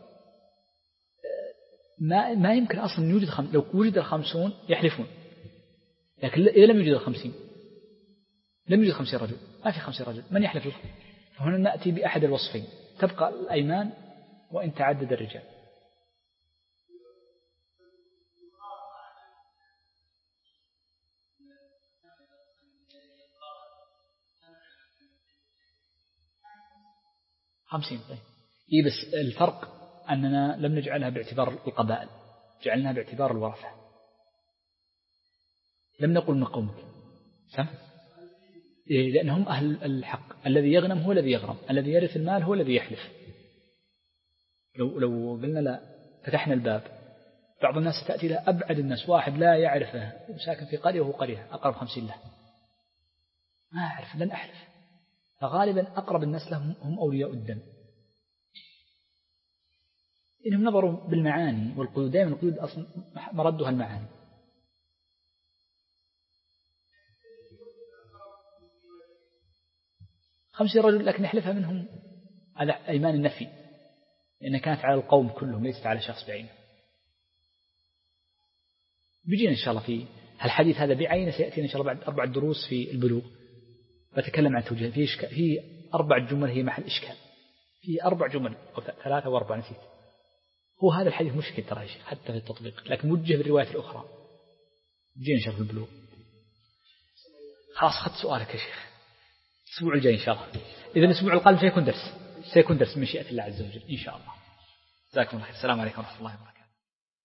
ما ما يمكن أصلا يوجد خم... لو وجد الخمسون يحلفون، لكن إذا لم يوجد الخمسين، لم يوجد خمسين رجل، ما في خمسين رجل، من يحلف لكم؟ فهنا نأتي بأحد الوصفين، تبقى الأيمان وإن تعدد الرجال. خمسين طيب. إيه بس الفرق أننا لم نجعلها باعتبار القبائل، جعلناها باعتبار الورثة، لم نقل من قومك، سم؟ إيه لأنهم أهل الحق، الذي يغنم هو الذي يغرم، الذي يرث المال هو الذي يحلف. لو لو قلنا لا فتحنا الباب، بعض الناس تأتي له أبعد الناس، واحد لا يعرفه وساكن في قرية وهو قرية أقرب خمسين له، ما أعرف لن أحلف، فغالبا أقرب الناس لهم هم أولياء الدم، إنهم نظروا بالمعاني والقيود، دائما القيود أصلا مردها المعاني. خمسين رجل لكن نحلفها منهم على أيمان النفي، لأنها كانت على القوم كلهم ليست على شخص بعينه. بيجينا إن شاء الله في الحديث هذا بعينه، سيأتينا إن شاء الله بعد أربع دروس في البلوغ بتكلم عن توجيه، في إشكال، في أربع جمل هي محل إشكال، في أربع جمل أو ثلاثة وأربعة نسيت. هو هذا الحديث مشكل ترى يا شيخ حتى في التطبيق، لكن موجه بالروايات الأخرى. بيجينا إن شاء الله في البلوغ. خلاص خذ سؤالك يا شيخ، الأسبوع الجاي إن شاء الله. إذا الأسبوع القادم سيكون درس، سيكون درس من مشيئة الله عز وجل إن شاء الله. جزاكم الله خير. السلام عليكم ورحمة الله وبركاته.